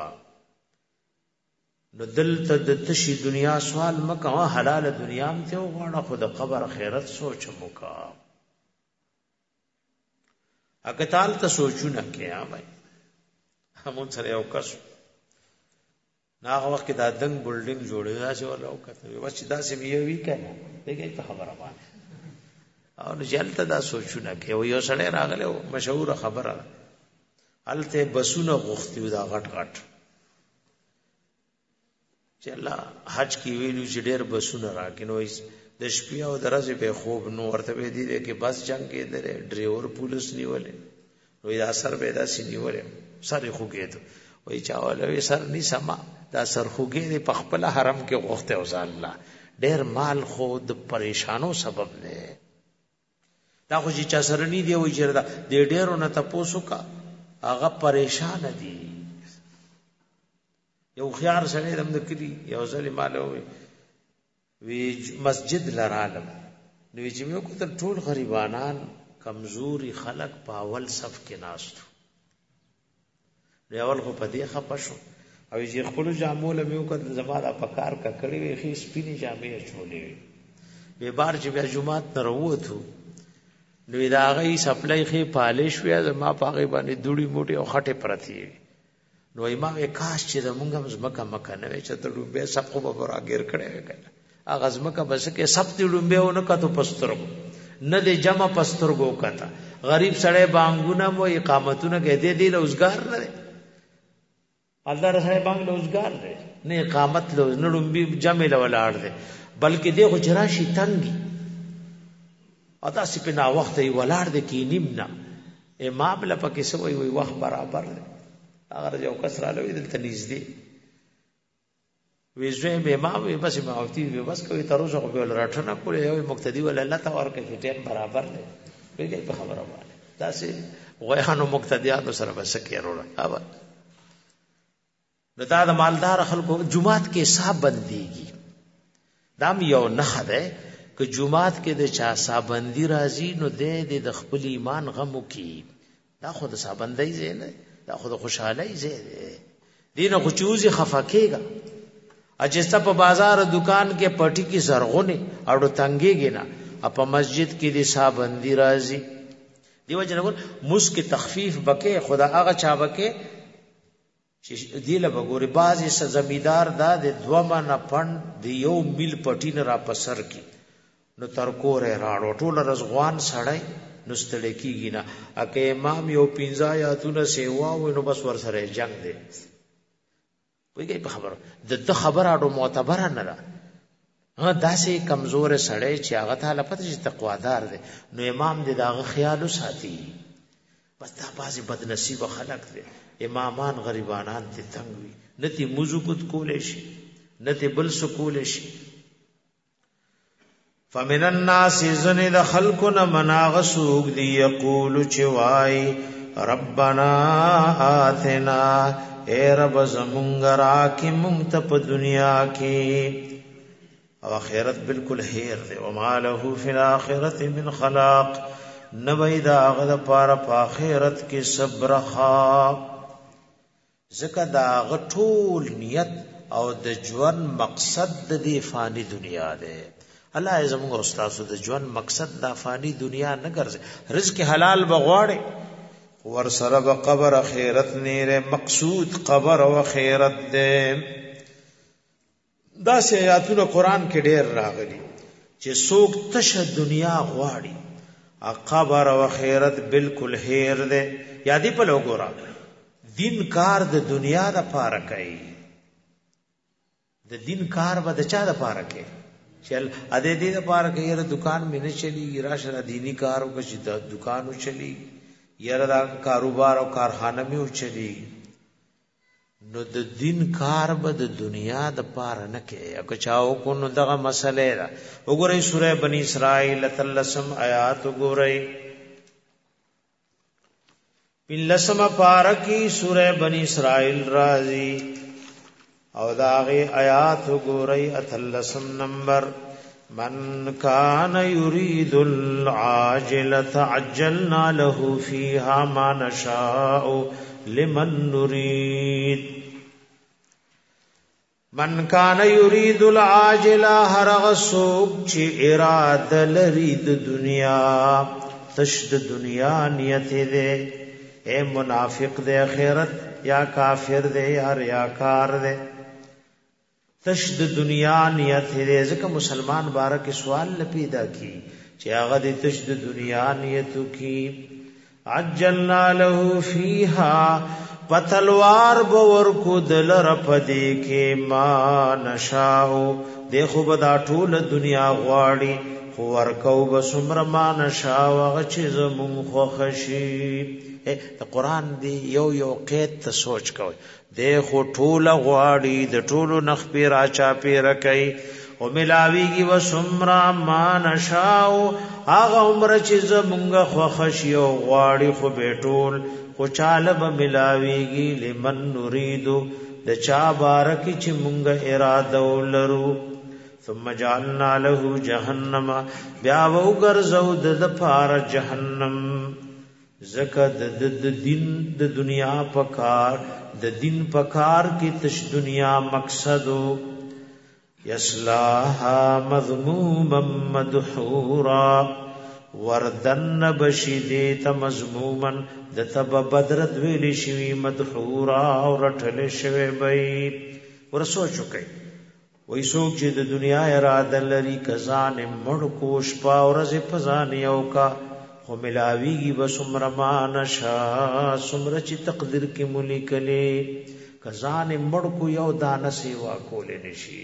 نو دلتا دتشی دنیا سوال مکا و حلال دنیا متے و غانا خود قبر خیرت سوچ مکا اگتال تا سوچو نکیا بھائی همون سر یو کسو ناغه وخت کې دا دنګ بلډینګ جوړې دا چې ولا وکړه بس چې دا سم یو وی کنه دغه ته خبره باندې او نو جلته دا سوچونه کې یو سړی راغله مشهور خبره الته بسونه غوښتي دا غټ غټ چې الله حج کې ویلو چې ډېر بسونه راکینو د شپې او درځي به خوب نو ورته به دي کې بس جنگ کې درې ډرایور پولیس نیولې نو دا سر به دا سینیولې سره خوګېدو وای چاواله سر ني سما دا سرخوږي په خپل حرم کې غوښته او ځان الله ډېر مال خود پریشانو سبب نه دا خو چې چا سره ني دی وای چې دا ډېرو نه تاسو کا هغه پریشان دي یو خيار سره دم دکلی یو ځل مالو وی مسجد لرالم نو چې مې کو تر ټول غریبانان کمزوري خلق په اول صف کې ناستو دیوال خو پدې خپشو او چې خپل جامو لمو کړه زماره پکار کا کړي وي خې سپینی جامې چولې به بار چې بیا جمعات نه وروته نو دا غي سپلای خې پالش ویا زما پاغي باندې دوړي موټي او خټه پرتی نو ایمه کاش چې زمونږه مزمکه مکه نه وي چې ته ډوبه سب خو به راګیر کړي وکړه اغه زمکه بس کې سب تی ډوبه ونه کته پسترګو نه دې جمع پسترګو کته غریب سړی بانګونه مو اقامتونه کې دې روزګار نه الله رسول بانګ روزګار دی نه اقامت له نړمبي جمع له ولاړ دی بلکې دغه جراشي تنګي اته سپینا وخت یې ولاړ دی کې نیمنا امام له پکې سوې وي وخت برابر دی اگر یو کس را لوي دلته نږدې وېژه امام یې بس ماوتی وي بس کوي تروزه په لراټنه کولې یو مقتدی ول الله تعالی کې ټیم برابر دی ویګي په خبره باندې تاسو غویانو مقتدیانو سره بس کې وروړه اوبه نو دا د مالدار خلکو جمعات کې حساب بنديږي دام یو نه ده ک جمعات کې د چا حساب بندي راځي نو د خپل ایمان غمو کې دا خود حساب بندي زینه دا خود خوشحالي زینه دینه خو چوزي خفکیږي اجسته په بازار دکان کې پټي کې زرغونه اړو تنګيږي نه په مسجد کې د حساب بندي راځي دیو جنګ مسک تخفیف بکې خدا هغه چا بکې چې دیله بګوري بازي س زمیدار دا د دوما نه پند دی یو میل پټین را پسر کی نو تر کوره راړو ټول رزغوان سړی نو ستړی کیږي نه اکه امام یو پینځه یا تونه سیوا و نو بس ور سره جنگ دی وایي په خبره د خبره اډو معتبر نه را ها داسې کمزور سړی چې هغه تعالی پته چې تقوادار دی نو امام دې داغه خیال وساتي بس دا بازي بد نصیب خلق دي امامان غریبانان ته تنگ وي نتی مزوکت کولې شي نتی بل سکول شي فمن الناس زن د خلقنا مناغسوق دی یقول چوای ربنا آتنا اے رب زمونږ راکې مونږ ته په دنیا کې او آخرت بالکل هیر دی وما له فی الاخرة من خلاق نوی دا غد پارا پا آخرت کی صبر خواب ذکر دا غطول نیت او د جوان مقصد دی فانی دنیا دے اللہ ازمونگا استاسو د جوان مقصد دا فانی دنیا نگرزے رزق حلال بغواڑے ورسر بقبر خیرت نیرے مقصود قبر و خیرت دے دا سی آیاتون قرآن کے ډیر راغلی چې سوک تش دنیا غواړي قبر و خیرت بالکل هیر دے یادی په لوګورا دین کار د دنیا د پاره کوي د دین کار به د چا د پاره کوي چل ا دې د پاره کوي ر دکان مې نه چلی راشه دینی کار او چې د دکانو چلی یره دا کاروبار او کارخانه مې چلی نو د دین کار به د دنیا د پاره نه کې او چاو کو نو دغه مسئله ده وګورئ سوره بنی اسرائیل تلسم آیات وګورئ بلسم پارکی سوره بنی اسرائیل رازی او داغی آیات وګورئ اتلسم نمبر من کان یرید العاجلة عجلنا له فیها ما نشاء لمن نريد من کان یرید العاجلة هر غسوک چی اراده لري د دنیا تشد دنیا نیت دے اے منافق دے آخرت یا کافر دے یا ریاکار دے تشد دنیا نیت دے ځکه مسلمان بارک سوال پیدا کی چې هغه د تشد دنیا نیتو کی عجلنا له فیها پتلوار باور کو دل رپدی کې ما نشاو دیکھو بدا ټول دنیا غواړي خو ورکو بسمر ما نشاو هغه چې زمون خو خشي قرآن دی یو قید ته سوچ کوي دیکھو ټول غواړي د ټولو نخ پی را چا پی رکي او ملاویږي وسمر ما نشاو هغه عمر چې زمونږ خو خشي او غواړي خو به ټول خو چاله به ملاویږي لمن نريدو د چا بارکی چې مونږ اراده ولرو ثم جعلنا له جهنم بیا وګرځو د پار جهنم زکه د دین د دنیا پکار د دین پکار کی تش دنیا مقصدو یصلاها مذموما مدحورا وردن بشیدیت مذموما دتب بدرت ویلی شوی مدحورا او رټل شوی بی ورسو چکے وای سوک چې د دنیا اراده لري کزان مړ کوش پا ورځ پزان یو کا خو ملاویږي بسمر ما نشا سمر چې تقدیر کې ملي کله کزان مړ کو یو دانه سیوا کول نشي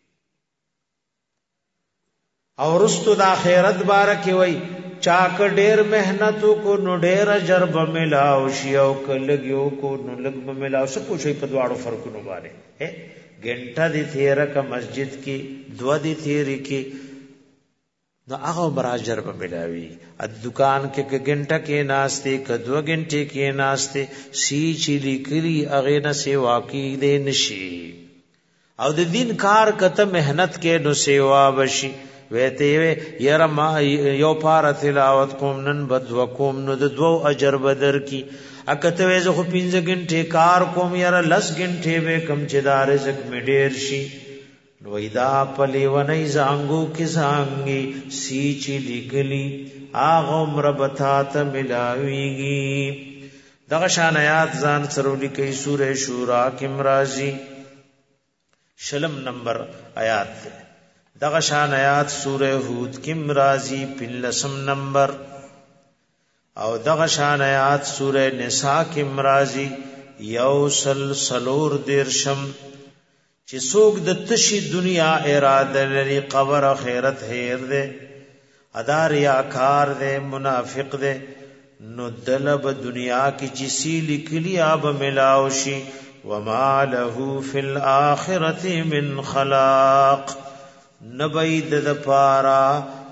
او رستو د اخرت بارکه وای چاک ډیر مهنت کو نو ډیر اجر به ملاو شي او کلګیو کو نو لګ به ملاو څه پوښي په دواړو فرقونو باندې घंटा دی تیرا کا مسجد کی دو دی تیری کی نو هغه براجر به ملاوي ا دکان کې घंटा کې ناشته ک 2 घंटे کې ناشته سی چلی کلی اغه نه سیوا کی دې نشي او د دین کار کته مهنت کې نو سیوا بشي وته یره ما یو پار تلاوت کوم نن بد وکوم نو د 2 اجر بدر کی اکته وې زه خو 15 غنټه کار کوم یاره 10 غنټه به کم چې دار رزق می ډیر شي نو ایدا پلی ونی زانګو کې زانګي سی چی لګلی اغه عمر بتا ته ملاويږي دغه شان آیات ځان سرولي کوي سوره شورا کې مرাজি شلم نمبر آیات دغه شان آیات سوره هود کې مرাজি پلسم نمبر او دغه شان آیات سوره نساء کې مرাজি یوسل سلور دیرشم چې څوک د تشي دنیا اراده لري قبر اخرت هیر دے ادار یا کار دے منافق دے نو دلب دنیا کی چسی لکلی آب ملاوشی وما له فی الاخرت من خلاق نبید دپارا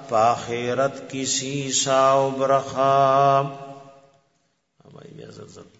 پاخرت کسی ساو برخام ہمائی بیا زلزل